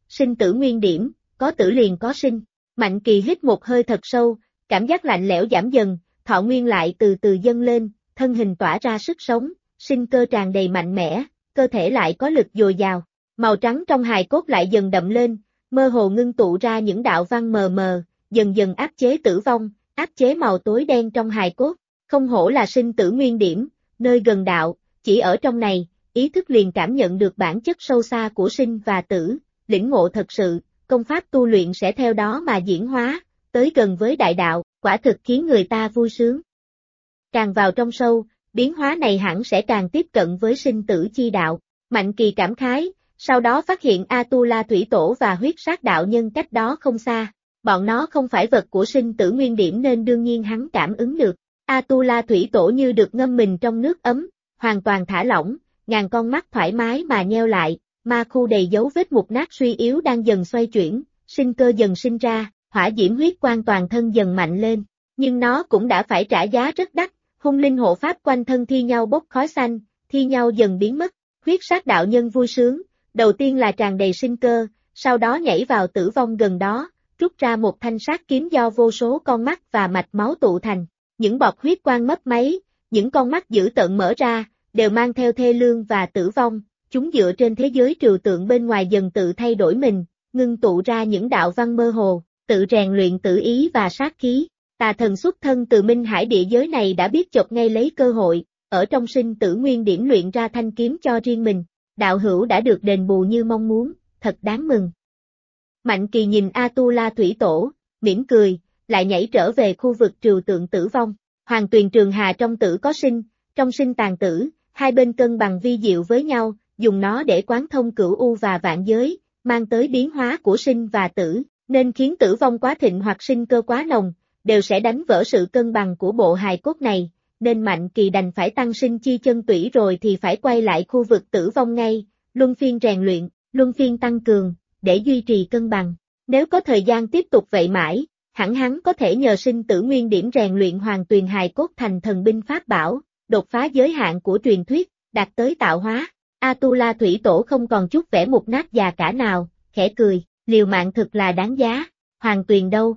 điểm, có tử liền có sinh. Mạnh Kỳ hít một hơi thật sâu, cảm giác lạnh lẽo giảm dần, thọ nguyên lại từ từ dâng lên, thân hình tỏa ra sức sống, sinh cơ tràn đầy mạnh mẽ, cơ thể lại có lực dồi dào. Màu trắng trong hài cốt lại dần đậm lên, mơ hồ ngưng tụ ra những đạo văn mờ mờ, dần dần áp chế tử vong, áp chế màu tối đen trong hài cốt. Không hổ là sinh tử nguyên điểm, nơi gần đạo, chỉ ở trong này, ý thức liền cảm nhận được bản chất sâu xa của sinh và tử, lĩnh ngộ thật sự, công pháp tu luyện sẽ theo đó mà diễn hóa, tới gần với đại đạo, quả thực khiến người ta vui sướng. Càng vào trong sâu, biến hóa này hẳn sẽ càng tiếp cận với sinh tử chi đạo. Mạnh Kỳ cảm khái, sau đó phát hiện Atula Thủy Tổ và huyết sát đạo nhân cách đó không xa. Bọn nó không phải vật của sinh tử nguyên điểm nên đương nhiên hắn cảm ứng được. Atula Thủy Tổ như được ngâm mình trong nước ấm, hoàn toàn thả lỏng, ngàn con mắt thoải mái mà nheo lại, ma khu đầy dấu vết mục nát suy yếu đang dần xoay chuyển, sinh cơ dần sinh ra, hỏa diễm huyết quang toàn thân dần mạnh lên. Nhưng nó cũng đã phải trả giá rất đắt, hung linh hộ pháp quanh thân thi nhau bốc khói xanh, thi nhau dần biến mất. Huyết sát đạo nhân vui sướng, đầu tiên là tràn đầy sinh cơ, sau đó nhảy vào tử vong gần đó, rút ra một thanh sát kiếm do vô số con mắt và mạch máu tụ thành. Những bọt huyết quang mấp máy, những con mắt dữ tợn mở ra, đều mang theo thê lương và tử vong. Chúng dựa trên thế giới trừu tượng bên ngoài dần tự thay đổi mình, ngưng tụ ra những đạo văn mơ hồ, tự rèn luyện tử ý và sát khí. Tà thần xuất thân từ Minh Hải địa giới này đã biết chộp ngay lấy cơ hội, ở trong sinh tử nguyên điểm luyện ra thanh kiếm cho riêng mình. Đạo hữu đã được đền bù như mong muốn, thật đáng mừng. Mạnh Kỳ nhìn Atula Thủy Tổ, mỉm cười, lại nhảy trở về khu vực trừu tượng tử vong. Hoàng tuyền trường hà trong tử có sinh, trong sinh tàn tử, hai bên cân bằng vi diệu với nhau, dùng nó để quán thông cửu u và vạn giới, mang tới biến hóa của sinh và tử, nên khiến tử vong quá thịnh hoặc sinh cơ quá nồng, đều sẽ đánh vỡ sự cân bằng của bộ hài cốt này, nên Mạnh Kỳ đành phải tăng sinh chi chân tủy rồi thì phải quay lại khu vực tử vong ngay, luân phiên rèn luyện, luân phiên tăng cường, để duy trì cân bằng. Nếu có thời gian tiếp tục vậy mãi, hẳn hắn có thể nhờ sinh tử nguyên điểm rèn luyện hoàng tuyền hài cốt thành thần binh pháp bảo, đột phá giới hạn của truyền thuyết, đạt tới tạo hóa. Atula Thủy Tổ không còn chút vẻ mục nát già cả nào, khẽ cười, liều mạng thực là đáng giá, hoàng tuyền đâu?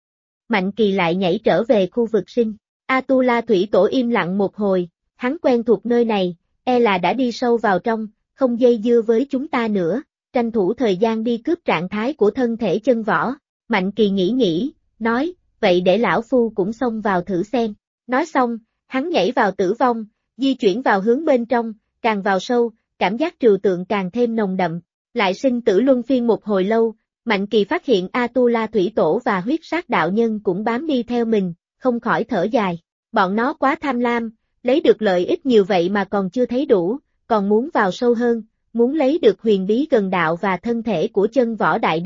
Mạnh Kỳ lại nhảy trở về khu vực sinh. Atula Thủy Tổ im lặng một hồi, hắn quen thuộc nơi này, e là đã đi sâu vào trong, không dây dưa với chúng ta nữa, tranh thủ thời gian đi cướp trạng thái của thân thể chân võ. Mạnh Kỳ nghĩ, nói, vậy để lão phu cũng xông vào thử xem. Nói xong, hắn nhảy vào tử vong, di chuyển vào hướng bên trong, càng vào sâu, cảm giác trừu tượng càng thêm nồng đậm. Lại sinh tử luân phiên một hồi lâu, Mạnh Kỳ phát hiện Atula Thủy Tổ và huyết sát đạo nhân cũng bám đi theo mình, không khỏi thở dài. Bọn nó quá tham lam, lấy được lợi ích nhiều vậy mà còn chưa thấy đủ, còn muốn vào sâu hơn, muốn lấy được huyền bí gần đạo và thân thể của chân võ đại đế.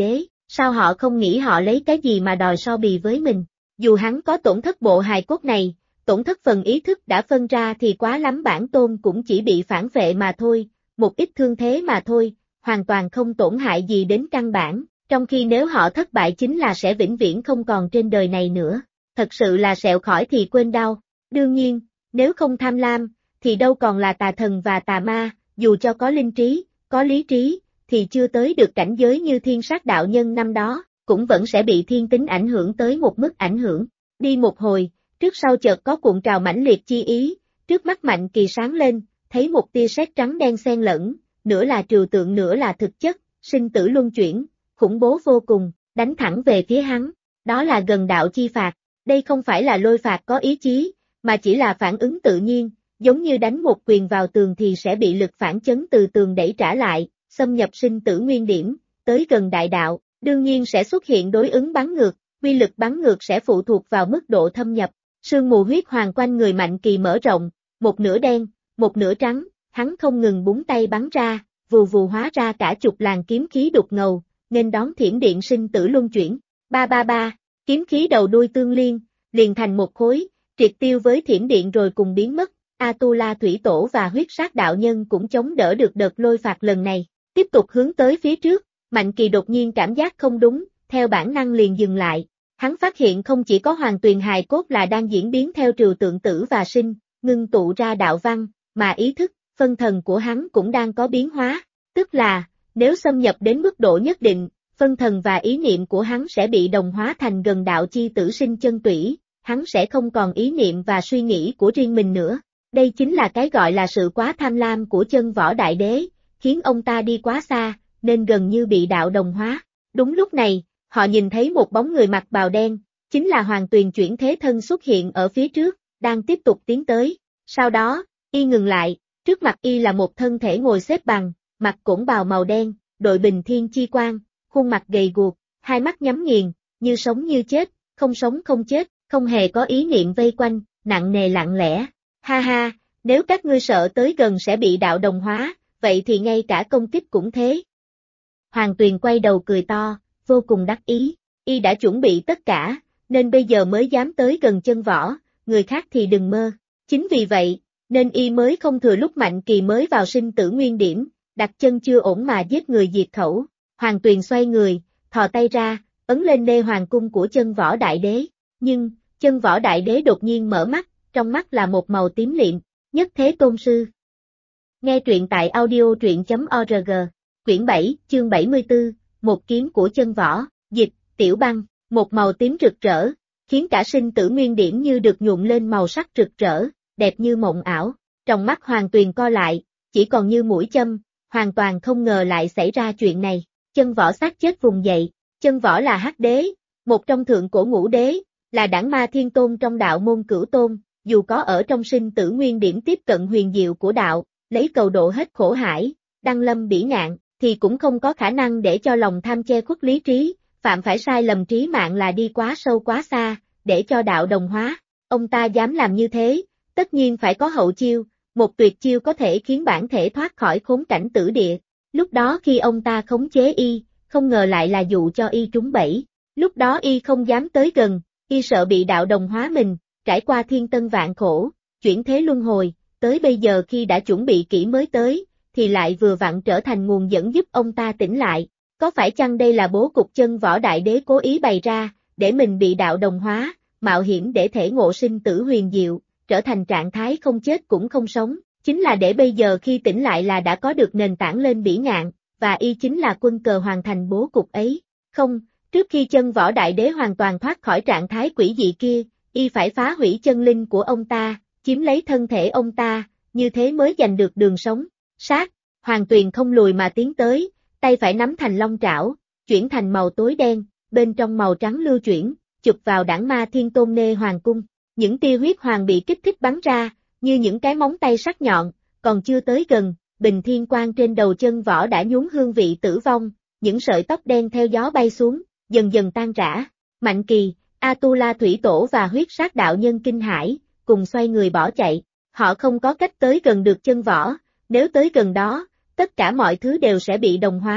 Sao họ không nghĩ họ lấy cái gì mà đòi so bì với mình? Dù hắn có tổn thất bộ hài cốt này, tổn thất phần ý thức đã phân ra thì quá lắm bản tôn cũng chỉ bị phản vệ mà thôi, một ít thương thế mà thôi, hoàn toàn không tổn hại gì đến căn bản, trong khi nếu họ thất bại chính là sẽ vĩnh viễn không còn trên đời này nữa. Thật sự là sẹo khỏi thì quên đau. Đương nhiên, nếu không tham lam, thì đâu còn là tà thần và tà ma, dù cho có linh trí, có lý trí, thì chưa tới được cảnh giới như thiên sát đạo nhân năm đó, cũng vẫn sẽ bị thiên tính ảnh hưởng tới một mức ảnh hưởng. Đi một hồi, trước sau chợt có cuộn trào mãnh liệt chi ý, trước mắt Mạnh Kỳ sáng lên, thấy một tia sét trắng đen xen lẫn, nửa là trừu tượng nửa là thực chất, sinh tử luân chuyển, khủng bố vô cùng, đánh thẳng về phía hắn, đó là gần đạo chi phạt, đây không phải là lôi phạt có ý chí, mà chỉ là phản ứng tự nhiên, giống như đánh một quyền vào tường thì sẽ bị lực phản chấn từ tường đẩy trả lại, xâm nhập sinh tử nguyên điểm, tới gần đại đạo, đương nhiên sẽ xuất hiện đối ứng bắn ngược, quy lực bắn ngược sẽ phụ thuộc vào mức độ thâm nhập. Sương mù huyết hoàng quanh người Mạnh Kỳ mở rộng, một nửa đen, một nửa trắng, hắn không ngừng búng tay bắn ra, vù vù hóa ra cả chục làn kiếm khí đục ngầu, nên đón thiểm điện sinh tử luân chuyển. Ba ba ba, kiếm khí đầu đuôi tương liên, liền thành một khối, triệt tiêu với thiểm điện rồi cùng biến mất. Atula Thủy Tổ và huyết sát đạo nhân cũng chống đỡ được đợt lôi phạt lần này, tiếp tục hướng tới phía trước, Mạnh Kỳ đột nhiên cảm giác không đúng, theo bản năng liền dừng lại. Hắn phát hiện không chỉ có hoàng tuyền hài cốt là đang diễn biến theo trừu tượng tử và sinh, ngưng tụ ra đạo văn, mà ý thức, phân thần của hắn cũng đang có biến hóa, tức là, nếu xâm nhập đến mức độ nhất định, phân thần và ý niệm của hắn sẽ bị đồng hóa thành gần đạo chi tử sinh chân tủy, hắn sẽ không còn ý niệm và suy nghĩ của riêng mình nữa. Đây chính là cái gọi là sự quá tham lam của chân võ đại đế, khiến ông ta đi quá xa, nên gần như bị đạo đồng hóa. Đúng lúc này, họ nhìn thấy một bóng người mặc bào đen, chính là Hoàng Tuyền chuyển thế thân xuất hiện ở phía trước, đang tiếp tục tiến tới. Sau đó, y ngừng lại, trước mặt y là một thân thể ngồi xếp bằng, mặc cổn bào màu đen, đội bình thiên chi quang, khuôn mặt gầy guộc, hai mắt nhắm nghiền, như sống như chết, không sống không chết, không hề có ý niệm vây quanh, nặng nề lặng lẽ. Ha ha, nếu các ngươi sợ tới gần sẽ bị đạo đồng hóa, vậy thì ngay cả công kích cũng thế. Hoàng Tuyền quay đầu cười to, vô cùng đắc ý, y đã chuẩn bị tất cả, nên bây giờ mới dám tới gần chân võ, người khác thì đừng mơ. Chính vì vậy, nên y mới không thừa lúc Mạnh Kỳ mới vào sinh tử nguyên điểm, đặt chân chưa ổn mà giết người diệt khẩu. Hoàng Tuyền xoay người, thò tay ra, ấn lên nê hoàng cung của chân võ đại đế, nhưng, chân võ đại đế đột nhiên mở mắt, trong mắt là một màu tím liệm, nhất thế tôn sư. Nghe truyện tại audio truyện.org, quyển 7, chương 74, một kiếm của chân võ, dịch, Tiểu Băng, một màu tím rực rỡ, khiến cả sinh tử nguyên điểm như được nhuộm lên màu sắc rực rỡ, đẹp như mộng ảo, trong mắt Hoàng Tuyền co lại, chỉ còn như mũi châm, hoàn toàn không ngờ lại xảy ra chuyện này, chân võ xác chết vùng dậy, chân võ là hắc đế, một trong thượng cổ ngũ đế, là đẳng ma thiên tôn trong đạo môn Cửu Tôn, dù có ở trong sinh tử nguyên điểm tiếp cận huyền diệu của đạo, lấy cầu độ hết khổ hải, đăng lâm bỉ ngạn, thì cũng không có khả năng để cho lòng tham che khuất lý trí, phạm phải sai lầm trí mạng là đi quá sâu quá xa, để cho đạo đồng hóa. Ông ta dám làm như thế, tất nhiên phải có hậu chiêu, một tuyệt chiêu có thể khiến bản thể thoát khỏi khốn cảnh tử địa. Lúc đó khi ông ta khống chế y, không ngờ lại là dụ cho y trúng bẫy. Lúc đó y không dám tới gần, y sợ bị đạo đồng hóa mình, trải qua thiên tân vạn khổ, chuyển thế luân hồi, tới bây giờ khi đã chuẩn bị kỹ mới tới, thì lại vừa vặn trở thành nguồn dẫn giúp ông ta tỉnh lại. Có phải chăng đây là bố cục chân võ đại đế cố ý bày ra, để mình bị đạo đồng hóa, mạo hiểm để thể ngộ sinh tử huyền diệu, trở thành trạng thái không chết cũng không sống, chính là để bây giờ khi tỉnh lại là đã có được nền tảng lên bỉ ngạn, và y chính là quân cờ hoàn thành bố cục ấy. Không, trước khi chân võ đại đế hoàn toàn thoát khỏi trạng thái quỷ dị kia, y phải phá hủy chân linh của ông ta, chiếm lấy thân thể ông ta, như thế mới giành được đường sống. Sát, Hoàng Tuyền không lùi mà tiến tới, tay phải nắm thành long trảo, chuyển thành màu tối đen, bên trong màu trắng lưu chuyển, chụp vào đẳng ma thiên tôn nê hoàng cung. Những tia huyết hoàng bị kích thích bắn ra, như những cái móng tay sắc nhọn, còn chưa tới gần, bình thiên quang trên đầu chân võ đã nhuốm hương vị tử vong, những sợi tóc đen theo gió bay xuống, dần dần tan rã. Mạnh Kỳ, Atula Thủy Tổ và huyết sát đạo nhân kinh hãi, cùng xoay người bỏ chạy. Họ không có cách tới gần được chân võ, nếu tới gần đó, tất cả mọi thứ đều sẽ bị đồng hóa,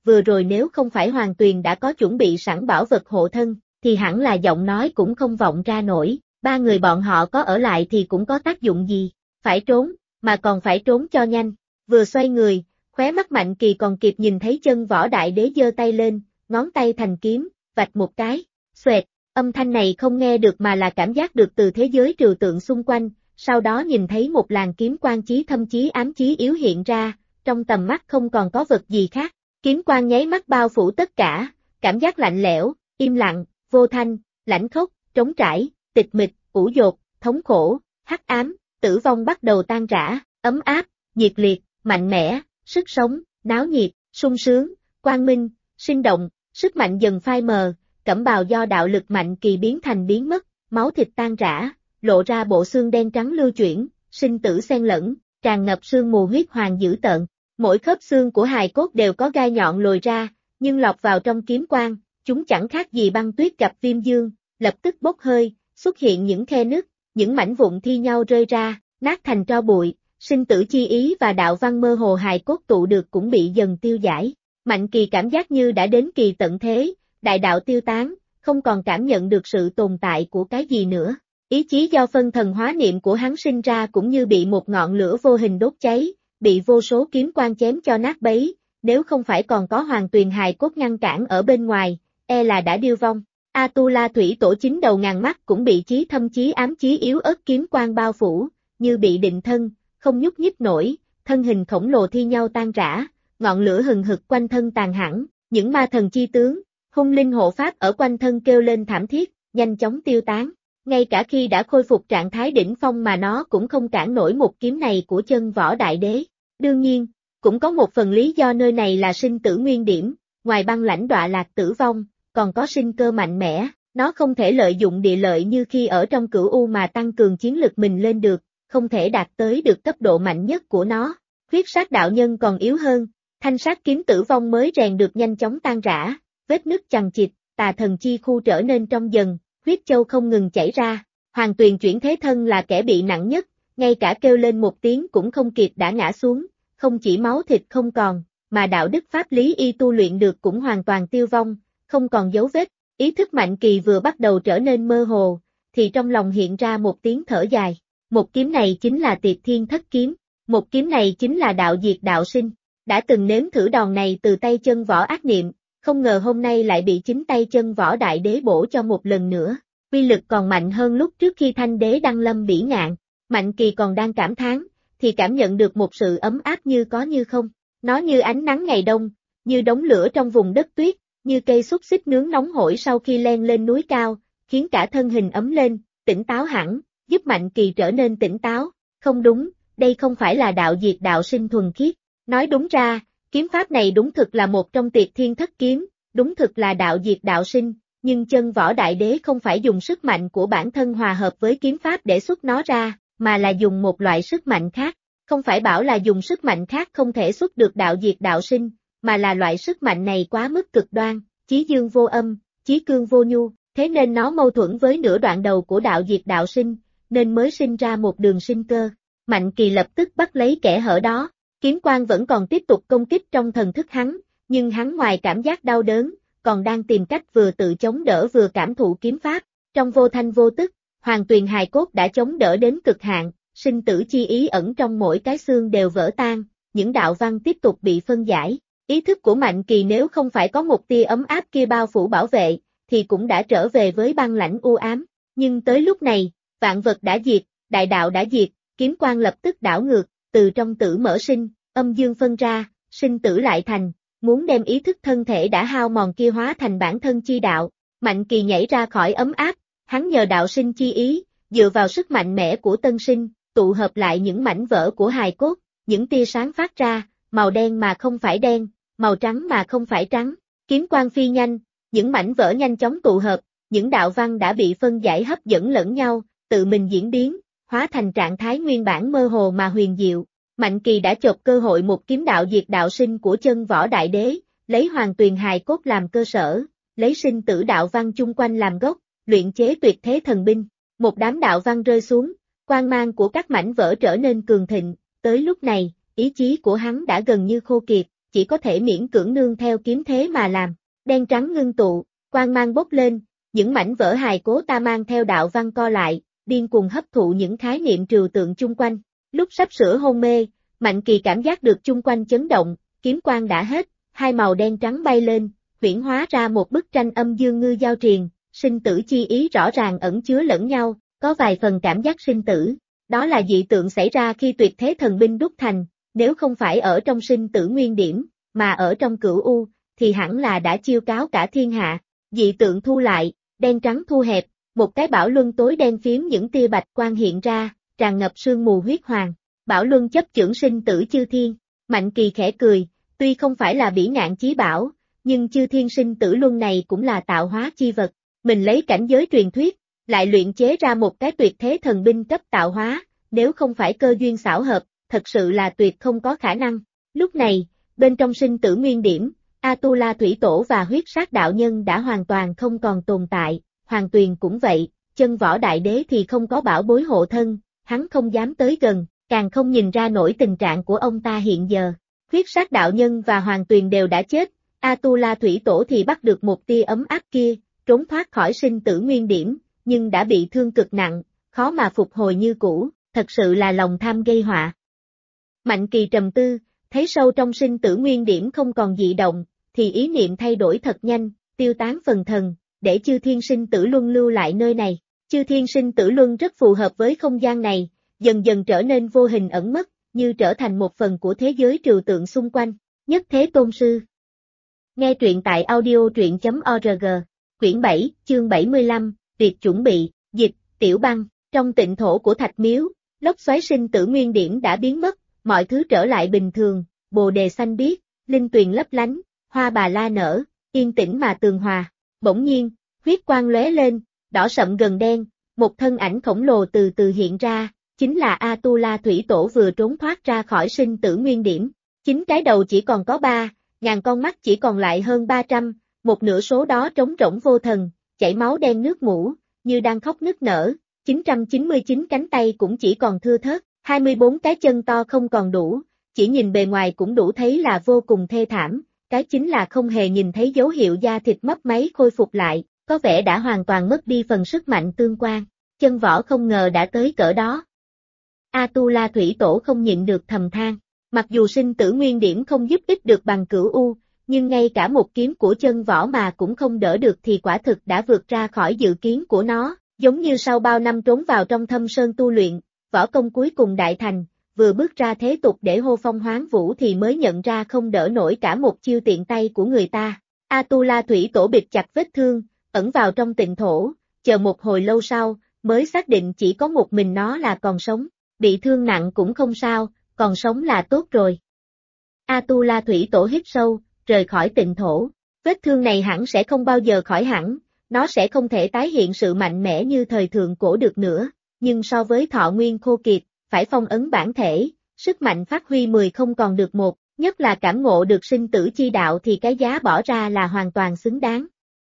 vừa rồi nếu không phải Hoàng Tuyền đã có chuẩn bị sẵn bảo vật hộ thân, thì hẳn là giọng nói cũng không vọng ra nổi, ba người bọn họ có ở lại thì cũng có tác dụng gì, phải trốn, mà còn phải trốn cho nhanh, vừa xoay người, khóe mắt Mạnh Kỳ còn kịp nhìn thấy Chân Võ Đại Đế giơ tay lên, ngón tay thành kiếm, vạch một cái, xoẹt, âm thanh này không nghe được mà là cảm giác được từ thế giới trừu tượng xung quanh, sau đó nhìn thấy một làn kiếm quang chí thâm chí ám chí yếu hiện ra, trong tầm mắt không còn có vật gì khác, kiếm quang nháy mắt bao phủ tất cả, cảm giác lạnh lẽo, im lặng, vô thanh, lãnh khốc, trống trải, tịch mịch, ủ dột, thống khổ, hắc ám, tử vong bắt đầu tan rã, ấm áp, nhiệt liệt, mạnh mẽ, sức sống, náo nhiệt, sung sướng, quang minh, sinh động, sức mạnh dần phai mờ, cẩm bào do đạo lực Mạnh Kỳ biến thành biến mất, máu thịt tan rã, lộ ra bộ xương đen trắng lưu chuyển, sinh tử xen lẫn, tràn ngập sương mù huyết hoàng dữ tợn. Mỗi khớp xương của hài cốt đều có gai nhọn lồi ra, nhưng lọt vào trong kiếm quang, chúng chẳng khác gì băng tuyết gặp viêm dương, lập tức bốc hơi, xuất hiện những khe nứt, những mảnh vụn thi nhau rơi ra, nát thành tro bụi, sinh tử chi ý và đạo văn mơ hồ hài cốt tụ được cũng bị dần tiêu giải. Mạnh Kỳ cảm giác như đã đến kỳ tận thế, đại đạo tiêu tán, không còn cảm nhận được sự tồn tại của cái gì nữa. Ý chí do phân thần hóa niệm của hắn sinh ra cũng như bị một ngọn lửa vô hình đốt cháy, bị vô số kiếm quang chém cho nát bấy, nếu không phải còn có Hoàng Tuyền hài cốt ngăn cản ở bên ngoài, e là đã điêu vong. Atula Thủy Tổ chính đầu ngàn mắt cũng bị chí thâm chí ám chí yếu ớt kiếm quang bao phủ, như bị định thân, không nhúc nhích nổi, thân hình khổng lồ thi nhau tan rã, ngọn lửa hừng hực quanh thân tàn hẳn, những ma thần chi tướng, hung linh hộ pháp ở quanh thân kêu lên thảm thiết, nhanh chóng tiêu tán. Ngay cả khi đã khôi phục trạng thái đỉnh phong mà nó cũng không cản nổi một kiếm này của Chân Võ Đại Đế. Đương nhiên, cũng có một phần lý do nơi này là sinh tử nguyên điểm, ngoài băng lãnh đọa lạc tử vong, còn có sinh cơ mạnh mẽ, nó không thể lợi dụng địa lợi như khi ở trong Cửu U mà tăng cường chiến lực mình lên được, không thể đạt tới được cấp độ mạnh nhất của nó. Huyết sát đạo nhân còn yếu hơn, thanh sát kiếm tử vong mới rèn được nhanh chóng tan rã, vết nứt chằng chịt, tà thần chi khu trở nên trong dần, huyết châu không ngừng chảy ra. Hoàng Tuyền chuyển thế thân là kẻ bị nặng nhất, ngay cả kêu lên một tiếng cũng không kịp đã ngã xuống, không chỉ máu thịt không còn, mà đạo đức pháp lý y tu luyện được cũng hoàn toàn tiêu vong, không còn dấu vết. Ý thức Mạnh Kỳ vừa bắt đầu trở nên mơ hồ, thì trong lòng hiện ra một tiếng thở dài. Một kiếm này chính là Tiệt Thiên Thất Kiếm, một kiếm này chính là đạo diệt đạo sinh. Đã từng nếm thử đòn này từ tay Chân Võ Ác Niệm, không ngờ hôm nay lại bị chính tay Chân Võ Đại Đế bổ cho một lần nữa. Uy lực còn mạnh hơn lúc trước khi Thanh Đế đăng lâm bỉ ngạn. Mạnh Kỳ còn đang cảm thán, thì cảm nhận được một sự ấm áp như có như không. Nó như ánh nắng ngày đông, như đống lửa trong vùng đất tuyết, như cây xúc xích nướng nóng hổi sau khi leo lên núi cao, khiến cả thân hình ấm lên, tỉnh táo hẳn, giúp Mạnh Kỳ trở nên tỉnh táo. Không đúng, đây không phải là đạo diệt đạo sinh thuần khiết. Nói đúng ra, kiếm pháp này đúng thực là một trong Tiệt Thiên Thất Kiếm, đúng thực là đạo diệt đạo sinh, nhưng Chân Võ Đại Đế không phải dùng sức mạnh của bản thân hòa hợp với kiếm pháp để xuất nó ra, mà là dùng một loại sức mạnh khác. Không phải bảo là dùng sức mạnh khác không thể xuất được đạo diệt đạo sinh, mà là loại sức mạnh này quá mức cực đoan, chí dương vô âm, chí cương vô nhu, thế nên nó mâu thuẫn với nửa đoạn đầu của đạo diệt đạo sinh, nên mới sinh ra một đường sinh cơ. Mạnh Kỳ lập tức bắt lấy kẽ hở đó, kiếm quang vẫn còn tiếp tục công kích trong thần thức hắn, nhưng hắn ngoài cảm giác đau đớn, còn đang tìm cách vừa tự chống đỡ vừa cảm thụ kiếm pháp. Trong vô thanh vô tức, Hoàng Tuyền hài cốt đã chống đỡ đến cực hạn, sinh tử chi ý ẩn trong mỗi cái xương đều vỡ tan, những đạo văn tiếp tục bị phân giải. Ý thức của Mạnh Kỳ nếu không phải có một tia ấm áp kia bao phủ bảo vệ, thì cũng đã trở về với băng lãnh u ám. Nhưng tới lúc này, vạn vật đã diệt, đại đạo đã diệt, kiếm quang lập tức đảo ngược, từ trong tử mở sinh, âm dương phân ra, sinh tử lại thành, muốn đem ý thức thân thể đã hao mòn kia hóa thành bản thân chi đạo. Mạnh Kỳ nhảy ra khỏi ấm áp, hắn nhờ đạo sinh chi ý, dựa vào sức mạnh mẽ của tân sinh, tụ hợp lại những mảnh vỡ của hài cốt, những tia sáng phát ra, màu đen mà không phải đen, màu trắng mà không phải trắng, kiếm quang phi nhanh, những mảnh vỡ nhanh chóng tụ hợp, những đạo văn đã bị phân giải hấp dẫn lẫn nhau, tự mình diễn biến, hóa thành trạng thái nguyên bản mơ hồ mà huyền diệu. Mạnh Kỳ đã chộp cơ hội một kiếm đạo diệt đạo sinh của Chân Võ Đại Đế, lấy Hoàng Tuyền hài cốt làm cơ sở, lấy sinh tử đạo văn chung quanh làm gốc, luyện chế tuyệt thế thần binh. Một đám đạo văn rơi xuống, quang mang của các mảnh vỡ trở nên cường thịnh, tới lúc này, ý chí của hắn đã gần như khô kiệt, chỉ có thể miễn cưỡng nương theo kiếm thế mà làm. Đen trắng ngưng tụ, quang mang bốc lên, những mảnh vỡ hài cố ta mang theo đạo văn co lại, điên cuồng hấp thụ những khái niệm trừu tượng chung quanh. Lúc sắp sửa hôn mê, Mạnh Kỳ cảm giác được chung quanh chấn động, kiếm quang đã hết, hai màu đen trắng bay lên, huyễn hóa ra một bức tranh âm dương ngư giao triền, sinh tử chi ý rõ ràng ẩn chứa lẫn nhau, có vài phần cảm giác sinh tử. Đó là dị tượng xảy ra khi tuyệt thế thần binh đúc thành, nếu không phải ở trong sinh tử nguyên điểm, mà ở trong cửu u, thì hẳn là đã chiêu cáo cả thiên hạ. Dị tượng thu lại, đen trắng thu hẹp, một cái bảo luân tối đen phiếm những tia bạch quang hiện ra, tràn ngập sương mù huyết hoàng. Bảo luân chấp chưởng sinh tử chư thiên. Mạnh Kỳ khẽ cười, tuy không phải là bỉ ngạn chí bảo, nhưng chư thiên sinh tử luân này cũng là tạo hóa chi vật. Mình lấy cảnh giới truyền thuyết, lại luyện chế ra một cái tuyệt thế thần binh cấp tạo hóa, nếu không phải cơ duyên xảo hợp, thật sự là tuyệt không có khả năng. Lúc này, bên trong sinh tử nguyên điểm, Atula Thủy Tổ và huyết sát đạo nhân đã hoàn toàn không còn tồn tại, Hoàng Tuyền cũng vậy, Chân Võ Đại Đế thì không có bảo bối hộ thân, hắn không dám tới gần, càng không nhìn ra nổi tình trạng của ông ta hiện giờ. Huyết sát đạo nhân và Hoàng Tuyền đều đã chết, Atula Thủy Tổ thì bắt được một tia ấm áp kia, trốn thoát khỏi sinh tử nguyên điểm, nhưng đã bị thương cực nặng, khó mà phục hồi như cũ, thật sự là lòng tham gây họa. Mạnh Kỳ trầm tư, thấy sâu trong sinh tử nguyên điểm không còn dị động, thì ý niệm thay đổi thật nhanh, tiêu tán phần thần, để chư thiên sinh tử luân lưu lại nơi này. Chư thiên sinh tử luân rất phù hợp với không gian này, dần dần trở nên vô hình ẩn mất, như trở thành một phần của thế giới trừu tượng xung quanh. Nhất Thế Tôn Sư. Nghe truyện tại audio.org, quyển 7, chương 75, việc chuẩn bị, dịch, Tiểu Băng. Trong tịnh thổ của Thạch Miếu, lốc xoáy sinh tử nguyên điểm đã biến mất, mọi thứ trở lại bình thường, bồ đề xanh biếc, linh tuyền lấp lánh, hoa bà la nở, yên tĩnh mà tường hòa. Bỗng nhiên, huyết quang lóe lên, đỏ sậm gần đen, một thân ảnh khổng lồ từ từ hiện ra, chính là Atula Thủy Tổ vừa trốn thoát ra khỏi sinh tử nguyên điểm. 9 cái đầu chỉ còn có 3, ngàn con mắt chỉ còn lại hơn 300, một nửa số đó trống rỗng vô thần, chảy máu đen nước mũ, như đang khóc nức nở. 999 cánh tay cũng chỉ còn thưa thớt, 24 cái chân to không còn đủ, chỉ nhìn bề ngoài cũng đủ thấy là vô cùng thê thảm, cái chính là không hề nhìn thấy dấu hiệu da thịt mấp máy khôi phục lại, có vẻ đã hoàn toàn mất đi phần sức mạnh tương quan. Chân Võ không ngờ đã tới cỡ đó. Atula Thủy Tổ không nhịn được thầm than, mặc dù sinh tử nguyên điểm không giúp ích được bằng cửu u, nhưng ngay cả một kiếm của Chân Võ mà cũng không đỡ được thì quả thực đã vượt ra khỏi dự kiến của nó. Giống như sau bao năm trốn vào trong thâm sơn tu luyện, võ công cuối cùng đại thành, vừa bước ra thế tục để hô phong hoán vũ thì mới nhận ra không đỡ nổi cả một chiêu tiện tay của người ta. Atula Thủy Tổ bịt chặt vết thương, ẩn vào trong tịnh thổ, chờ một hồi lâu sau, mới xác định chỉ có một mình nó là còn sống, bị thương nặng cũng không sao, còn sống là tốt rồi. Atula Thủy Tổ hít sâu, rời khỏi tịnh thổ, vết thương này hẳn sẽ không bao giờ khỏi hẳn. Nó sẽ không thể tái hiện sự mạnh mẽ như thời thượng cổ được nữa, nhưng so với thọ nguyên khô kiệt, phải phong ấn bản thể, sức mạnh phát huy 10 không còn được một, nhất là cảm ngộ được sinh tử chi đạo thì cái giá bỏ ra là hoàn toàn xứng đáng.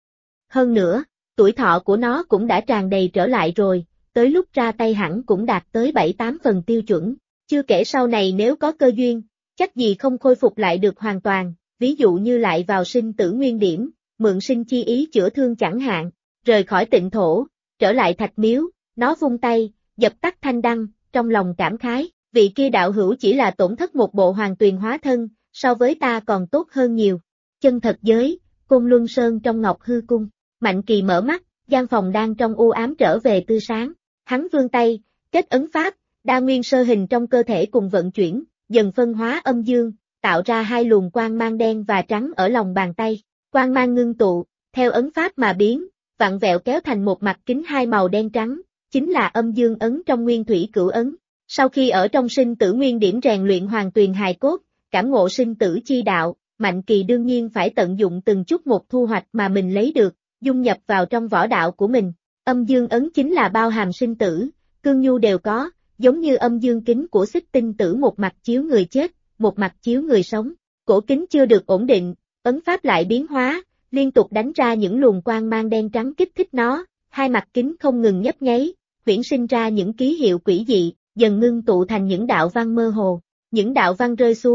Hơn nữa, tuổi thọ của nó cũng đã tràn đầy trở lại rồi, tới lúc ra tay hẳn cũng đạt tới 7-8 phần tiêu chuẩn, chưa kể sau này nếu có cơ duyên, chắc gì không khôi phục lại được hoàn toàn, ví dụ như lại vào sinh tử nguyên điểm. Mượn sinh chi ý chữa thương chẳng hạn, rời khỏi tịnh thổ, trở lại Thạch Miếu, nó vung tay, dập tắt thanh đăng, trong lòng cảm khái, vị kia đạo hữu chỉ là tổn thất một bộ Hoàng Tuyền hóa thân, so với ta còn tốt hơn nhiều. Chân thật giới, Côn Luân Sơn trong Ngọc Hư Cung, Mạnh Kỳ mở mắt, gian phòng đang trong u ám trở về tươi sáng, hắn vươn tay, kết ấn pháp, đa nguyên sơ hình trong cơ thể cùng vận chuyển, dần phân hóa âm dương, tạo ra hai luồng quang mang đen và trắng ở lòng bàn tay. Quang mang ngưng tụ, theo ấn pháp mà biến, vặn vẹo kéo thành một mặt kính hai màu đen trắng, chính là âm dương ấn trong nguyên thủy cửu ấn. Sau khi ở trong sinh tử nguyên điểm rèn luyện Hoàng Tuyền hài cốt, cảm ngộ sinh tử chi đạo, Mạnh Kỳ đương nhiên phải tận dụng từng chút một thu hoạch mà mình lấy được, dung nhập vào trong võ đạo của mình. Âm dương ấn chính là bao hàm sinh tử, cương nhu đều có, giống như âm dương kính của Xích Tinh Tử, một mặt chiếu người chết, một mặt chiếu người sống. Cổ kính chưa được ổn định, ấn pháp lại biến hóa, liên tục đánh ra những luồng quang mang đen trắng kích thích nó, hai mặt kính không ngừng nhấp nháy, huyễn sinh ra những ký hiệu quỷ dị, dần ngưng tụ thành những đạo văn mơ hồ. Những đạo văn rơi xuống,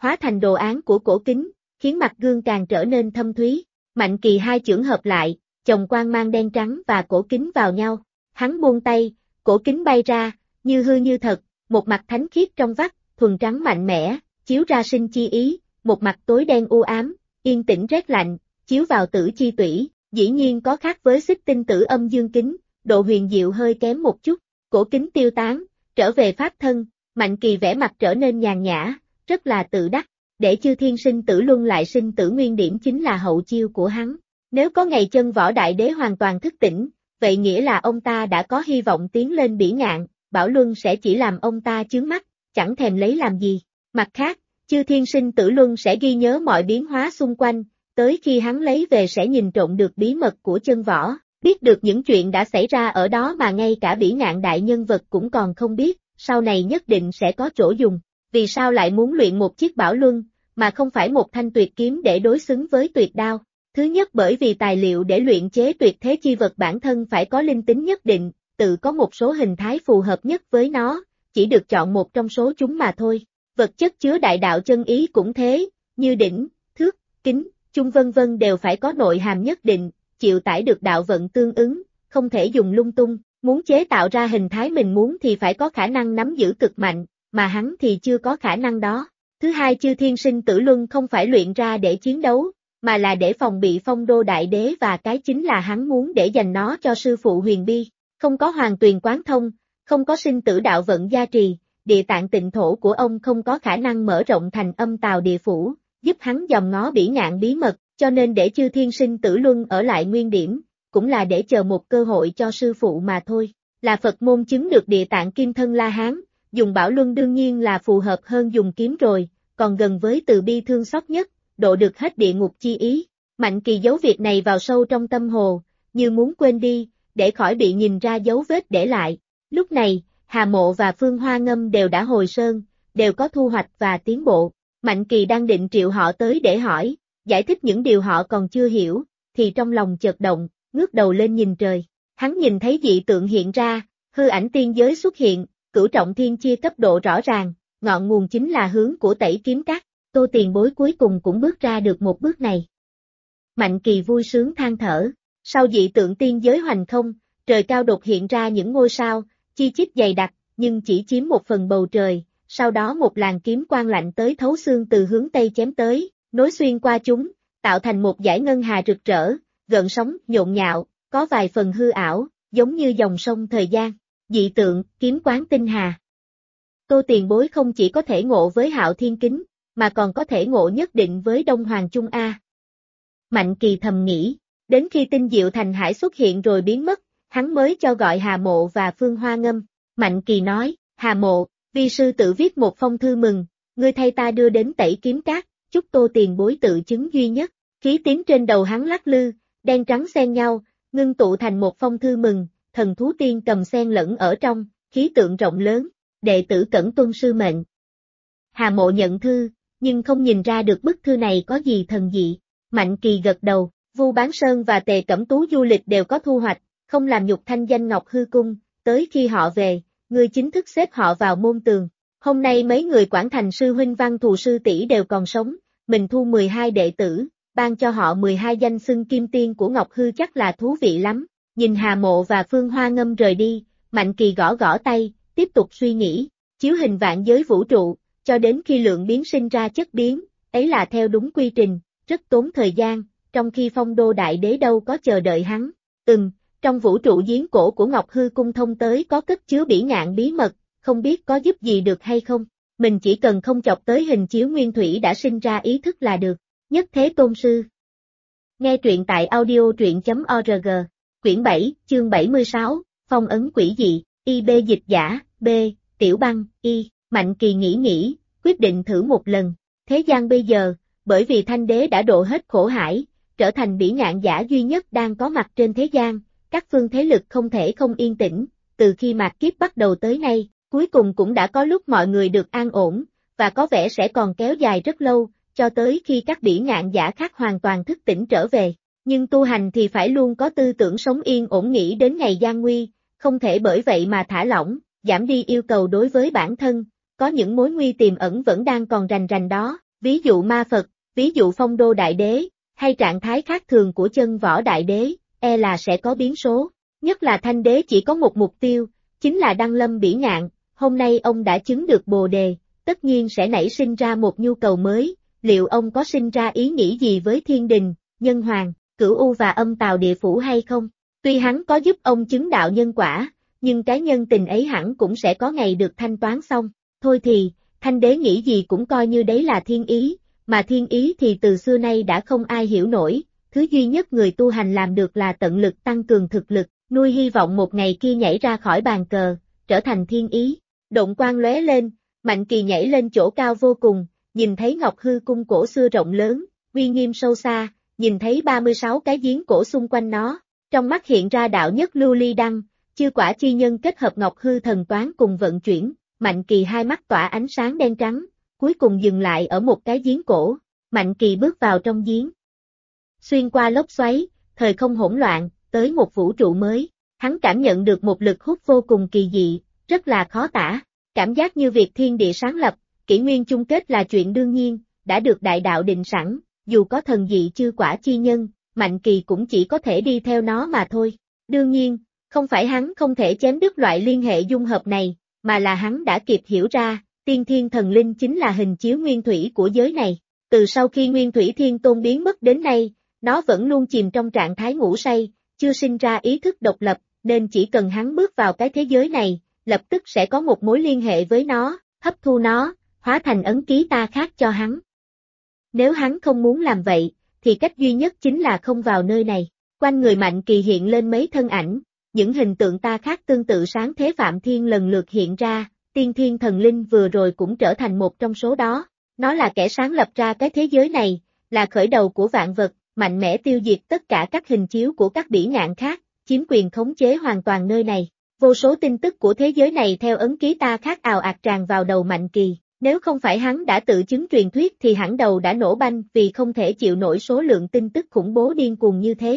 hóa thành đồ án của cổ kính, khiến mặt gương càng trở nên thâm thúy. Mạnh Kỳ hai chưởng hợp lại, chồng quang mang đen trắng và cổ kính vào nhau. Hắn buông tay, cổ kính bay ra, như hư như thật, một mặt thánh khiết trong vắt, thuần trắng mạnh mẽ, chiếu ra sinh chi ý, một mặt tối đen u ám, yên tĩnh rét lạnh, chiếu vào tử chi tủy, dĩ nhiên có khác với xích tinh tử âm dương kính, độ huyền diệu hơi kém một chút. Cổ kính tiêu tán, trở về pháp thân, Mạnh Kỳ vẻ mặt trở nên nhàn nhã, rất là tự đắc, để chư thiên sinh tử luân lại sinh tử nguyên điểm chính là hậu chiêu của hắn. Nếu có ngày chân võ đại đế hoàn toàn thức tỉnh, vậy nghĩa là ông ta đã có hy vọng tiến lên bỉ ngạn, Bảo Luân sẽ chỉ làm ông ta chướng mắt, chẳng thèm lấy làm gì. Mặt khác, chư thiên sinh tử luân sẽ ghi nhớ mọi biến hóa xung quanh, tới khi hắn lấy về sẽ nhìn trộm được bí mật của chân võ, biết được những chuyện đã xảy ra ở đó mà ngay cả bỉ ngạn đại nhân vật cũng còn không biết, sau này nhất định sẽ có chỗ dùng. Vì sao lại muốn luyện một chiếc Bảo Luân, mà không phải một thanh tuyệt kiếm để đối xứng với tuyệt đao? Thứ nhất bởi vì tài liệu để luyện chế tuyệt thế chi vật bản thân phải có linh tính nhất định, tự có một số hình thái phù hợp nhất với nó, chỉ được chọn một trong số chúng mà thôi. Vật chất chứa đại đạo chân ý cũng thế, như đỉnh, thước, kính, chung vân vân đều phải có nội hàm nhất định, chịu tải được đạo vận tương ứng, không thể dùng lung tung, muốn chế tạo ra hình thái mình muốn thì phải có khả năng nắm giữ cực mạnh, mà hắn thì chưa có khả năng đó. Thứ hai, chư thiên sinh tử luân không phải luyện ra để chiến đấu, mà là để phòng bị phong đô đại đế, và cái chính là hắn muốn để dành nó cho sư phụ Huyền Bi. Không có hoàng tuyền quán thông, không có sinh tử đạo vận gia trì, địa tạng tịnh thổ của ông không có khả năng mở rộng thành âm tào địa phủ, giúp hắn dòm ngó bỉ ngạn bí mật, cho nên để chư thiên sinh tử luân ở lại nguyên điểm, cũng là để chờ một cơ hội cho sư phụ mà thôi. Là Phật môn chứng được địa tạng kim thân La Hán, dùng Bảo Luân đương nhiên là phù hợp hơn dùng kiếm rồi, còn gần với từ bi thương xót nhất, độ được hết địa ngục chi ý. Mạnh Kỳ giấu việc này vào sâu trong tâm hồ, như muốn quên đi, để khỏi bị nhìn ra dấu vết để lại. Lúc này, Hà Mộ và Phương Hoa Ngâm đều đã hồi sơn, đều có thu hoạch và tiến bộ. Mạnh Kỳ đang định triệu họ tới để hỏi, giải thích những điều họ còn chưa hiểu, thì trong lòng chợt động, ngước đầu lên nhìn trời. Hắn nhìn thấy dị tượng hiện ra, hư ảnh tiên giới xuất hiện, cửu trọng thiên chia cấp độ rõ ràng, ngọn nguồn chính là hướng của Tẩy Kiếm Các. Tô Tiền Bối cuối cùng cũng bước ra được một bước này. Mạnh Kỳ vui sướng than thở, sau dị tượng tiên giới hoành không, trời cao đột hiện ra những ngôi sao, chi chít dày đặc, nhưng chỉ chiếm một phần bầu trời, sau đó một làn kiếm quang lạnh tới thấu xương từ hướng Tây chém tới, nối xuyên qua chúng, tạo thành một dải ngân hà rực rỡ, gợn sóng, nhộn nhạo, có vài phần hư ảo, giống như dòng sông thời gian. Dị tượng, kiếm quán tinh hà. Tô Tiền Bối không chỉ có thể ngộ với Hạo Thiên Kính, mà còn có thể ngộ nhất định với Đông Hoàng Trung A. Mạnh Kỳ thầm nghĩ, đến khi Tinh Diệu Thành Hải xuất hiện rồi biến mất, hắn mới cho gọi Hà Mộ và Phương Hoa Ngâm. Mạnh Kỳ nói, Hà Mộ, vi sư tự viết một phong thư mừng, ngươi thay ta đưa đến Tẩy Kiếm Các, chúc Tô Tiền Bối tự chứng duy nhất. Khí tím trên đầu hắn lắc lư, đen trắng xen nhau, ngưng tụ thành một phong thư mừng, thần thú tiên cầm xen lẫn ở trong, khí tượng rộng lớn, đệ tử cẩn tuân sư mệnh. Hà Mộ nhận thư, nhưng không nhìn ra được bức thư này có gì thần dị. Mạnh Kỳ gật đầu, Vu Bán Sơn và Tề Cẩm Tú du lịch đều có thu hoạch, không làm nhục thanh danh Ngọc Hư Cung, tới khi họ về, ngươi chính thức xếp họ vào môn tường. Hôm nay mấy người Quảng Thành sư huynh Văn Thù sư tỷ đều còn sống, mình thu 12 đệ tử, ban cho họ 12 danh xưng kim tiên của Ngọc Hư chắc là thú vị lắm. Nhìn Hà Mộ và Phương Hoa Ngâm rời đi, Mạnh Kỳ gõ gõ tay, tiếp tục suy nghĩ, chiếu hình vạn giới vũ trụ, cho đến khi lượng biến sinh ra chất biến, ấy là theo đúng quy trình, rất tốn thời gian, trong khi phong đô đại đế đâu có chờ đợi hắn. Trong vũ trụ giếng cổ của Ngọc Hư Cung thông tới có cất chứa bỉ ngạn bí mật, không biết có giúp gì được hay không, mình chỉ cần không chọc tới hình chiếu nguyên thủy đã sinh ra ý thức là được. Nhất Thế Tôn Sư. Nghe truyện tại audio.truyện.org, quyển 7, chương 76, phong ấn quỷ dị, IB dịch giả, B, Tiểu Băng, Y. Mạnh Kỳ nghĩ, quyết định thử một lần. Thế gian bây giờ, bởi vì Thanh Đế đã độ hết khổ hải, trở thành bỉ ngạn giả duy nhất đang có mặt trên thế gian, các phương thế lực không thể không yên tĩnh, từ khi mạt kiếp bắt đầu tới nay, cuối cùng cũng đã có lúc mọi người được an ổn, và có vẻ sẽ còn kéo dài rất lâu, cho tới khi các bỉ ngạn giả khác hoàn toàn thức tỉnh trở về. Nhưng tu hành thì phải luôn có tư tưởng sống yên ổn nghĩ đến ngày gian nguy, không thể bởi vậy mà thả lỏng, giảm đi yêu cầu đối với bản thân, có những mối nguy tiềm ẩn vẫn đang còn rành rành đó, ví dụ ma Phật, ví dụ phong đô đại đế, hay trạng thái khác thường của chân võ đại đế, là sẽ có biến số. Nhất là Thanh đế chỉ có một mục tiêu, chính là đăng lâm bỉ ngạn, hôm nay ông đã chứng được Bồ đề, tất nhiên sẽ nảy sinh ra một nhu cầu mới, liệu ông có sinh ra ý nghĩ gì với thiên đình, nhân hoàng, cửu u và âm tào địa phủ hay không? Tuy hắn có giúp ông chứng đạo nhân quả, nhưng cái nhân tình ấy hẳn cũng sẽ có ngày được thanh toán xong, thôi thì, Thanh đế nghĩ gì cũng coi như đấy là thiên ý, mà thiên ý thì từ xưa nay đã không ai hiểu nổi, thứ duy nhất người tu hành làm được là tận lực tăng cường thực lực, nuôi hy vọng một ngày kia nhảy ra khỏi bàn cờ, trở thành thiên ý. Động quang lóe lên, Mạnh Kỳ nhảy lên chỗ cao vô cùng, nhìn thấy Ngọc Hư cung cổ xưa rộng lớn, uy nghiêm sâu xa, nhìn thấy 36 cái giếng cổ xung quanh nó, trong mắt hiện ra đạo nhất lưu ly đăng, chư quả chi nhân kết hợp Ngọc Hư thần toán cùng vận chuyển, Mạnh Kỳ hai mắt tỏa ánh sáng đen trắng, cuối cùng dừng lại ở một cái giếng cổ, Mạnh Kỳ bước vào trong giếng. Xuyên qua lốc xoáy, thời không hỗn loạn, tới một vũ trụ mới, hắn cảm nhận được một lực hút vô cùng kỳ dị, rất là khó tả, cảm giác như việc thiên địa sáng lập, kỷ nguyên chung kết là chuyện đương nhiên, đã được đại đạo định sẵn, dù có thần dị chư quả chi nhân, Mạnh Kỳ cũng chỉ có thể đi theo nó mà thôi. Đương nhiên, không phải hắn không thể chém đứt loại liên hệ dung hợp này, mà là hắn đã kịp hiểu ra, tiên thiên thần linh chính là hình chiếu nguyên thủy của giới này. Từ sau khi Nguyên Thủy Thiên Tôn biến mất đến nay, nó vẫn luôn chìm trong trạng thái ngủ say, chưa sinh ra ý thức độc lập, nên chỉ cần hắn bước vào cái thế giới này, lập tức sẽ có một mối liên hệ với nó, hấp thu nó, hóa thành ấn ký ta khác cho hắn. Nếu hắn không muốn làm vậy, thì cách duy nhất chính là không vào nơi này. Quanh người Mạnh Kỳ hiện lên mấy thân ảnh, những hình tượng ta khác tương tự sáng thế Phạm Thiên lần lượt hiện ra, tiên thiên thần linh vừa rồi cũng trở thành một trong số đó. Nó là kẻ sáng lập ra cái thế giới này, là khởi đầu của vạn vật, mạnh mẽ tiêu diệt tất cả các hình chiếu của các bỉ ngạn khác, chiếm quyền khống chế hoàn toàn nơi này. Vô số tin tức của thế giới này theo ấn ký ta khác ào ạt tràn vào đầu Mạnh Kỳ, nếu không phải hắn đã tự chứng truyền thuyết thì hẳn đầu đã nổ banh vì không thể chịu nổi số lượng tin tức khủng bố điên cuồng như thế.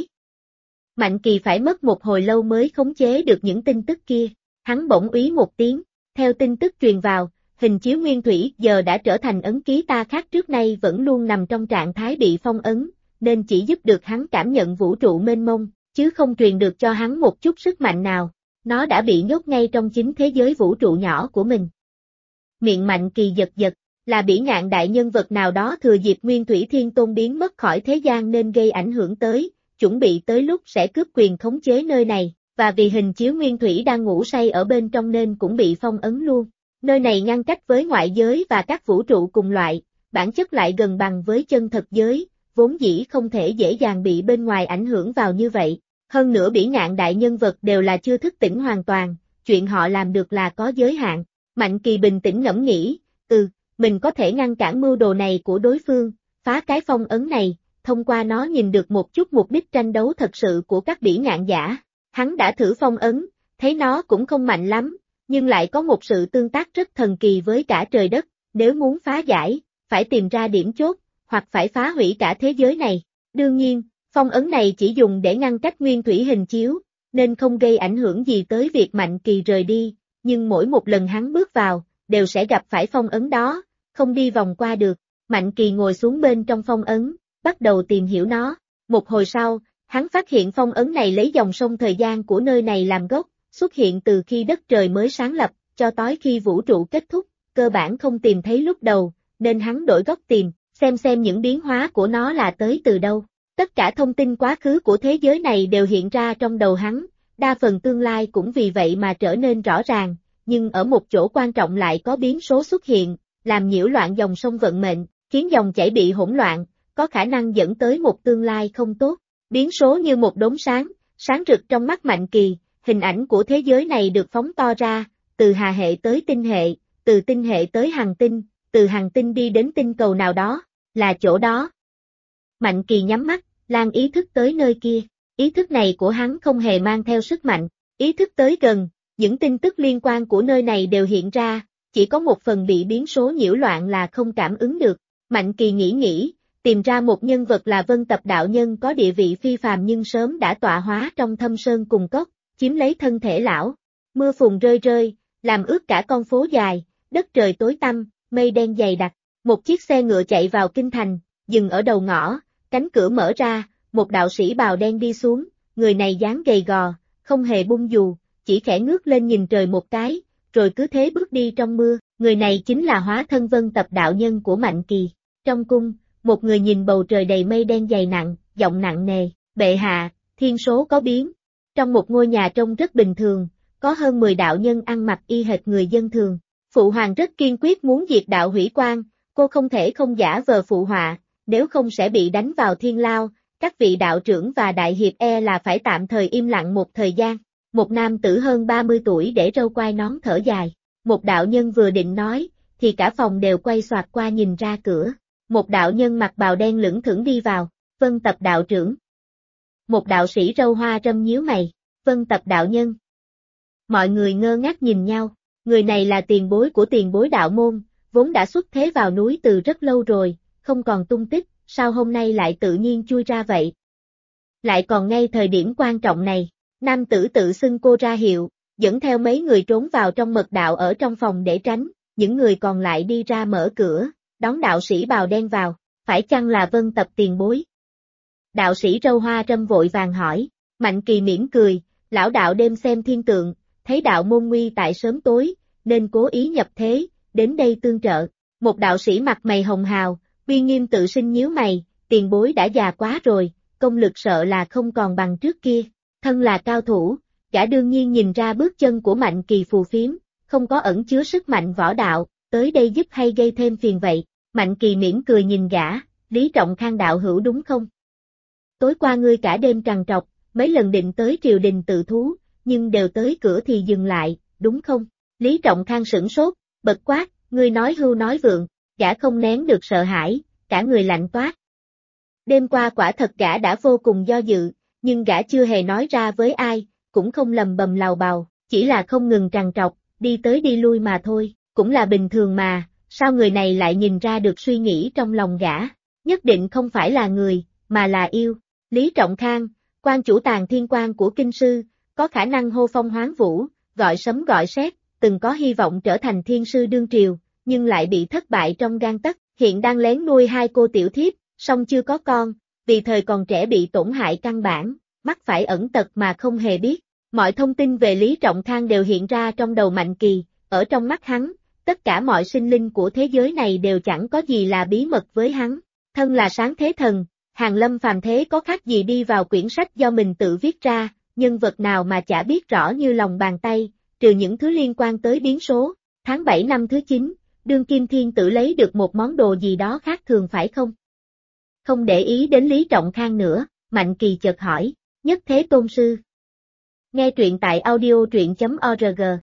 Mạnh Kỳ phải mất một hồi lâu mới khống chế được những tin tức kia, hắn bỗng úy một tiếng, theo tin tức truyền vào. Hình chiếu nguyên thủy giờ đã trở thành ấn ký ta khác trước nay vẫn luôn nằm trong trạng thái bị phong ấn, nên chỉ giúp được hắn cảm nhận vũ trụ mênh mông, chứ không truyền được cho hắn một chút sức mạnh nào. Nó đã bị nhốt ngay trong chính thế giới vũ trụ nhỏ của mình. Miệng Mạnh Kỳ giật giật, là bỉ ngạn đại nhân vật nào đó thừa dịp Nguyên Thủy Thiên Tôn biến mất khỏi thế gian nên gây ảnh hưởng tới, chuẩn bị tới lúc sẽ cướp quyền khống chế nơi này, và vì hình chiếu nguyên thủy đang ngủ say ở bên trong nên cũng bị phong ấn luôn. Nơi này ngăn cách với ngoại giới và các vũ trụ cùng loại, bản chất lại gần bằng với chân thật giới, vốn dĩ không thể dễ dàng bị bên ngoài ảnh hưởng vào như vậy. Hơn nữa bỉ ngạn đại nhân vật đều là chưa thức tỉnh hoàn toàn, chuyện họ làm được là có giới hạn. Mạnh Kỳ bình tĩnh ngẫm nghĩ, mình có thể ngăn cản mưu đồ này của đối phương, phá cái phong ấn này, thông qua nó nhìn được một chút mục đích tranh đấu thật sự của các bỉ ngạn giả. Hắn đã thử phong ấn, thấy nó cũng không mạnh lắm, nhưng lại có một sự tương tác rất thần kỳ với cả trời đất, nếu muốn phá giải, phải tìm ra điểm chốt, hoặc phải phá hủy cả thế giới này. Đương nhiên, phong ấn này chỉ dùng để ngăn cách nguyên thủy hình chiếu, nên không gây ảnh hưởng gì tới việc Mạnh Kỳ rời đi, nhưng mỗi một lần hắn bước vào, đều sẽ gặp phải phong ấn đó, không đi vòng qua được. Mạnh Kỳ ngồi xuống bên trong phong ấn, bắt đầu tìm hiểu nó. Một hồi sau, hắn phát hiện phong ấn này lấy dòng sông thời gian của nơi này làm gốc, xuất hiện từ khi đất trời mới sáng lập, cho tới khi vũ trụ kết thúc, cơ bản không tìm thấy lúc đầu, nên hắn đổi góc tìm, xem những biến hóa của nó là tới từ đâu. Tất cả thông tin quá khứ của thế giới này đều hiện ra trong đầu hắn, đa phần tương lai cũng vì vậy mà trở nên rõ ràng, nhưng ở một chỗ quan trọng lại có biến số xuất hiện, làm nhiễu loạn dòng sông vận mệnh, khiến dòng chảy bị hỗn loạn, có khả năng dẫn tới một tương lai không tốt. Biến số như một đốm sáng, sáng rực trong mắt Mạnh Kỳ, hình ảnh của thế giới này được phóng to ra, từ hà hệ tới tinh hệ, từ tinh hệ tới hành tinh, từ hành tinh đi đến tinh cầu nào đó, là chỗ đó. Mạnh Kỳ nhắm mắt, lan ý thức tới nơi kia, ý thức này của hắn không hề mang theo sức mạnh, ý thức tới gần, những tin tức liên quan của nơi này đều hiện ra, chỉ có một phần bị biến số nhiễu loạn là không cảm ứng được. Mạnh Kỳ nghĩ, tìm ra một nhân vật là Vân Tập đạo nhân có địa vị phi phàm nhưng sớm đã tọa hóa trong thâm sơn cùng cốc, chiếm lấy thân thể lão. Mưa phùn rơi rơi, làm ướt cả con phố dài, đất trời tối tăm, mây đen dày đặc. Một chiếc xe ngựa chạy vào kinh thành, dừng ở đầu ngõ, cánh cửa mở ra, một đạo sĩ bào đen đi xuống, người này dáng gầy gò, không hề bung dù, chỉ khẽ ngước lên nhìn trời một cái, rồi cứ thế bước đi trong mưa, người này chính là hóa thân Vân Tập đạo nhân của Mạnh Kỳ. Trong cung, một người nhìn bầu trời đầy mây đen dày nặng, giọng nặng nề, bệ hạ, thiên số có biến. Trong một ngôi nhà trông rất bình thường, có hơn 10 đạo nhân ăn mặc y hệt người dân thường. Phụ hoàng rất kiên quyết muốn diệt đạo hủy quan, cô không thể không giả vờ phụ họa, nếu không sẽ bị đánh vào thiên lao, các vị đạo trưởng và đại hiệp là phải tạm thời im lặng một thời gian. Một nam tử hơn 30 tuổi để râu quai nón thở dài. Một đạo nhân vừa định nói, thì cả phòng đều quay xoạt qua nhìn ra cửa. Một đạo nhân mặc bào đen lững thững đi vào, Vân Tập đạo trưởng. Một đạo sĩ râu hoa râm nhíu mày, Vân Tập đạo nhân. Mọi người ngơ ngác nhìn nhau, người này là tiền bối của tiền bối đạo môn, vốn đã xuất thế vào núi từ rất lâu rồi, không còn tung tích, sao hôm nay lại tự nhiên chui ra vậy? Lại còn ngay thời điểm quan trọng này, nam tử tự xưng cô ra hiệu, dẫn theo mấy người trốn vào trong mật đạo ở trong phòng để tránh, những người còn lại đi ra mở cửa, đón đạo sĩ bào đen vào, phải chăng là Vân Tập tiền bối? Đạo sĩ râu hoa râm vội vàng hỏi, Mạnh Kỳ mỉm cười, lão đạo đêm xem thiên tượng, thấy đạo môn nguy tại sớm tối, nên cố ý nhập thế, đến đây tương trợ. Một đạo sĩ mặt mày hồng hào, uy nghiêm tự sinh nhíu mày, tiền bối đã già quá rồi, công lực sợ là không còn bằng trước kia. Thân là cao thủ, gã đương nhiên nhìn ra bước chân của Mạnh Kỳ phù phiếm, không có ẩn chứa sức mạnh võ đạo, tới đây giúp hay gây thêm phiền vậy. Mạnh Kỳ mỉm cười nhìn gã, Lý Trọng Khang đạo hữu đúng không? Tối qua ngươi cả đêm trằn trọc, mấy lần định tới triều đình tự thú, nhưng đều tới cửa thì dừng lại, đúng không? Lý Trọng Khang sửng sốt, bật quát, ngươi nói hưu nói vượng, gã không nén được sợ hãi, cả người lạnh toát. Đêm qua quả thật gã đã vô cùng do dự, nhưng gã chưa hề nói ra với ai, cũng không lầm bầm lầu bầu, chỉ là không ngừng trằn trọc, đi tới đi lui mà thôi, cũng là bình thường mà, sao người này lại nhìn ra được suy nghĩ trong lòng gã, nhất định không phải là người, mà là yêu. Lý Trọng Khang, quan chủ Tàng Thiên Quan của kinh sư, có khả năng hô phong hoán vũ, gọi sấm gọi sét, từng có hy vọng trở thành thiên sư đương triều, nhưng lại bị thất bại trong gang tấc, hiện đang lén nuôi hai cô tiểu thiếp, song chưa có con, vì thời còn trẻ bị tổn hại căn bản, mắc phải ẩn tật mà không hề biết. Mọi thông tin về Lý Trọng Khang đều hiện ra trong đầu Mạnh Kỳ, ở trong mắt hắn, tất cả mọi sinh linh của thế giới này đều chẳng có gì là bí mật với hắn. Thân là sáng thế thần, Hàn Lâm phàm thế có khác gì đi vào quyển sách do mình tự viết ra, nhân vật nào mà chả biết rõ như lòng bàn tay, trừ những thứ liên quan tới biến số. Tháng 7 năm thứ 9, đương kim thiên tử lấy được một món đồ gì đó khác thường phải không? Không để ý đến Lý Trọng Khang nữa, Mạnh Kỳ chợt hỏi, Nhất Thế Tôn Sư. Nghe truyện tại audio truyện.org